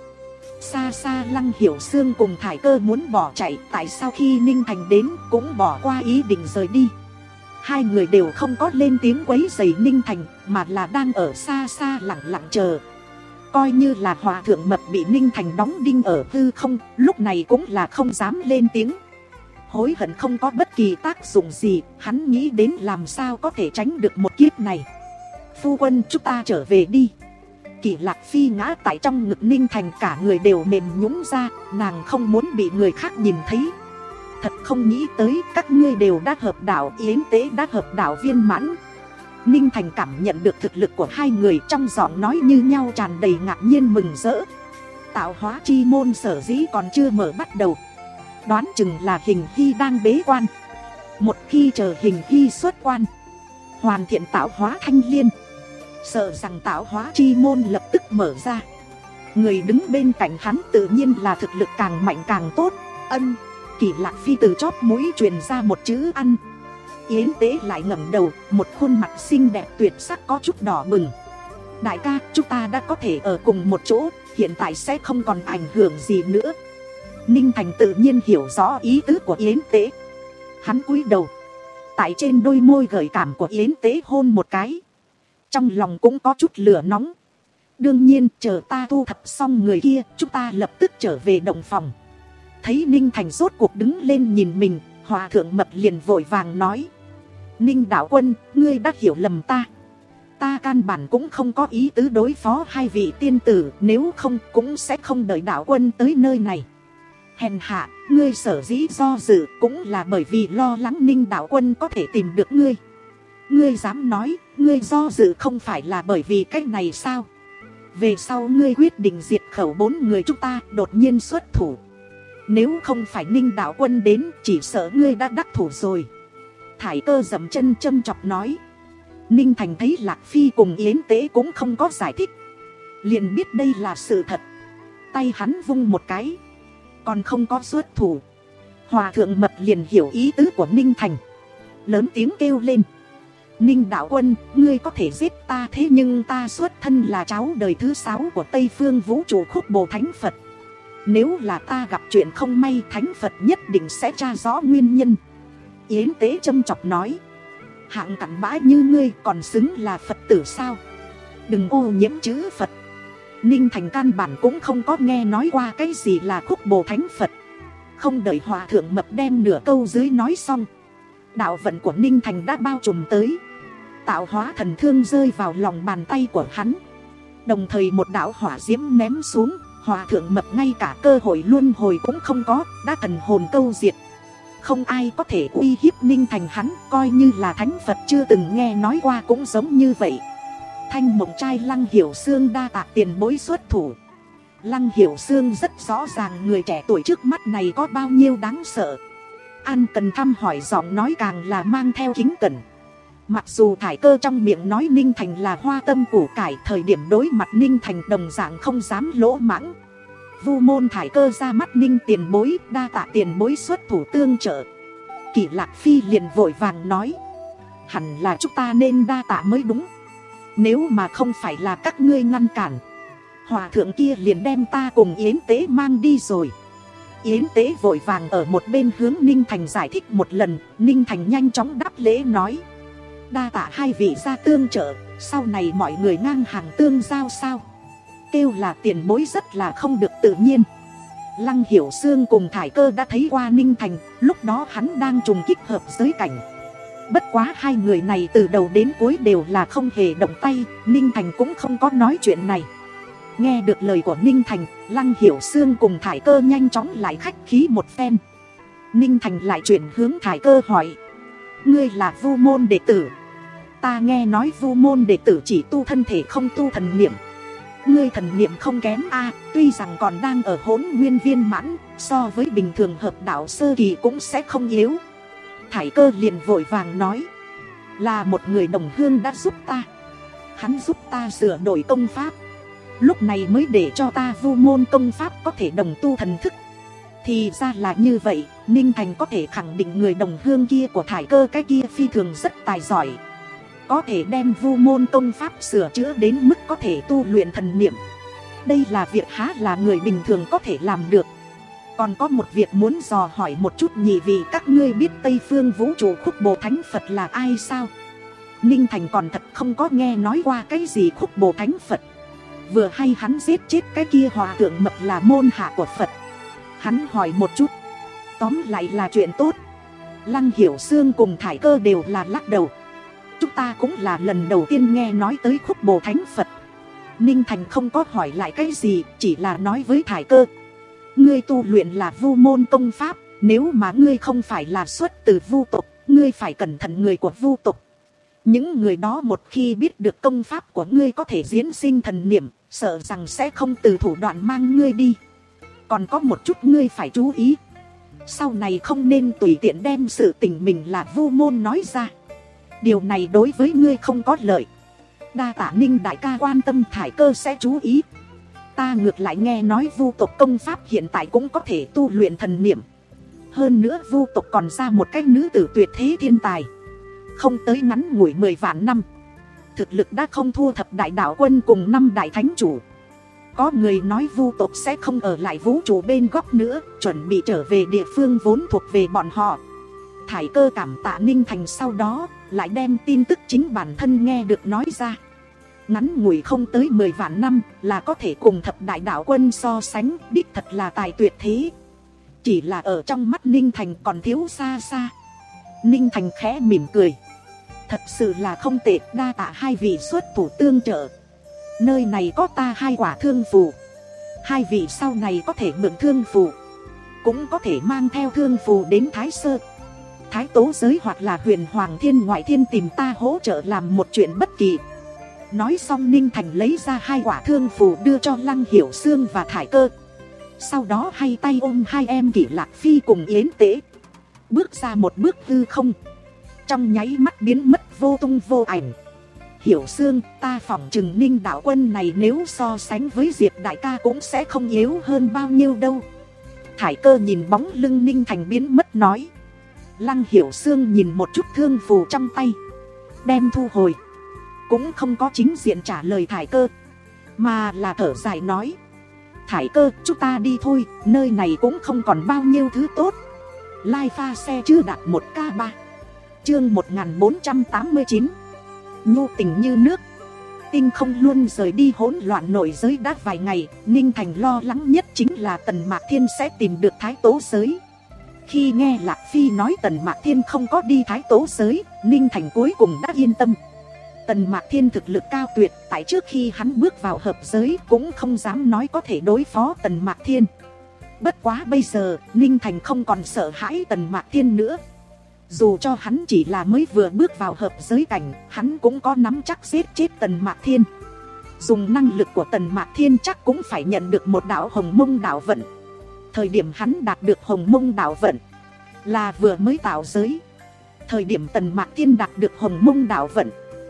Xa xa Lăng Hiểu Sương cùng Thải Cơ muốn bỏ chạy, tại sao khi Ninh Thành đến cũng bỏ qua ý định rời đi. Hai người đều không có lên tiếng quấy rầy Ninh Thành, mà là đang ở xa xa lặng lặng chờ. Coi như là Hòa Thượng Mập bị Ninh Thành đóng đinh ở hư không, lúc này cũng là không dám lên tiếng. Hối hận không có bất kỳ tác dụng gì, hắn nghĩ đến làm sao có thể tránh được một kiếp này. Phu quân, chúng ta trở về đi. Kỷ Lạc Phi ngã tại trong ngực Ninh Thành, cả người đều mềm nhũn ra, nàng không muốn bị người khác nhìn thấy. Thật không nghĩ tới các ngươi đều đã hợp đạo, Yến Tế đã hợp đạo viên mãn. Ninh Thành cảm nhận được thực lực của hai người, trong giọng nói như nhau tràn đầy ngạc nhiên mừng rỡ. Tạo hóa chi môn sở dĩ còn chưa mở bắt đầu, đoán chừng là Hình Hy đang bế quan. Một khi chờ Hình Hy xuất quan, hoàn thiện tạo hóa thanh liên, sợ rằng tạo hóa chi môn lập tức mở ra. Người đứng bên cạnh hắn tự nhiên là thực lực càng mạnh càng tốt. Ân. Kỷ Lạc Phi từ chóp mũi truyền ra một chữ ăn. Yến Tế lại ngẩng đầu, một khuôn mặt xinh đẹp tuyệt sắc có chút đỏ bừng. Đại ca, chúng ta đã có thể ở cùng một chỗ, hiện tại sẽ không còn ảnh hưởng gì nữa. Ninh Thành tự nhiên hiểu rõ ý tứ của Yến Tế. Hắn cúi đầu, tại trên đôi môi gợi cảm của Yến Tế hôn một cái. Trong lòng cũng có chút lửa nóng. Đương nhiên, chờ ta thu thập xong người kia, chúng ta lập tức trở về động phòng. Thấy Ninh Thành rốt cuộc đứng lên nhìn mình, Hòa Thượng Mập liền vội vàng nói: Ninh đạo quân, ngươi đã hiểu lầm ta. Ta căn bản cũng không có ý tứ đối phó hai vị tiên tử, nếu không cũng sẽ không đợi đạo quân tới nơi này. Hèn hạ, ngươi sở dĩ do dự cũng là bởi vì lo lắng Ninh đạo quân có thể tìm được ngươi. Ngươi dám nói, ngươi do dự không phải là bởi vì cách này sao? Về sau ngươi quyết định diệt khẩu bốn người chúng ta, đột nhiên xuất thủ. Nếu không phải Ninh đạo quân đến, chỉ sợ ngươi đã đắc thủ rồi. Thải Cơ dậm chân châm chọc nói. Ninh Thành thấy Lạc Phi cùng Yến Tế cũng không có giải thích, liền biết đây là sự thật. Tay hắn vung một cái, còn không có xuất thủ. Hòa Thượng Mập liền hiểu ý tứ của Ninh Thành, lớn tiếng kêu lên: Ninh đạo quân, ngươi có thể giết ta, thế nhưng ta xuất thân là cháu đời thứ sáu của Tây Phương Vũ trụ Khúc Bồ Thánh Phật. Nếu là ta gặp chuyện không may, Thánh Phật nhất định sẽ tra rõ nguyên nhân. Yến Tế châm chọc nói: hạng cặn bã như ngươi còn xứng là Phật tử sao? Đừng ô nhiễm chữ Phật. Ninh Thành căn bản cũng không có nghe nói qua cái gì là Khúc Bồ Thánh Phật. Không đợi Hòa Thượng Mập đem nửa câu dưới nói xong, đạo vận của Ninh Thành đã bao trùm tới. Tạo hóa thần thương rơi vào lòng bàn tay của hắn, đồng thời một đạo hỏa diễm ném xuống. Hòa Thượng Mập ngay cả cơ hội luân hồi cũng không có, đã thần hồn câu diệt. Không ai có thể uy hiếp Ninh Thành hắn, coi như là Thánh Phật chưa từng nghe nói qua cũng giống như vậy. Thanh Mộng Trai Lăng Hiểu Sương đa tạ tiền bối xuất thủ. Lăng Hiểu Sương rất rõ ràng người trẻ tuổi trước mắt này có bao nhiêu đáng sợ. An Cần thăm hỏi giọng nói càng là mang theo kính cẩn. Mặc dù Thải Cơ trong miệng nói Ninh Thành là hoa tâm củ cải, thời điểm đối mặt Ninh Thành đồng dạng không dám lỗ mãng. Vu môn Thải Cơ ra mắt Ninh tiền bối, đa tạ tiền bối xuất thủ tương trợ. Kỷ Lạc Phi liền vội vàng nói: hẳn là chúng ta nên đa tạ mới đúng. Nếu mà không phải là các ngươi ngăn cản, hòa thượng kia liền đem ta cùng Yến Tế mang đi rồi. Yến Tế vội vàng ở một bên hướng Ninh Thành giải thích một lần. Ninh Thành nhanh chóng đáp lễ nói: đa tạ hai vị ra tương trợ, sau này mọi người ngang hàng tương giao sao? Kêu là tiền bối rất là không được tự nhiên. Lăng Hiểu Sương cùng Thải Cơ đã thấy qua Ninh Thành, lúc đó hắn đang trùng kích hợp giới cảnh. Bất quá hai người này từ đầu đến cuối đều là không hề động tay, Ninh Thành cũng không có nói chuyện này. Nghe được lời của Ninh Thành, Lăng Hiểu Sương cùng Thải Cơ nhanh chóng lại khách khí một phen. Ninh Thành lại chuyển hướng Thải Cơ hỏi: ngươi là Vu môn đệ tử? Ta nghe nói Vu môn đệ tử chỉ tu thân thể không tu thần niệm. Ngươi thần niệm không kém a, à, tuy rằng còn đang ở hỗn nguyên viên mãn, so với bình thường hợp đạo sơ kỳ cũng sẽ không yếu. Thải Cơ liền vội vàng nói: là một người đồng hương đã giúp ta. Hắn giúp ta sửa đổi công pháp, lúc này mới để cho ta vu môn công pháp có thể đồng tu thần thức. Thì ra là như vậy, Ninh Thành có thể khẳng định người đồng hương kia của Thải Cơ cái kia phi thường rất tài giỏi, có thể đem vu môn công pháp sửa chữa đến mức có thể tu luyện thần niệm. Đây là việc há là người bình thường có thể làm được. Còn có một việc muốn dò hỏi một chút nhị vị, các ngươi biết Tây Phương Vũ Trụ Khúc Bồ Thánh Phật là ai sao? Ninh Thành còn thật không có nghe nói qua cái gì Khúc Bồ Thánh Phật. Vừa hay hắn giết chết cái kia hòa thượng mập là môn hạ của Phật. Hắn hỏi một chút, tóm lại là chuyện tốt. Lăng Hiểu Xương cùng Thải Cơ đều là lắc đầu. Chúng ta cũng là lần đầu tiên nghe nói tới Khúc Bồ Thánh Phật. Ninh Thành không có hỏi lại cái gì, chỉ là nói với Thải Cơ, ngươi tu luyện là vu môn công pháp, nếu mà ngươi không phải là xuất từ vu tộc, ngươi phải cẩn thận người của vu tộc. Những người đó một khi biết được công pháp của ngươi có thể diễn sinh thần niệm, sợ rằng sẽ không từ thủ đoạn mang ngươi đi. Còn có một chút ngươi phải chú ý, sau này không nên tùy tiện đem sự tình mình là vu môn nói ra. Điều này đối với ngươi không có lợi. Đa tạ Ninh đại ca quan tâm, Thải Cơ sẽ chú ý. Ta ngược lại nghe nói vu tộc công pháp hiện tại cũng có thể tu luyện thần niệm. Hơn nữa vu tộc còn ra một cái nữ tử tuyệt thế thiên tài, không tới ngắn ngủi mười vạn năm, thực lực đã không thua thập đại đạo quân cùng năm đại thánh chủ. Có người nói vu tộc sẽ không ở lại vũ trụ bên góc nữa, chuẩn bị trở về địa phương vốn thuộc về bọn họ. Thải Cơ cảm tạ Ninh Thành, sau đó lại đem tin tức chính bản thân nghe được nói ra. Ngắn ngủi không tới mười vạn năm là có thể cùng thập đại đạo quân so sánh, đích thật là tài tuyệt thế. Chỉ là ở trong mắt Ninh Thành còn thiếu xa xa. Ninh Thành khẽ mỉm cười, thật sự là không tệ, đa tạ hai vị xuất thủ tương trợ. Nơi này có ta hai quả thương phù, hai vị sau này có thể mượn thương phù, cũng có thể mang theo thương phù đến Thái Sơ, Thái Tố giới hoặc là Huyền Hoàng Thiên Ngoại Thiên tìm ta hỗ trợ làm một chuyện bất kỳ. Nói xong Ninh Thành lấy ra hai quả thương phù đưa cho Lăng Hiểu Xương và Thải Cơ. Sau đó hay tay ôm hai em Kỷ Lạc Phi cùng Yến Tế, bước ra một bước hư không, trong nháy mắt biến mất vô tung vô ảnh. Hiểu Xương, ta phỏng chừng Ninh đạo quân này nếu so sánh với Diệp đại ca cũng sẽ không yếu hơn bao nhiêu đâu. Thải Cơ nhìn bóng lưng Ninh Thành biến mất nói. Lăng Hiểu Xương nhìn một chút thương phù trong tay, đem thu hồi, cũng không có chính diện trả lời Thải Cơ, mà là thở dài nói, Thải Cơ, chúng ta đi thôi, nơi này cũng không còn bao nhiêu thứ tốt. Lai pha xe chưa đạt một k ba. Chương một nghìn bốn trăm tám mươi chín. Nhu tình như nước. Tinh không luôn rời đi hỗn loạn nội giới đã vài ngày, Ninh Thành lo lắng nhất chính là Tần Mạc Thiên sẽ tìm được Thái Tố giới. Khi nghe Lạc Phi nói Tần Mạc Thiên không có đi Thái Tố giới, Ninh Thành cuối cùng đã yên tâm. Tần Mạc Thiên thực lực cao tuyệt, tại trước khi hắn bước vào hợp giới cũng không dám nói có thể đối phó Tần Mạc Thiên. Bất quá bây giờ, Ninh Thành không còn sợ hãi Tần Mạc Thiên nữa. Dù cho hắn chỉ là mới vừa bước vào hợp giới cảnh, hắn cũng có nắm chắc giết chết Tần Mạc Thiên. Dùng năng lực của Tần Mạc Thiên chắc cũng phải nhận được một đạo Hồng Mông đạo vận. Thời điểm hắn đạt được Hồng Mông đạo vận là vừa mới tạo giới. Thời điểm Tần Mạc Thiên đạt được Hồng Mông đạo vận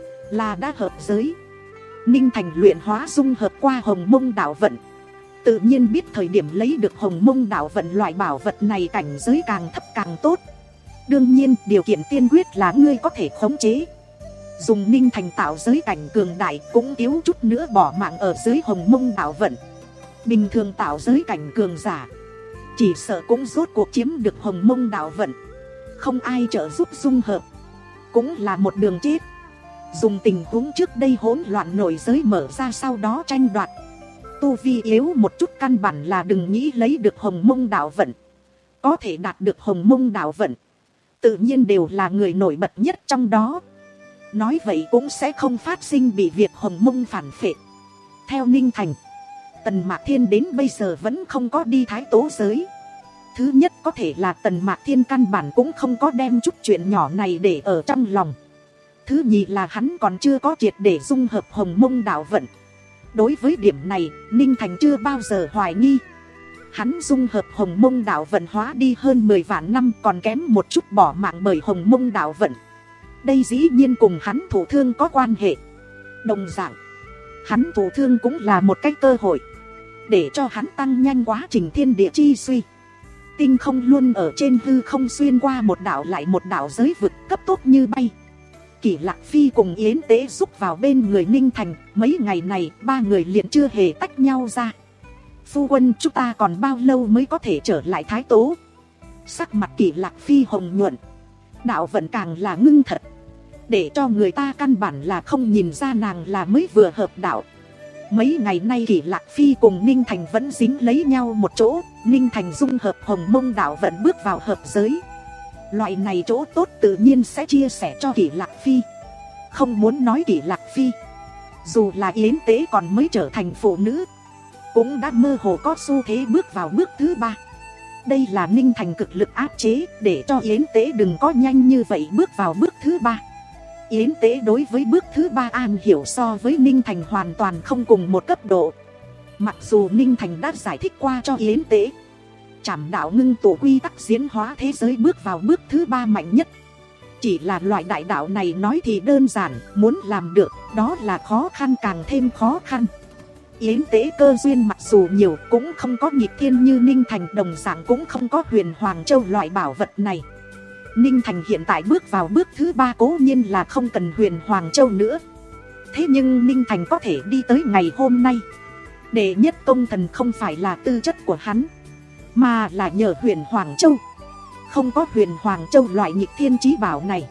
là đã hợp giới. Ninh Thành luyện hóa dung hợp qua Hồng Mông đạo vận, tự nhiên biết thời điểm lấy được Hồng Mông đạo vận loại bảo vật này cảnh giới càng thấp càng tốt. Đương nhiên điều kiện tiên quyết là ngươi có thể khống chế. Dùng Ninh Thành tạo giới cảnh cường đại cũng thiếu chút nữa bỏ mạng ở dưới Hồng Mông đạo vận. Bình thường tạo giới cảnh cường giả chỉ sợ cũng rốt cuộc chiếm được Hồng Mông đạo vận, không ai trợ giúp dung hợp, cũng là một đường chết. Dùng tình huống trước đây hỗn loạn nội giới mở ra sau đó tranh đoạt, tu vi yếu một chút căn bản là đừng nghĩ lấy được Hồng Mông đạo vận. Có thể đạt được Hồng Mông đạo vận tự nhiên đều là người nổi bật nhất trong đó. Nói vậy cũng sẽ không phát sinh bị việc Hồng Mông phản phệ. Theo Ninh Thành, Tần Mạc Thiên đến bây giờ vẫn không có đi Thái Tố giới. Thứ nhất có thể là Tần Mạc Thiên căn bản cũng không có đem chút chuyện nhỏ này để ở trong lòng. Thứ nhì là hắn còn chưa có triệt để dung hợp Hồng Mông đạo vận. Đối với điểm này, Ninh Thành chưa bao giờ hoài nghi. Hắn dung hợp Hồng Mông đạo vận hóa đi hơn mười vạn năm, còn kém một chút bỏ mạng bởi Hồng Mông đạo vận. Đây dĩ nhiên cùng hắn thụ thương có quan hệ. Đồng dạng, Hắn thụ thương cũng là một cái cơ hội để cho hắn tăng nhanh quá trình thiên địa chi suy. Tinh không luôn ở trên hư không xuyên qua một đảo lại một đảo giới vực cấp tốc như bay. Kỷ Lạc Phi cùng Yến Tế xúc vào bên người Ninh Thành. Mấy ngày này ba người liền chưa hề tách nhau ra. Phu quân, chúng ta còn bao lâu mới có thể trở lại Thái Tố? Sắc mặt Kỷ Lạc Phi hồng nhuận, đạo vận càng là ngưng thật, để cho người ta căn bản là không nhìn ra nàng là mới vừa hợp đạo. Mấy ngày nay Kỷ Lạc Phi cùng Ninh Thành vẫn dính lấy nhau một chỗ. Ninh Thành dung hợp hồng mông đạo vận bước vào hợp giới. Loại này chỗ tốt tự nhiên sẽ chia sẻ cho Kỷ Lạc Phi. Không muốn nói Kỷ Lạc Phi, dù là Yến Tế còn mới trở thành phụ nữ, cũng đã mơ hồ có xu thế bước vào bước thứ ba. Đây là Ninh Thành cực lực áp chế, để cho Yến Tế đừng có nhanh như vậy bước vào bước thứ ba. Yến Tế đối với bước thứ ba an hiểu so với Ninh Thành hoàn toàn không cùng một cấp độ. Mặc dù Ninh Thành đã giải thích qua cho Yến Tế, Trảm đạo ngưng tụ quy tắc diễn hóa thế giới bước vào bước thứ ba mạnh nhất. Chỉ là loại đại đạo này nói thì đơn giản, muốn làm được đó là khó khăn càng thêm khó khăn. Yến Tế cơ duyên mặc dù nhiều cũng không có nghịch thiên như Ninh Thành, đồng dạng cũng không có Huyền Hoàng Châu loại bảo vật này. Ninh Thành hiện tại bước vào bước thứ ba cố nhiên là không cần Huyền Hoàng Châu nữa. Thế nhưng Ninh Thành có thể đi tới ngày hôm nay, đệ nhất công thần không phải là tư chất của hắn, mà là nhờ Huyền Hoàng Châu. Không có Huyền Hoàng Châu loại nghịch thiên chí bảo này,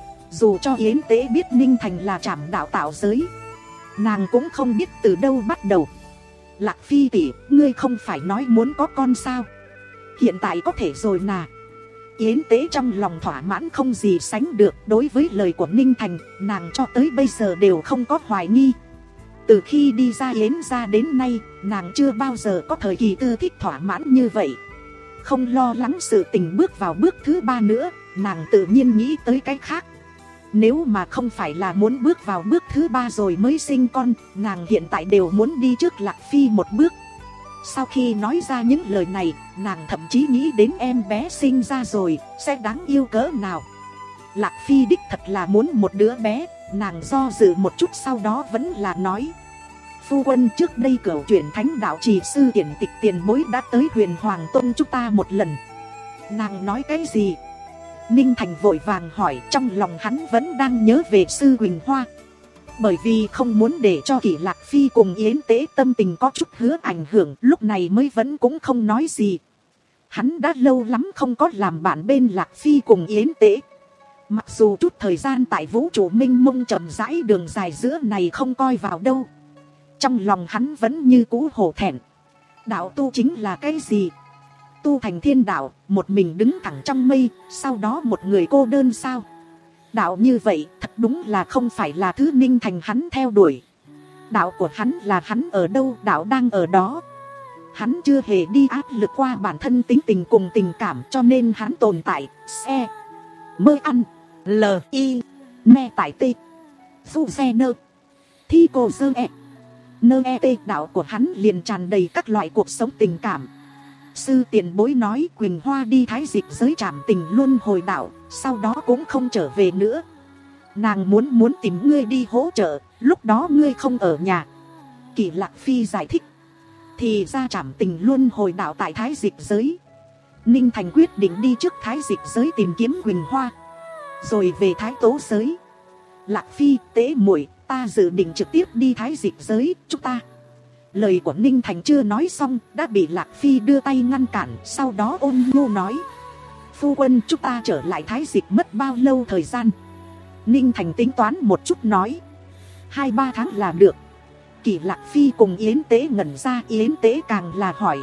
dù cho Yến Tế biết Ninh Thành là Trảm đạo tạo giới, nàng cũng không biết từ đâu bắt đầu. Lạc Phi tỷ, ngươi không phải nói muốn có con sao? Hiện tại có thể rồi nà. Yến Tế trong lòng thỏa mãn không gì sánh được. Đối với lời của Ninh Thành, nàng cho tới bây giờ đều không có hoài nghi. Từ khi đi ra Yến ra đến nay, nàng chưa bao giờ có thời kỳ tư thích thỏa mãn như vậy. Không lo lắng sự tình bước vào bước thứ ba nữa, nàng tự nhiên nghĩ tới cái khác. Nếu mà không phải là muốn bước vào bước thứ ba rồi mới sinh con, nàng hiện tại đều muốn đi trước Lạc Phi một bước. Sau khi nói ra những lời này, nàng thậm chí nghĩ đến em bé sinh ra rồi sẽ đáng yêu cỡ nào. Lạc Phi đích thật là muốn một đứa bé. Nàng do dự một chút sau đó vẫn là nói: phu quân, trước đây cửu chuyển thánh đạo trì sư hiển tịch tiền bối đã tới Huyền Hoàng Tông chúng ta một lần. Nàng nói cái gì? Ninh Thành vội vàng hỏi, trong lòng hắn vẫn đang nhớ về sư Quỳnh Hoa. Bởi vì không muốn để cho Kỷ Lạc Phi cùng Yến Tế tâm tình có chút hứa ảnh hưởng, lúc này mới vẫn cũng không nói gì. Hắn đã lâu lắm không có làm bạn bên Lạc Phi cùng Yến Tế. Mặc dù chút thời gian tại vũ trụ minh mông chậm rãi đường dài giữa này không coi vào đâu, trong lòng hắn vẫn như cũ hổ thẹn. Đạo tu chính là cái gì? Tu thành thiên đạo, một mình đứng thẳng trong mây, sau đó một người cô đơn sao? Đạo như vậy thật đúng là không phải là thứ Ninh Thành hắn theo đuổi. Đạo của hắn là hắn ở đâu, đạo đang ở đó. Hắn chưa hề đi áp lực qua bản thân tính tình cùng tình cảm, cho nên hắn tồn tại. Xe mơ ăn L I me tại T Phu xe nơ Thi cô dơ e Nơ e tê. Đạo của hắn liền tràn đầy các loại cuộc sống tình cảm. Sư tiền bối nói Quỳnh Hoa đi thái dịch giới trảm tình luân hồi đạo, sau đó cũng không trở về nữa. Nàng muốn muốn tìm ngươi đi hỗ trợ, lúc đó ngươi không ở nhà. Kỷ Lạc Phi giải thích. Thì ra trảm tình luân hồi đạo tại thái dịch giới. Ninh Thành quyết định đi trước thái dịch giới tìm kiếm Quỳnh Hoa, rồi về thái tố giới. Lạc Phi, Tế muội, ta dự định trực tiếp đi thái dịch giới, chúng ta. Lời của Ninh Thành chưa nói xong, đã bị Lạc Phi đưa tay ngăn cản, sau đó ôn nhu nói: phu quân, chúng ta trở lại thái dịch mất bao lâu thời gian? Ninh Thành tính toán một chút nói: Hai ba tháng là được. Kỷ Lạc Phi cùng Yến Tế ngẩn ra, Yến Tế càng là hỏi: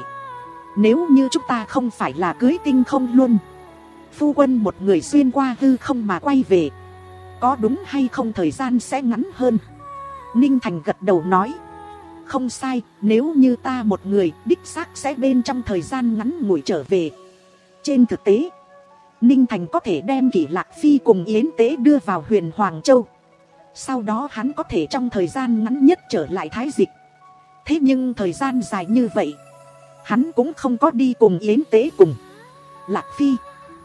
nếu như chúng ta không phải là cưới tinh không luôn, phu quân một người xuyên qua hư không mà quay về, có đúng hay không thời gian sẽ ngắn hơn? Ninh Thành gật đầu nói: không sai, nếu như ta một người đích xác sẽ bên trong thời gian ngắn ngủi trở về. Trên thực tế, Ninh Thành có thể đem Kỷ Lạc Phi cùng Yến Tế đưa vào Huyền Hoàng Châu, sau đó hắn có thể trong thời gian ngắn nhất trở lại thái dịch. Thế nhưng thời gian dài như vậy, hắn cũng không có đi cùng Yến Tế cùng Lạc Phi.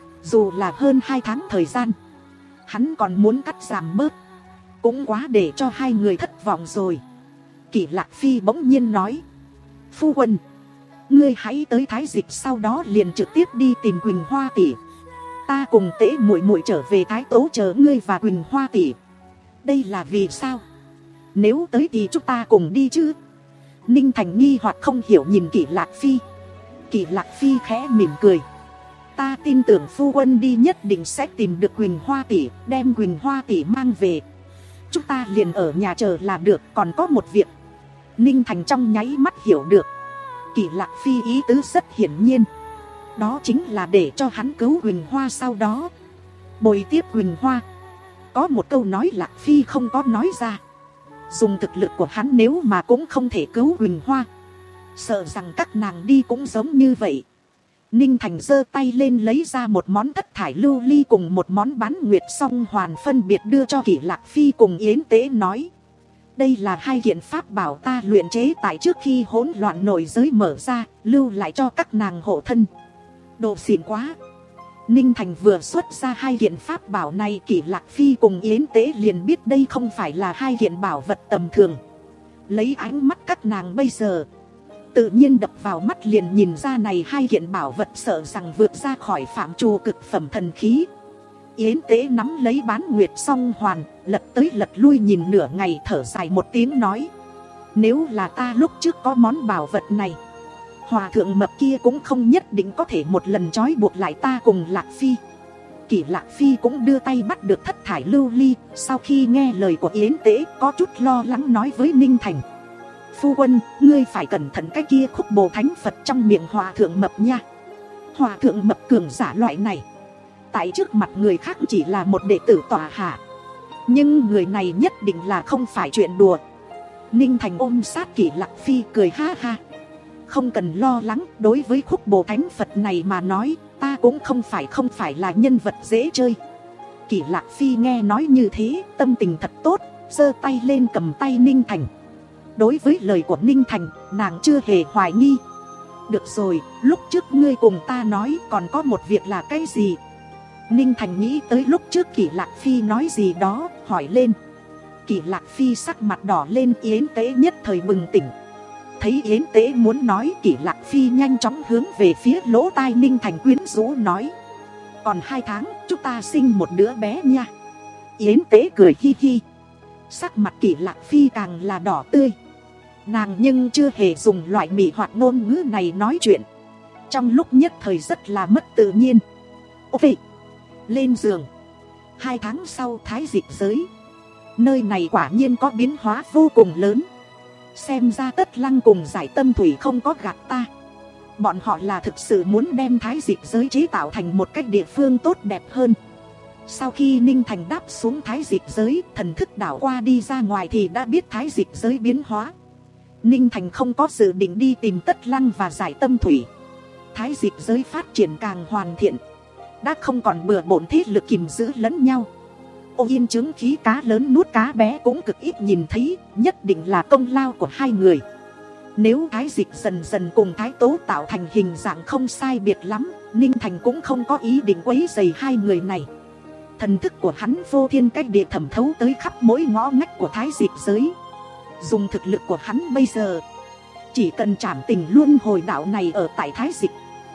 Dù là hơn hai tháng thời gian, hắn còn muốn cắt giảm bớt, cũng quá để cho hai người thất vọng rồi. Kỷ Lạc Phi bỗng nhiên nói, phu quân, ngươi hãy tới Thái Dịch, sau đó liền trực tiếp đi tìm Quỳnh Hoa tỷ. Ta cùng Tế muội muội trở về Thái Tố chờ ngươi và Quỳnh Hoa tỷ. Đây là vì sao? Nếu tới thì chúng ta cùng đi chứ? Ninh Thành nghi hoặc không hiểu nhìn Kỷ Lạc Phi. Kỷ Lạc Phi khẽ mỉm cười. Ta tin tưởng phu quân đi nhất định sẽ tìm được Quỳnh Hoa tỷ, đem Quỳnh Hoa tỷ mang về. Chúng ta liền ở nhà chờ là được. Còn có một việc. Ninh Thành trong nháy mắt hiểu được. Kỷ Lạc Phi ý tứ rất hiển nhiên. Đó chính là để cho hắn cứu Quỳnh Hoa, sau đó bồi tiếp Quỳnh Hoa. Có một câu nói Lạc Phi không có nói ra. Dùng thực lực của hắn nếu mà cũng không thể cứu Quỳnh Hoa, sợ rằng các nàng đi cũng giống như vậy. Ninh Thành giơ tay lên lấy ra một món thất thải lưu ly cùng một món bán nguyệt song hoàn phân biệt đưa cho Kỷ Lạc Phi cùng Yến Tế, nói: đây là hai kiện pháp bảo ta luyện chế tại trước khi hỗn loạn nội giới mở ra, lưu lại cho các nàng hộ thân. Đồ xịn quá. Ninh Thành vừa xuất ra hai kiện pháp bảo này, Kỷ Lạc Phi cùng Yến Tế liền biết đây không phải là hai kiện bảo vật tầm thường. Lấy ánh mắt các nàng bây giờ, tự nhiên đập vào mắt liền nhìn ra này hai kiện bảo vật sợ rằng vượt ra khỏi phạm trù cực phẩm thần khí. Yến Tế nắm lấy bán nguyệt song hoàn, lật tới lật lui nhìn nửa ngày, thở dài một tiếng nói: nếu là ta lúc trước có món bảo vật này, hòa thượng mập kia cũng không nhất định có thể một lần trói buộc lại ta cùng Lạc Phi. Kỷ Lạc Phi cũng đưa tay bắt được thất thải lưu ly, sau khi nghe lời của Yến Tế có chút lo lắng nói với Ninh Thành: phu quân, ngươi phải cẩn thận cái kia khúc bồ thánh Phật trong miệng hòa thượng mập nha. Hòa thượng mập cường giả loại này, tại trước mặt người khác chỉ là một đệ tử tọa hạ, nhưng người này nhất định là không phải chuyện đùa. Ninh Thành ôm sát Kỷ Lạc Phi cười ha ha: không cần lo lắng, đối với khúc bồ thánh Phật này mà nói, ta cũng không phải không phải là nhân vật dễ chơi. Kỷ Lạc Phi nghe nói như thế, tâm tình thật tốt, giơ tay lên cầm tay Ninh Thành. Đối với lời của Ninh Thành, nàng chưa hề hoài nghi. Được rồi, lúc trước ngươi cùng ta nói còn có một việc là cái gì? Ninh Thành nghĩ tới lúc trước Kỷ Lạc Phi nói gì đó, hỏi lên. Kỷ Lạc Phi sắc mặt đỏ lên, Yến Tế nhất thời bừng tỉnh. Thấy Yến Tế muốn nói, Kỷ Lạc Phi nhanh chóng hướng về phía lỗ tai Ninh Thành quyến rũ nói: còn hai tháng chúng ta sinh một đứa bé nha. Yến Tế cười hi hi. Sắc mặt Kỷ Lạc Phi càng là đỏ tươi. Nàng nhưng chưa hề dùng loại mị hoặc ngôn ngữ này nói chuyện, trong lúc nhất thời rất là mất tự nhiên. Ô vị, lên giường. Hai tháng sau Thái Dịch giới, nơi này quả nhiên có biến hóa vô cùng lớn. Xem ra Tất Lăng cùng Giải Tâm Thủy không có gạt ta. Bọn họ là thực sự muốn đem Thái Dịch giới chế tạo thành một cách địa phương tốt đẹp hơn. Sau khi Ninh Thành đáp xuống Thái Dịch giới, thần thức đảo qua đi ra ngoài thì đã biết Thái Dịch giới biến hóa. Ninh Thành không có dự định đi tìm Tất Lăng và Giải Tâm Thủy. Thái Dịch giới phát triển càng hoàn thiện, đã không còn bừa bộn thế lực kìm giữ lẫn nhau. Ô yên chứng khí cá lớn nuốt cá bé cũng cực ít nhìn thấy, nhất định là công lao của hai người. Nếu Thái Dịch dần dần cùng Thái Tố tạo thành hình dạng không sai biệt lắm, Ninh Thành cũng không có ý định quấy rầy hai người này. Thần thức của hắn vô thiên cách địa thẩm thấu tới khắp mỗi ngõ ngách của Thái Dịch giới. Dùng thực lực của hắn bây giờ, chỉ cần trảm tình luân hồi đạo này ở tại Thái Dịch,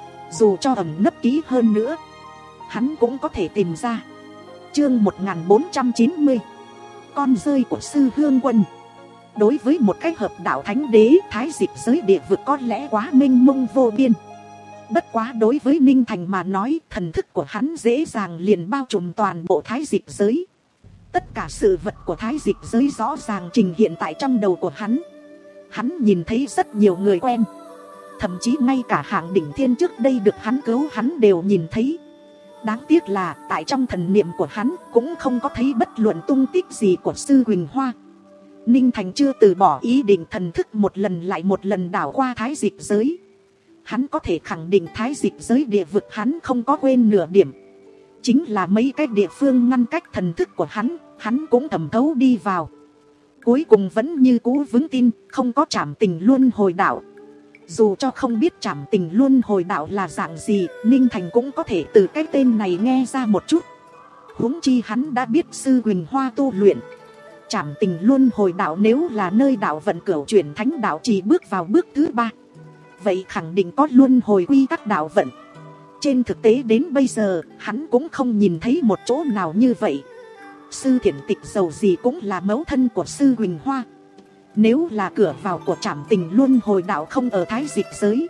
dù cho ẩn nấp kỹ hơn nữa, hắn cũng có thể tìm ra. Chương một nghìn bốn trăm chín mươi, con rơi của Sư Hương Quân. Đối với một cách hợp đạo thánh đế, Thái Dịch giới địa vực có lẽ quá mênh mông vô biên. Bất quá đối với Ninh Thành mà nói, thần thức của hắn dễ dàng liền bao trùm toàn bộ Thái Dịch giới. Tất cả sự vật của Thái Dịch giới rõ ràng trình hiện tại trong đầu của hắn. Hắn nhìn thấy rất nhiều người quen, thậm chí ngay cả hạng đỉnh thiên trước đây được hắn cứu hắn đều nhìn thấy. Đáng tiếc là tại trong thần niệm của hắn cũng không có thấy bất luận tung tích gì của Sư Quỳnh Hoa. Ninh Thành chưa từ bỏ ý định thần thức một lần lại một lần đảo qua Thái Dịch giới. Hắn có thể khẳng định Thái Dịch giới địa vực hắn không có quên nửa điểm. Chính là mấy cái địa phương ngăn cách thần thức của hắn, hắn cũng thẩm thấu đi vào. Cuối cùng vẫn như cũ vững tin, không có trảm tình luân hồi đạo. Dù cho không biết trảm tình luân hồi đạo là dạng gì, Ninh Thành cũng có thể từ cái tên này nghe ra một chút. Huống chi hắn đã biết Sư Quỳnh Hoa tu luyện, trảm tình luân hồi đạo nếu là nơi đạo vận cửu chuyển thánh đạo chỉ bước vào bước thứ ba, vậy khẳng định có luân hồi quy tắc đạo vận. Trên thực tế đến bây giờ hắn cũng không nhìn thấy một chỗ nào như vậy. Sư Thiển Tịch dầu gì cũng là mẫu thân của sư Quỳnh Hoa. Nếu là cửa vào của trảm tình luân hồi đạo không ở Thái Dịch giới,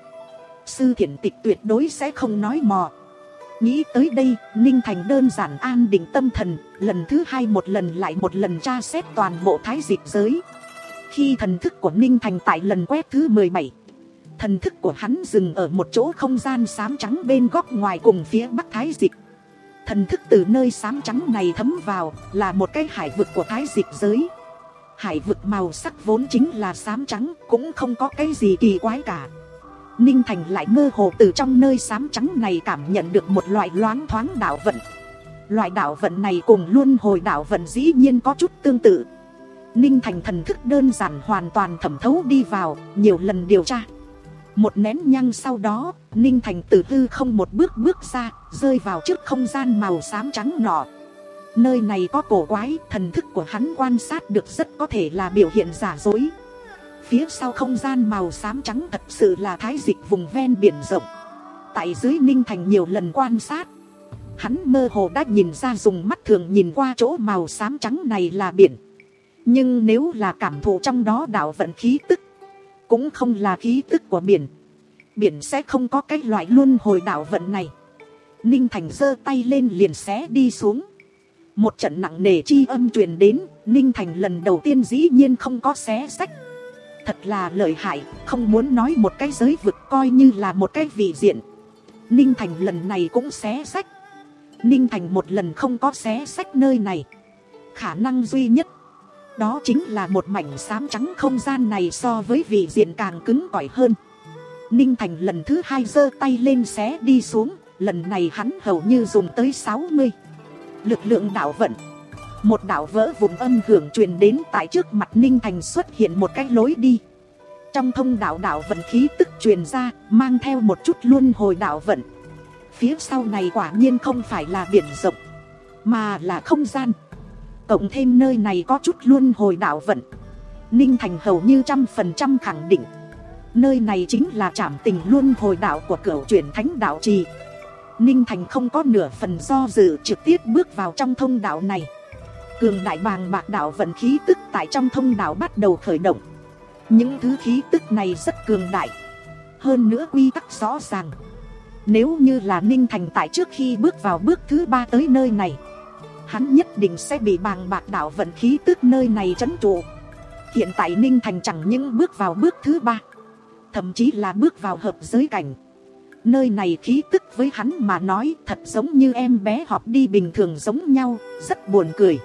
sư Thiển Tịch tuyệt đối sẽ không nói mò. Nghĩ tới đây, Ninh Thành đơn giản an định tâm thần, lần thứ hai một lần lại một lần tra xét toàn bộ Thái Dịch giới. Khi thần thức của Ninh Thành tại lần quét thứ mười bảy, thần thức của hắn dừng ở một chỗ không gian xám trắng bên góc ngoài cùng phía bắc Thái Dịch. Thần thức từ nơi xám trắng này thấm vào là một cái hải vực của Thái Dịch giới. Hải vực màu sắc vốn chính là xám trắng, cũng không có cái gì kỳ quái cả. Ninh Thành lại mơ hồ từ trong nơi xám trắng này cảm nhận được một loại loáng thoáng đạo vận. Loại đạo vận này cùng luân hồi đạo vận dĩ nhiên có chút tương tự. Ninh Thành thần thức đơn giản hoàn toàn thẩm thấu đi vào, nhiều lần điều tra. Một nén nhang sau đó, Ninh Thành từ tư không một bước bước ra, rơi vào trước không gian màu xám trắng nọ. Nơi này có cổ quái, thần thức của hắn quan sát được rất có thể là biểu hiện giả dối. Phía sau không gian màu xám trắng thật sự là Thái Dịch vùng ven biển rộng. Tại dưới Ninh Thành nhiều lần quan sát, hắn mơ hồ đã nhìn ra dùng mắt thường nhìn qua chỗ màu xám trắng này là biển. Nhưng nếu là cảm thụ trong đó đạo vận khí tức, cũng không là khí tức của biển. Biển sẽ không có cái loại luân hồi đạo vận này. Ninh Thành giơ tay lên liền xé đi xuống. Một trận nặng nề chi âm truyền đến, Ninh Thành lần đầu tiên dĩ nhiên không có xé sách. Thật là lợi hại, không muốn nói một cái giới vực coi như là một cái vị diện. Ninh Thành lần này cũng xé sách. Ninh Thành một lần không có xé sách nơi này. Khả năng duy nhất, đó chính là một mảnh xám trắng không gian này so với vị diện càng cứng cỏi hơn. Ninh Thành lần thứ hai giơ tay lên xé đi xuống. Lần này hắn hầu như dùng tới sáu mươi lực lượng đạo vận. Một đạo vỡ vùng âm hưởng truyền đến tại trước mặt Ninh Thành xuất hiện một cái lối đi. Trong thông đạo đạo vận khí tức truyền ra, mang theo một chút luân hồi đạo vận. Phía sau này quả nhiên không phải là biển rộng, mà là không gian. Cộng thêm nơi này có chút luân hồi đạo vận, Ninh Thành hầu như trăm phần trăm khẳng định nơi này chính là trảm tình luân hồi đạo của cửu chuyển thánh đạo trì. Ninh Thành không có nửa phần do dự, trực tiếp bước vào trong thông đạo này. Cường đại bàng bạc đạo vận khí tức tại trong thông đạo bắt đầu khởi động. Những thứ khí tức này rất cường đại, hơn nữa quy tắc rõ ràng. Nếu như là Ninh Thành tại trước khi bước vào bước thứ ba tới nơi này, hắn nhất định sẽ bị bàng bạc đạo vận khí tức nơi này trấn trụ. Hiện tại Ninh Thành chẳng những bước vào bước thứ ba, thậm chí là bước vào hợp giới cảnh. Nơi này khí tức với hắn mà nói thật giống như em bé họp đi bình thường giống nhau, rất buồn cười.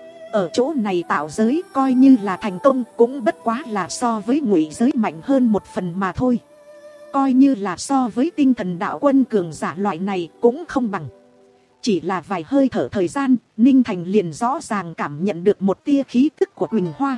Ở chỗ này tạo giới coi như là thành công, cũng bất quá là so với ngụy giới mạnh hơn một phần mà thôi. Coi như là so với tinh thần đạo quân cường giả loại này cũng không bằng. Chỉ là vài hơi thở thời gian, Ninh Thành liền rõ ràng cảm nhận được một tia khí tức của Quỳnh Hoa.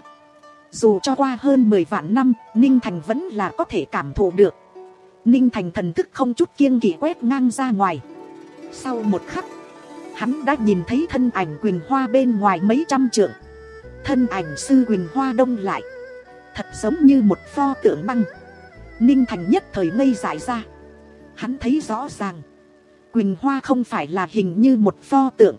Dù cho qua hơn mười vạn năm, Ninh Thành vẫn là có thể cảm thụ được. Ninh Thành thần thức không chút kiêng kỵ quét ngang ra ngoài. Sau một khắc, hắn đã nhìn thấy thân ảnh Quỳnh Hoa bên ngoài mấy trăm trượng. Thân ảnh sư Quỳnh Hoa đông lại, thật giống như một pho tượng băng. Ninh Thành nhất thời ngây dại ra. Hắn thấy rõ ràng, Quỳnh Hoa không phải là hình như một pho tượng,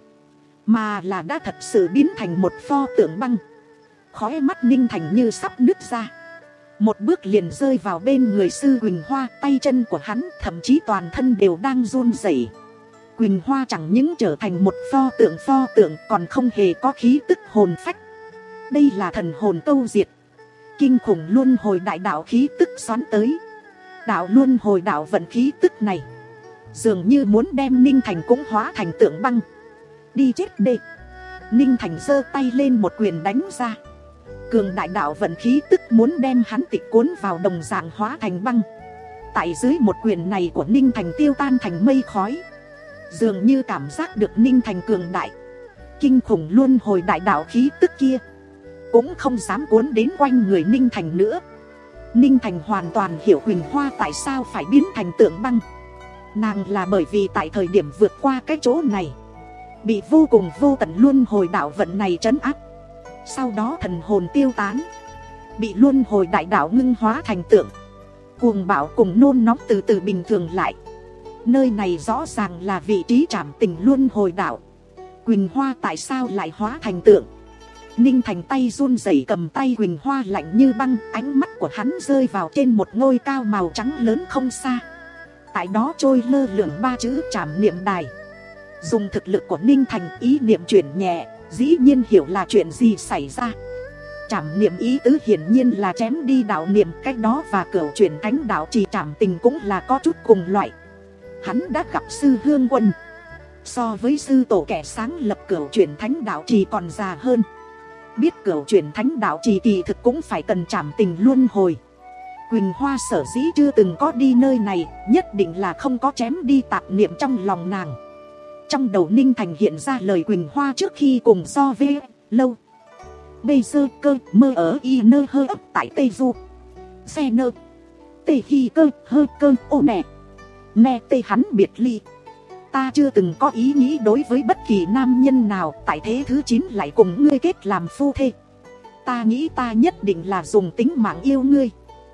mà là đã thật sự biến thành một pho tượng băng. Khóe mắt Ninh Thành như sắp nứt ra. Một bước liền rơi vào bên người sư Quỳnh Hoa. Tay chân của hắn thậm chí toàn thân đều đang run rẩy. Quỳnh Hoa chẳng những trở thành một pho tượng pho tượng, còn không hề có khí tức hồn phách. Đây là thần hồn câu diệt, kinh khủng luân hồi đại đạo khí tức xoắn tới. Đạo luân hồi đạo vận khí tức này dường như muốn đem Ninh Thành cũng hóa thành tượng băng. Đi chết đi. Ninh Thành giơ tay lên một quyền đánh ra. Cường đại đạo vận khí tức muốn đem hắn tịch cuốn vào đồng dạng hóa thành băng. Tại dưới một quyền này của Ninh Thành tiêu tan thành mây khói. Dường như cảm giác được Ninh Thành cường đại, kinh khủng luân hồi đại đạo khí tức kia cũng không dám cuốn đến quanh người Ninh Thành nữa. Ninh Thành hoàn toàn hiểu Quỳnh Hoa tại sao phải biến thành tượng băng. Nàng là bởi vì tại thời điểm vượt qua cái chỗ này, bị vô cùng vô tận luân hồi đạo vận này trấn áp. Sau đó thần hồn tiêu tán, bị luân hồi đại đạo ngưng hóa thành tượng. Cuồng bạo cùng nôn nóng từ từ bình thường lại. Nơi này rõ ràng là vị trí trảm tình luân hồi đạo. Quỳnh Hoa tại sao lại hóa thành tượng? Ninh Thành tay run rẩy cầm tay Quỳnh Hoa lạnh như băng. Ánh mắt của hắn rơi vào trên một ngôi cao màu trắng lớn không xa. Tại đó trôi lơ lửng ba chữ trảm niệm đài. Dùng thực lực của Ninh Thành, ý niệm chuyển nhẹ, dĩ nhiên hiểu là chuyện gì xảy ra. Trảm niệm ý tứ hiển nhiên là chém đi đạo niệm. Cách đó và cửu chuyển thánh đạo trì trảm tình cũng là có chút cùng loại. Hắn đã gặp sư Hương Quân. So với sư tổ kẻ sáng lập cửu chuyển thánh đạo trì còn già hơn. Biết cửu chuyển thánh đạo trì kỳ thực cũng phải cần trảm tình luân hồi. Quỳnh Hoa sở dĩ chưa từng có đi nơi này, nhất định là không có chém đi tạp niệm trong lòng nàng. Trong đầu Ninh Thành hiện ra lời Quỳnh Hoa trước khi cùng so với lâu. Bây giờ cơ mơ ở y nơ hơ ấp tại Tây Du. Xe nơ. Tê khi cơ hơ cơ ô nè. Nè tê hắn biệt ly. Ta chưa từng có ý nghĩ đối với bất kỳ nam nhân nào tại thế thứ chín lại cùng ngươi kết làm phu thê. Ta nghĩ ta nhất định là dùng tính mạng yêu ngươi.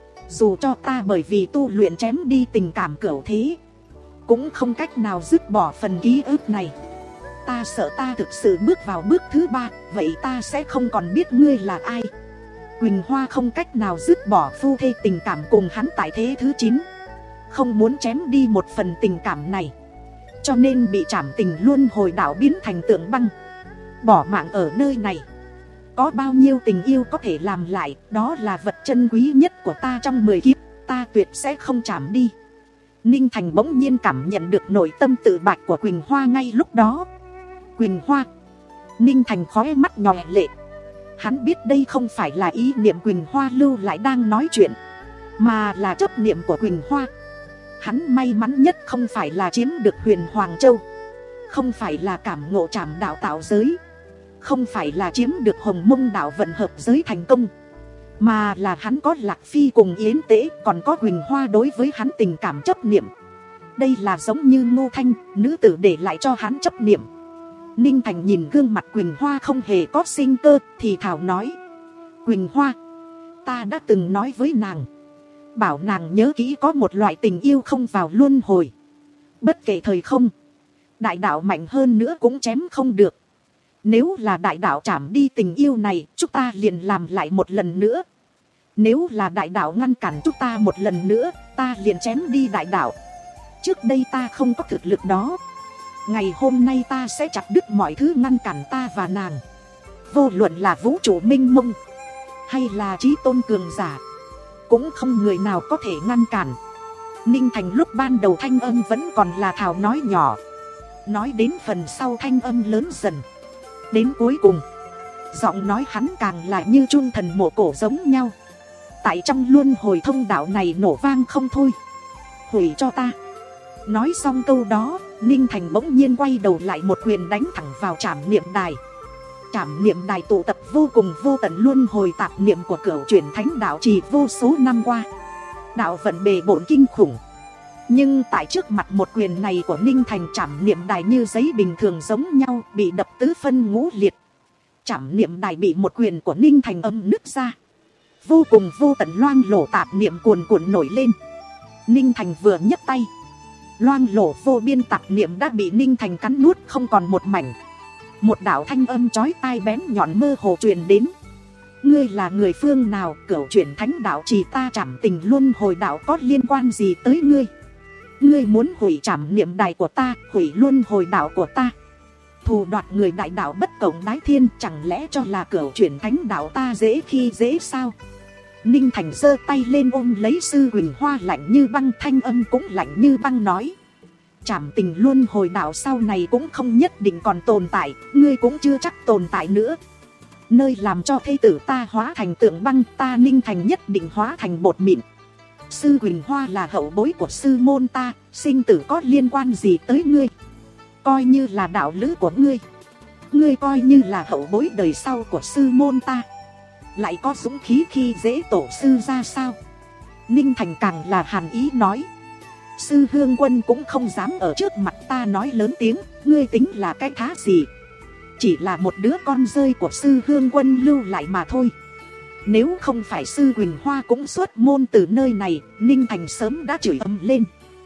Dù cho ta bởi vì tu luyện chém đi tình cảm cửu thế, cũng không cách nào dứt bỏ phần ký ức này. Ta sợ ta thực sự bước vào bước thứ ba, vậy ta sẽ không còn biết ngươi là ai. Quỳnh Hoa không cách nào dứt bỏ phu thê tình cảm cùng hắn tại thế thứ chín. Không muốn chém đi một phần tình cảm này, cho nên bị trảm tình luân hồi đạo biến thành tượng băng, bỏ mạng ở nơi này. Có bao nhiêu tình yêu có thể làm lại, đó là vật chân quý nhất của ta trong mười kiếp, ta tuyệt sẽ không trảm đi. Ninh Thành bỗng nhiên cảm nhận được nội tâm tự bạch của Quỳnh Hoa ngay lúc đó. Quỳnh Hoa. Ninh Thành khóe mắt nhòe lệ. Hắn biết đây không phải là ý niệm Quỳnh Hoa lưu lại đang nói chuyện, mà là chấp niệm của Quỳnh Hoa. Hắn may mắn nhất không phải là chiếm được Huyền Hoàng Châu, không phải là cảm ngộ trảm đạo tạo giới, không phải là chiếm được Hồng Mông đạo vận hợp giới thành công, mà là hắn có Lạc Phi cùng Yến Tế, còn có Quỳnh Hoa đối với hắn tình cảm chấp niệm. Đây là giống như Ngô Thanh, nữ tử để lại cho hắn chấp niệm. Ninh Thành nhìn gương mặt Quỳnh Hoa không hề có sinh cơ, thì thảo nói: Quỳnh Hoa, ta đã từng nói với nàng, bảo nàng nhớ kỹ có một loại tình yêu không vào luân hồi. Bất kể thời không, đại đạo mạnh hơn nữa cũng chém không được. Nếu là đại đạo chảm đi tình yêu này, chúng ta liền làm lại một lần nữa. Nếu là đại đạo ngăn cản chúng ta một lần nữa, ta liền chém đi đại đạo. Trước đây ta không có thực lực đó, ngày hôm nay ta sẽ chặt đứt mọi thứ ngăn cản ta và nàng. Vô luận là vũ trụ minh mông hay là chí tôn cường giả, cũng không người nào có thể ngăn cản. Ninh Thành lúc ban đầu thanh âm vẫn còn là thảo nói nhỏ, nói đến phần sau thanh âm lớn dần. Đến cuối cùng, giọng nói hắn càng là như chuông thần mộ cổ giống nhau. Tại trong luân hồi thông đạo này nổ vang không thôi. Hủy cho ta. Nói xong câu đó, Ninh Thành bỗng nhiên quay đầu lại một quyền đánh thẳng vào trảm niệm đài. Trảm niệm đài tụ tập vô cùng vô tận luân hồi tạp niệm của cửu chuyển thánh đạo trì vô số năm qua. Đạo vận bề bộn kinh khủng. Nhưng tại trước mặt một quyền này của Ninh Thành, trảm niệm đài như giấy bình thường giống nhau, bị đập tứ phân ngũ liệt. Trảm niệm đài bị một quyền của Ninh Thành âm nứt ra. Vô cùng vô tận loang lổ tạp niệm cuồn cuộn nổi lên. Ninh Thành vừa nhấc tay, loang lổ vô biên tạp niệm đã bị Ninh Thành cắn nuốt không còn một mảnh. Một đạo thanh âm chói tai bén nhọn mơ hồ truyền đến. Ngươi là người phương nào? Cửu chuyển thánh đạo chỉ ta trảm tình luân hồi đạo có liên quan gì tới ngươi? Ngươi muốn hủy trảm niệm đài của ta, hủy luân hồi đạo của ta, thù đoạt người đại đạo bất cộng đái thiên, chẳng lẽ cho là cửu chuyển thánh đạo ta dễ khi dễ sao? Ninh Thành giơ tay lên ôm lấy sư Quỳnh Hoa, lạnh như băng, thanh âm cũng lạnh như băng nói: trảm tình luân hồi đạo sau này cũng không nhất định còn tồn tại, ngươi cũng chưa chắc tồn tại nữa. Nơi làm cho thê tử ta hóa thành tượng băng, ta Ninh Thành nhất định hóa thành bột mịn. Sư Quỳnh Hoa là hậu bối của sư môn ta, sinh tử có liên quan gì tới ngươi? Coi như là đạo lữ của ngươi, ngươi coi như là hậu bối đời sau của sư môn ta, lại có dũng khí khi dễ tổ sư ra sao? Ninh Thành càng là hàn ý nói: sư Hương Quân cũng không dám ở trước mặt ta nói lớn tiếng, ngươi tính là cái thá gì? chỉ là một đứa con rơi của sư Hương Quân lưu lại mà thôi. Nếu không phải sư Quỳnh Hoa cũng xuất môn từ nơi này, Ninh Thành sớm đã chửi ầm lên.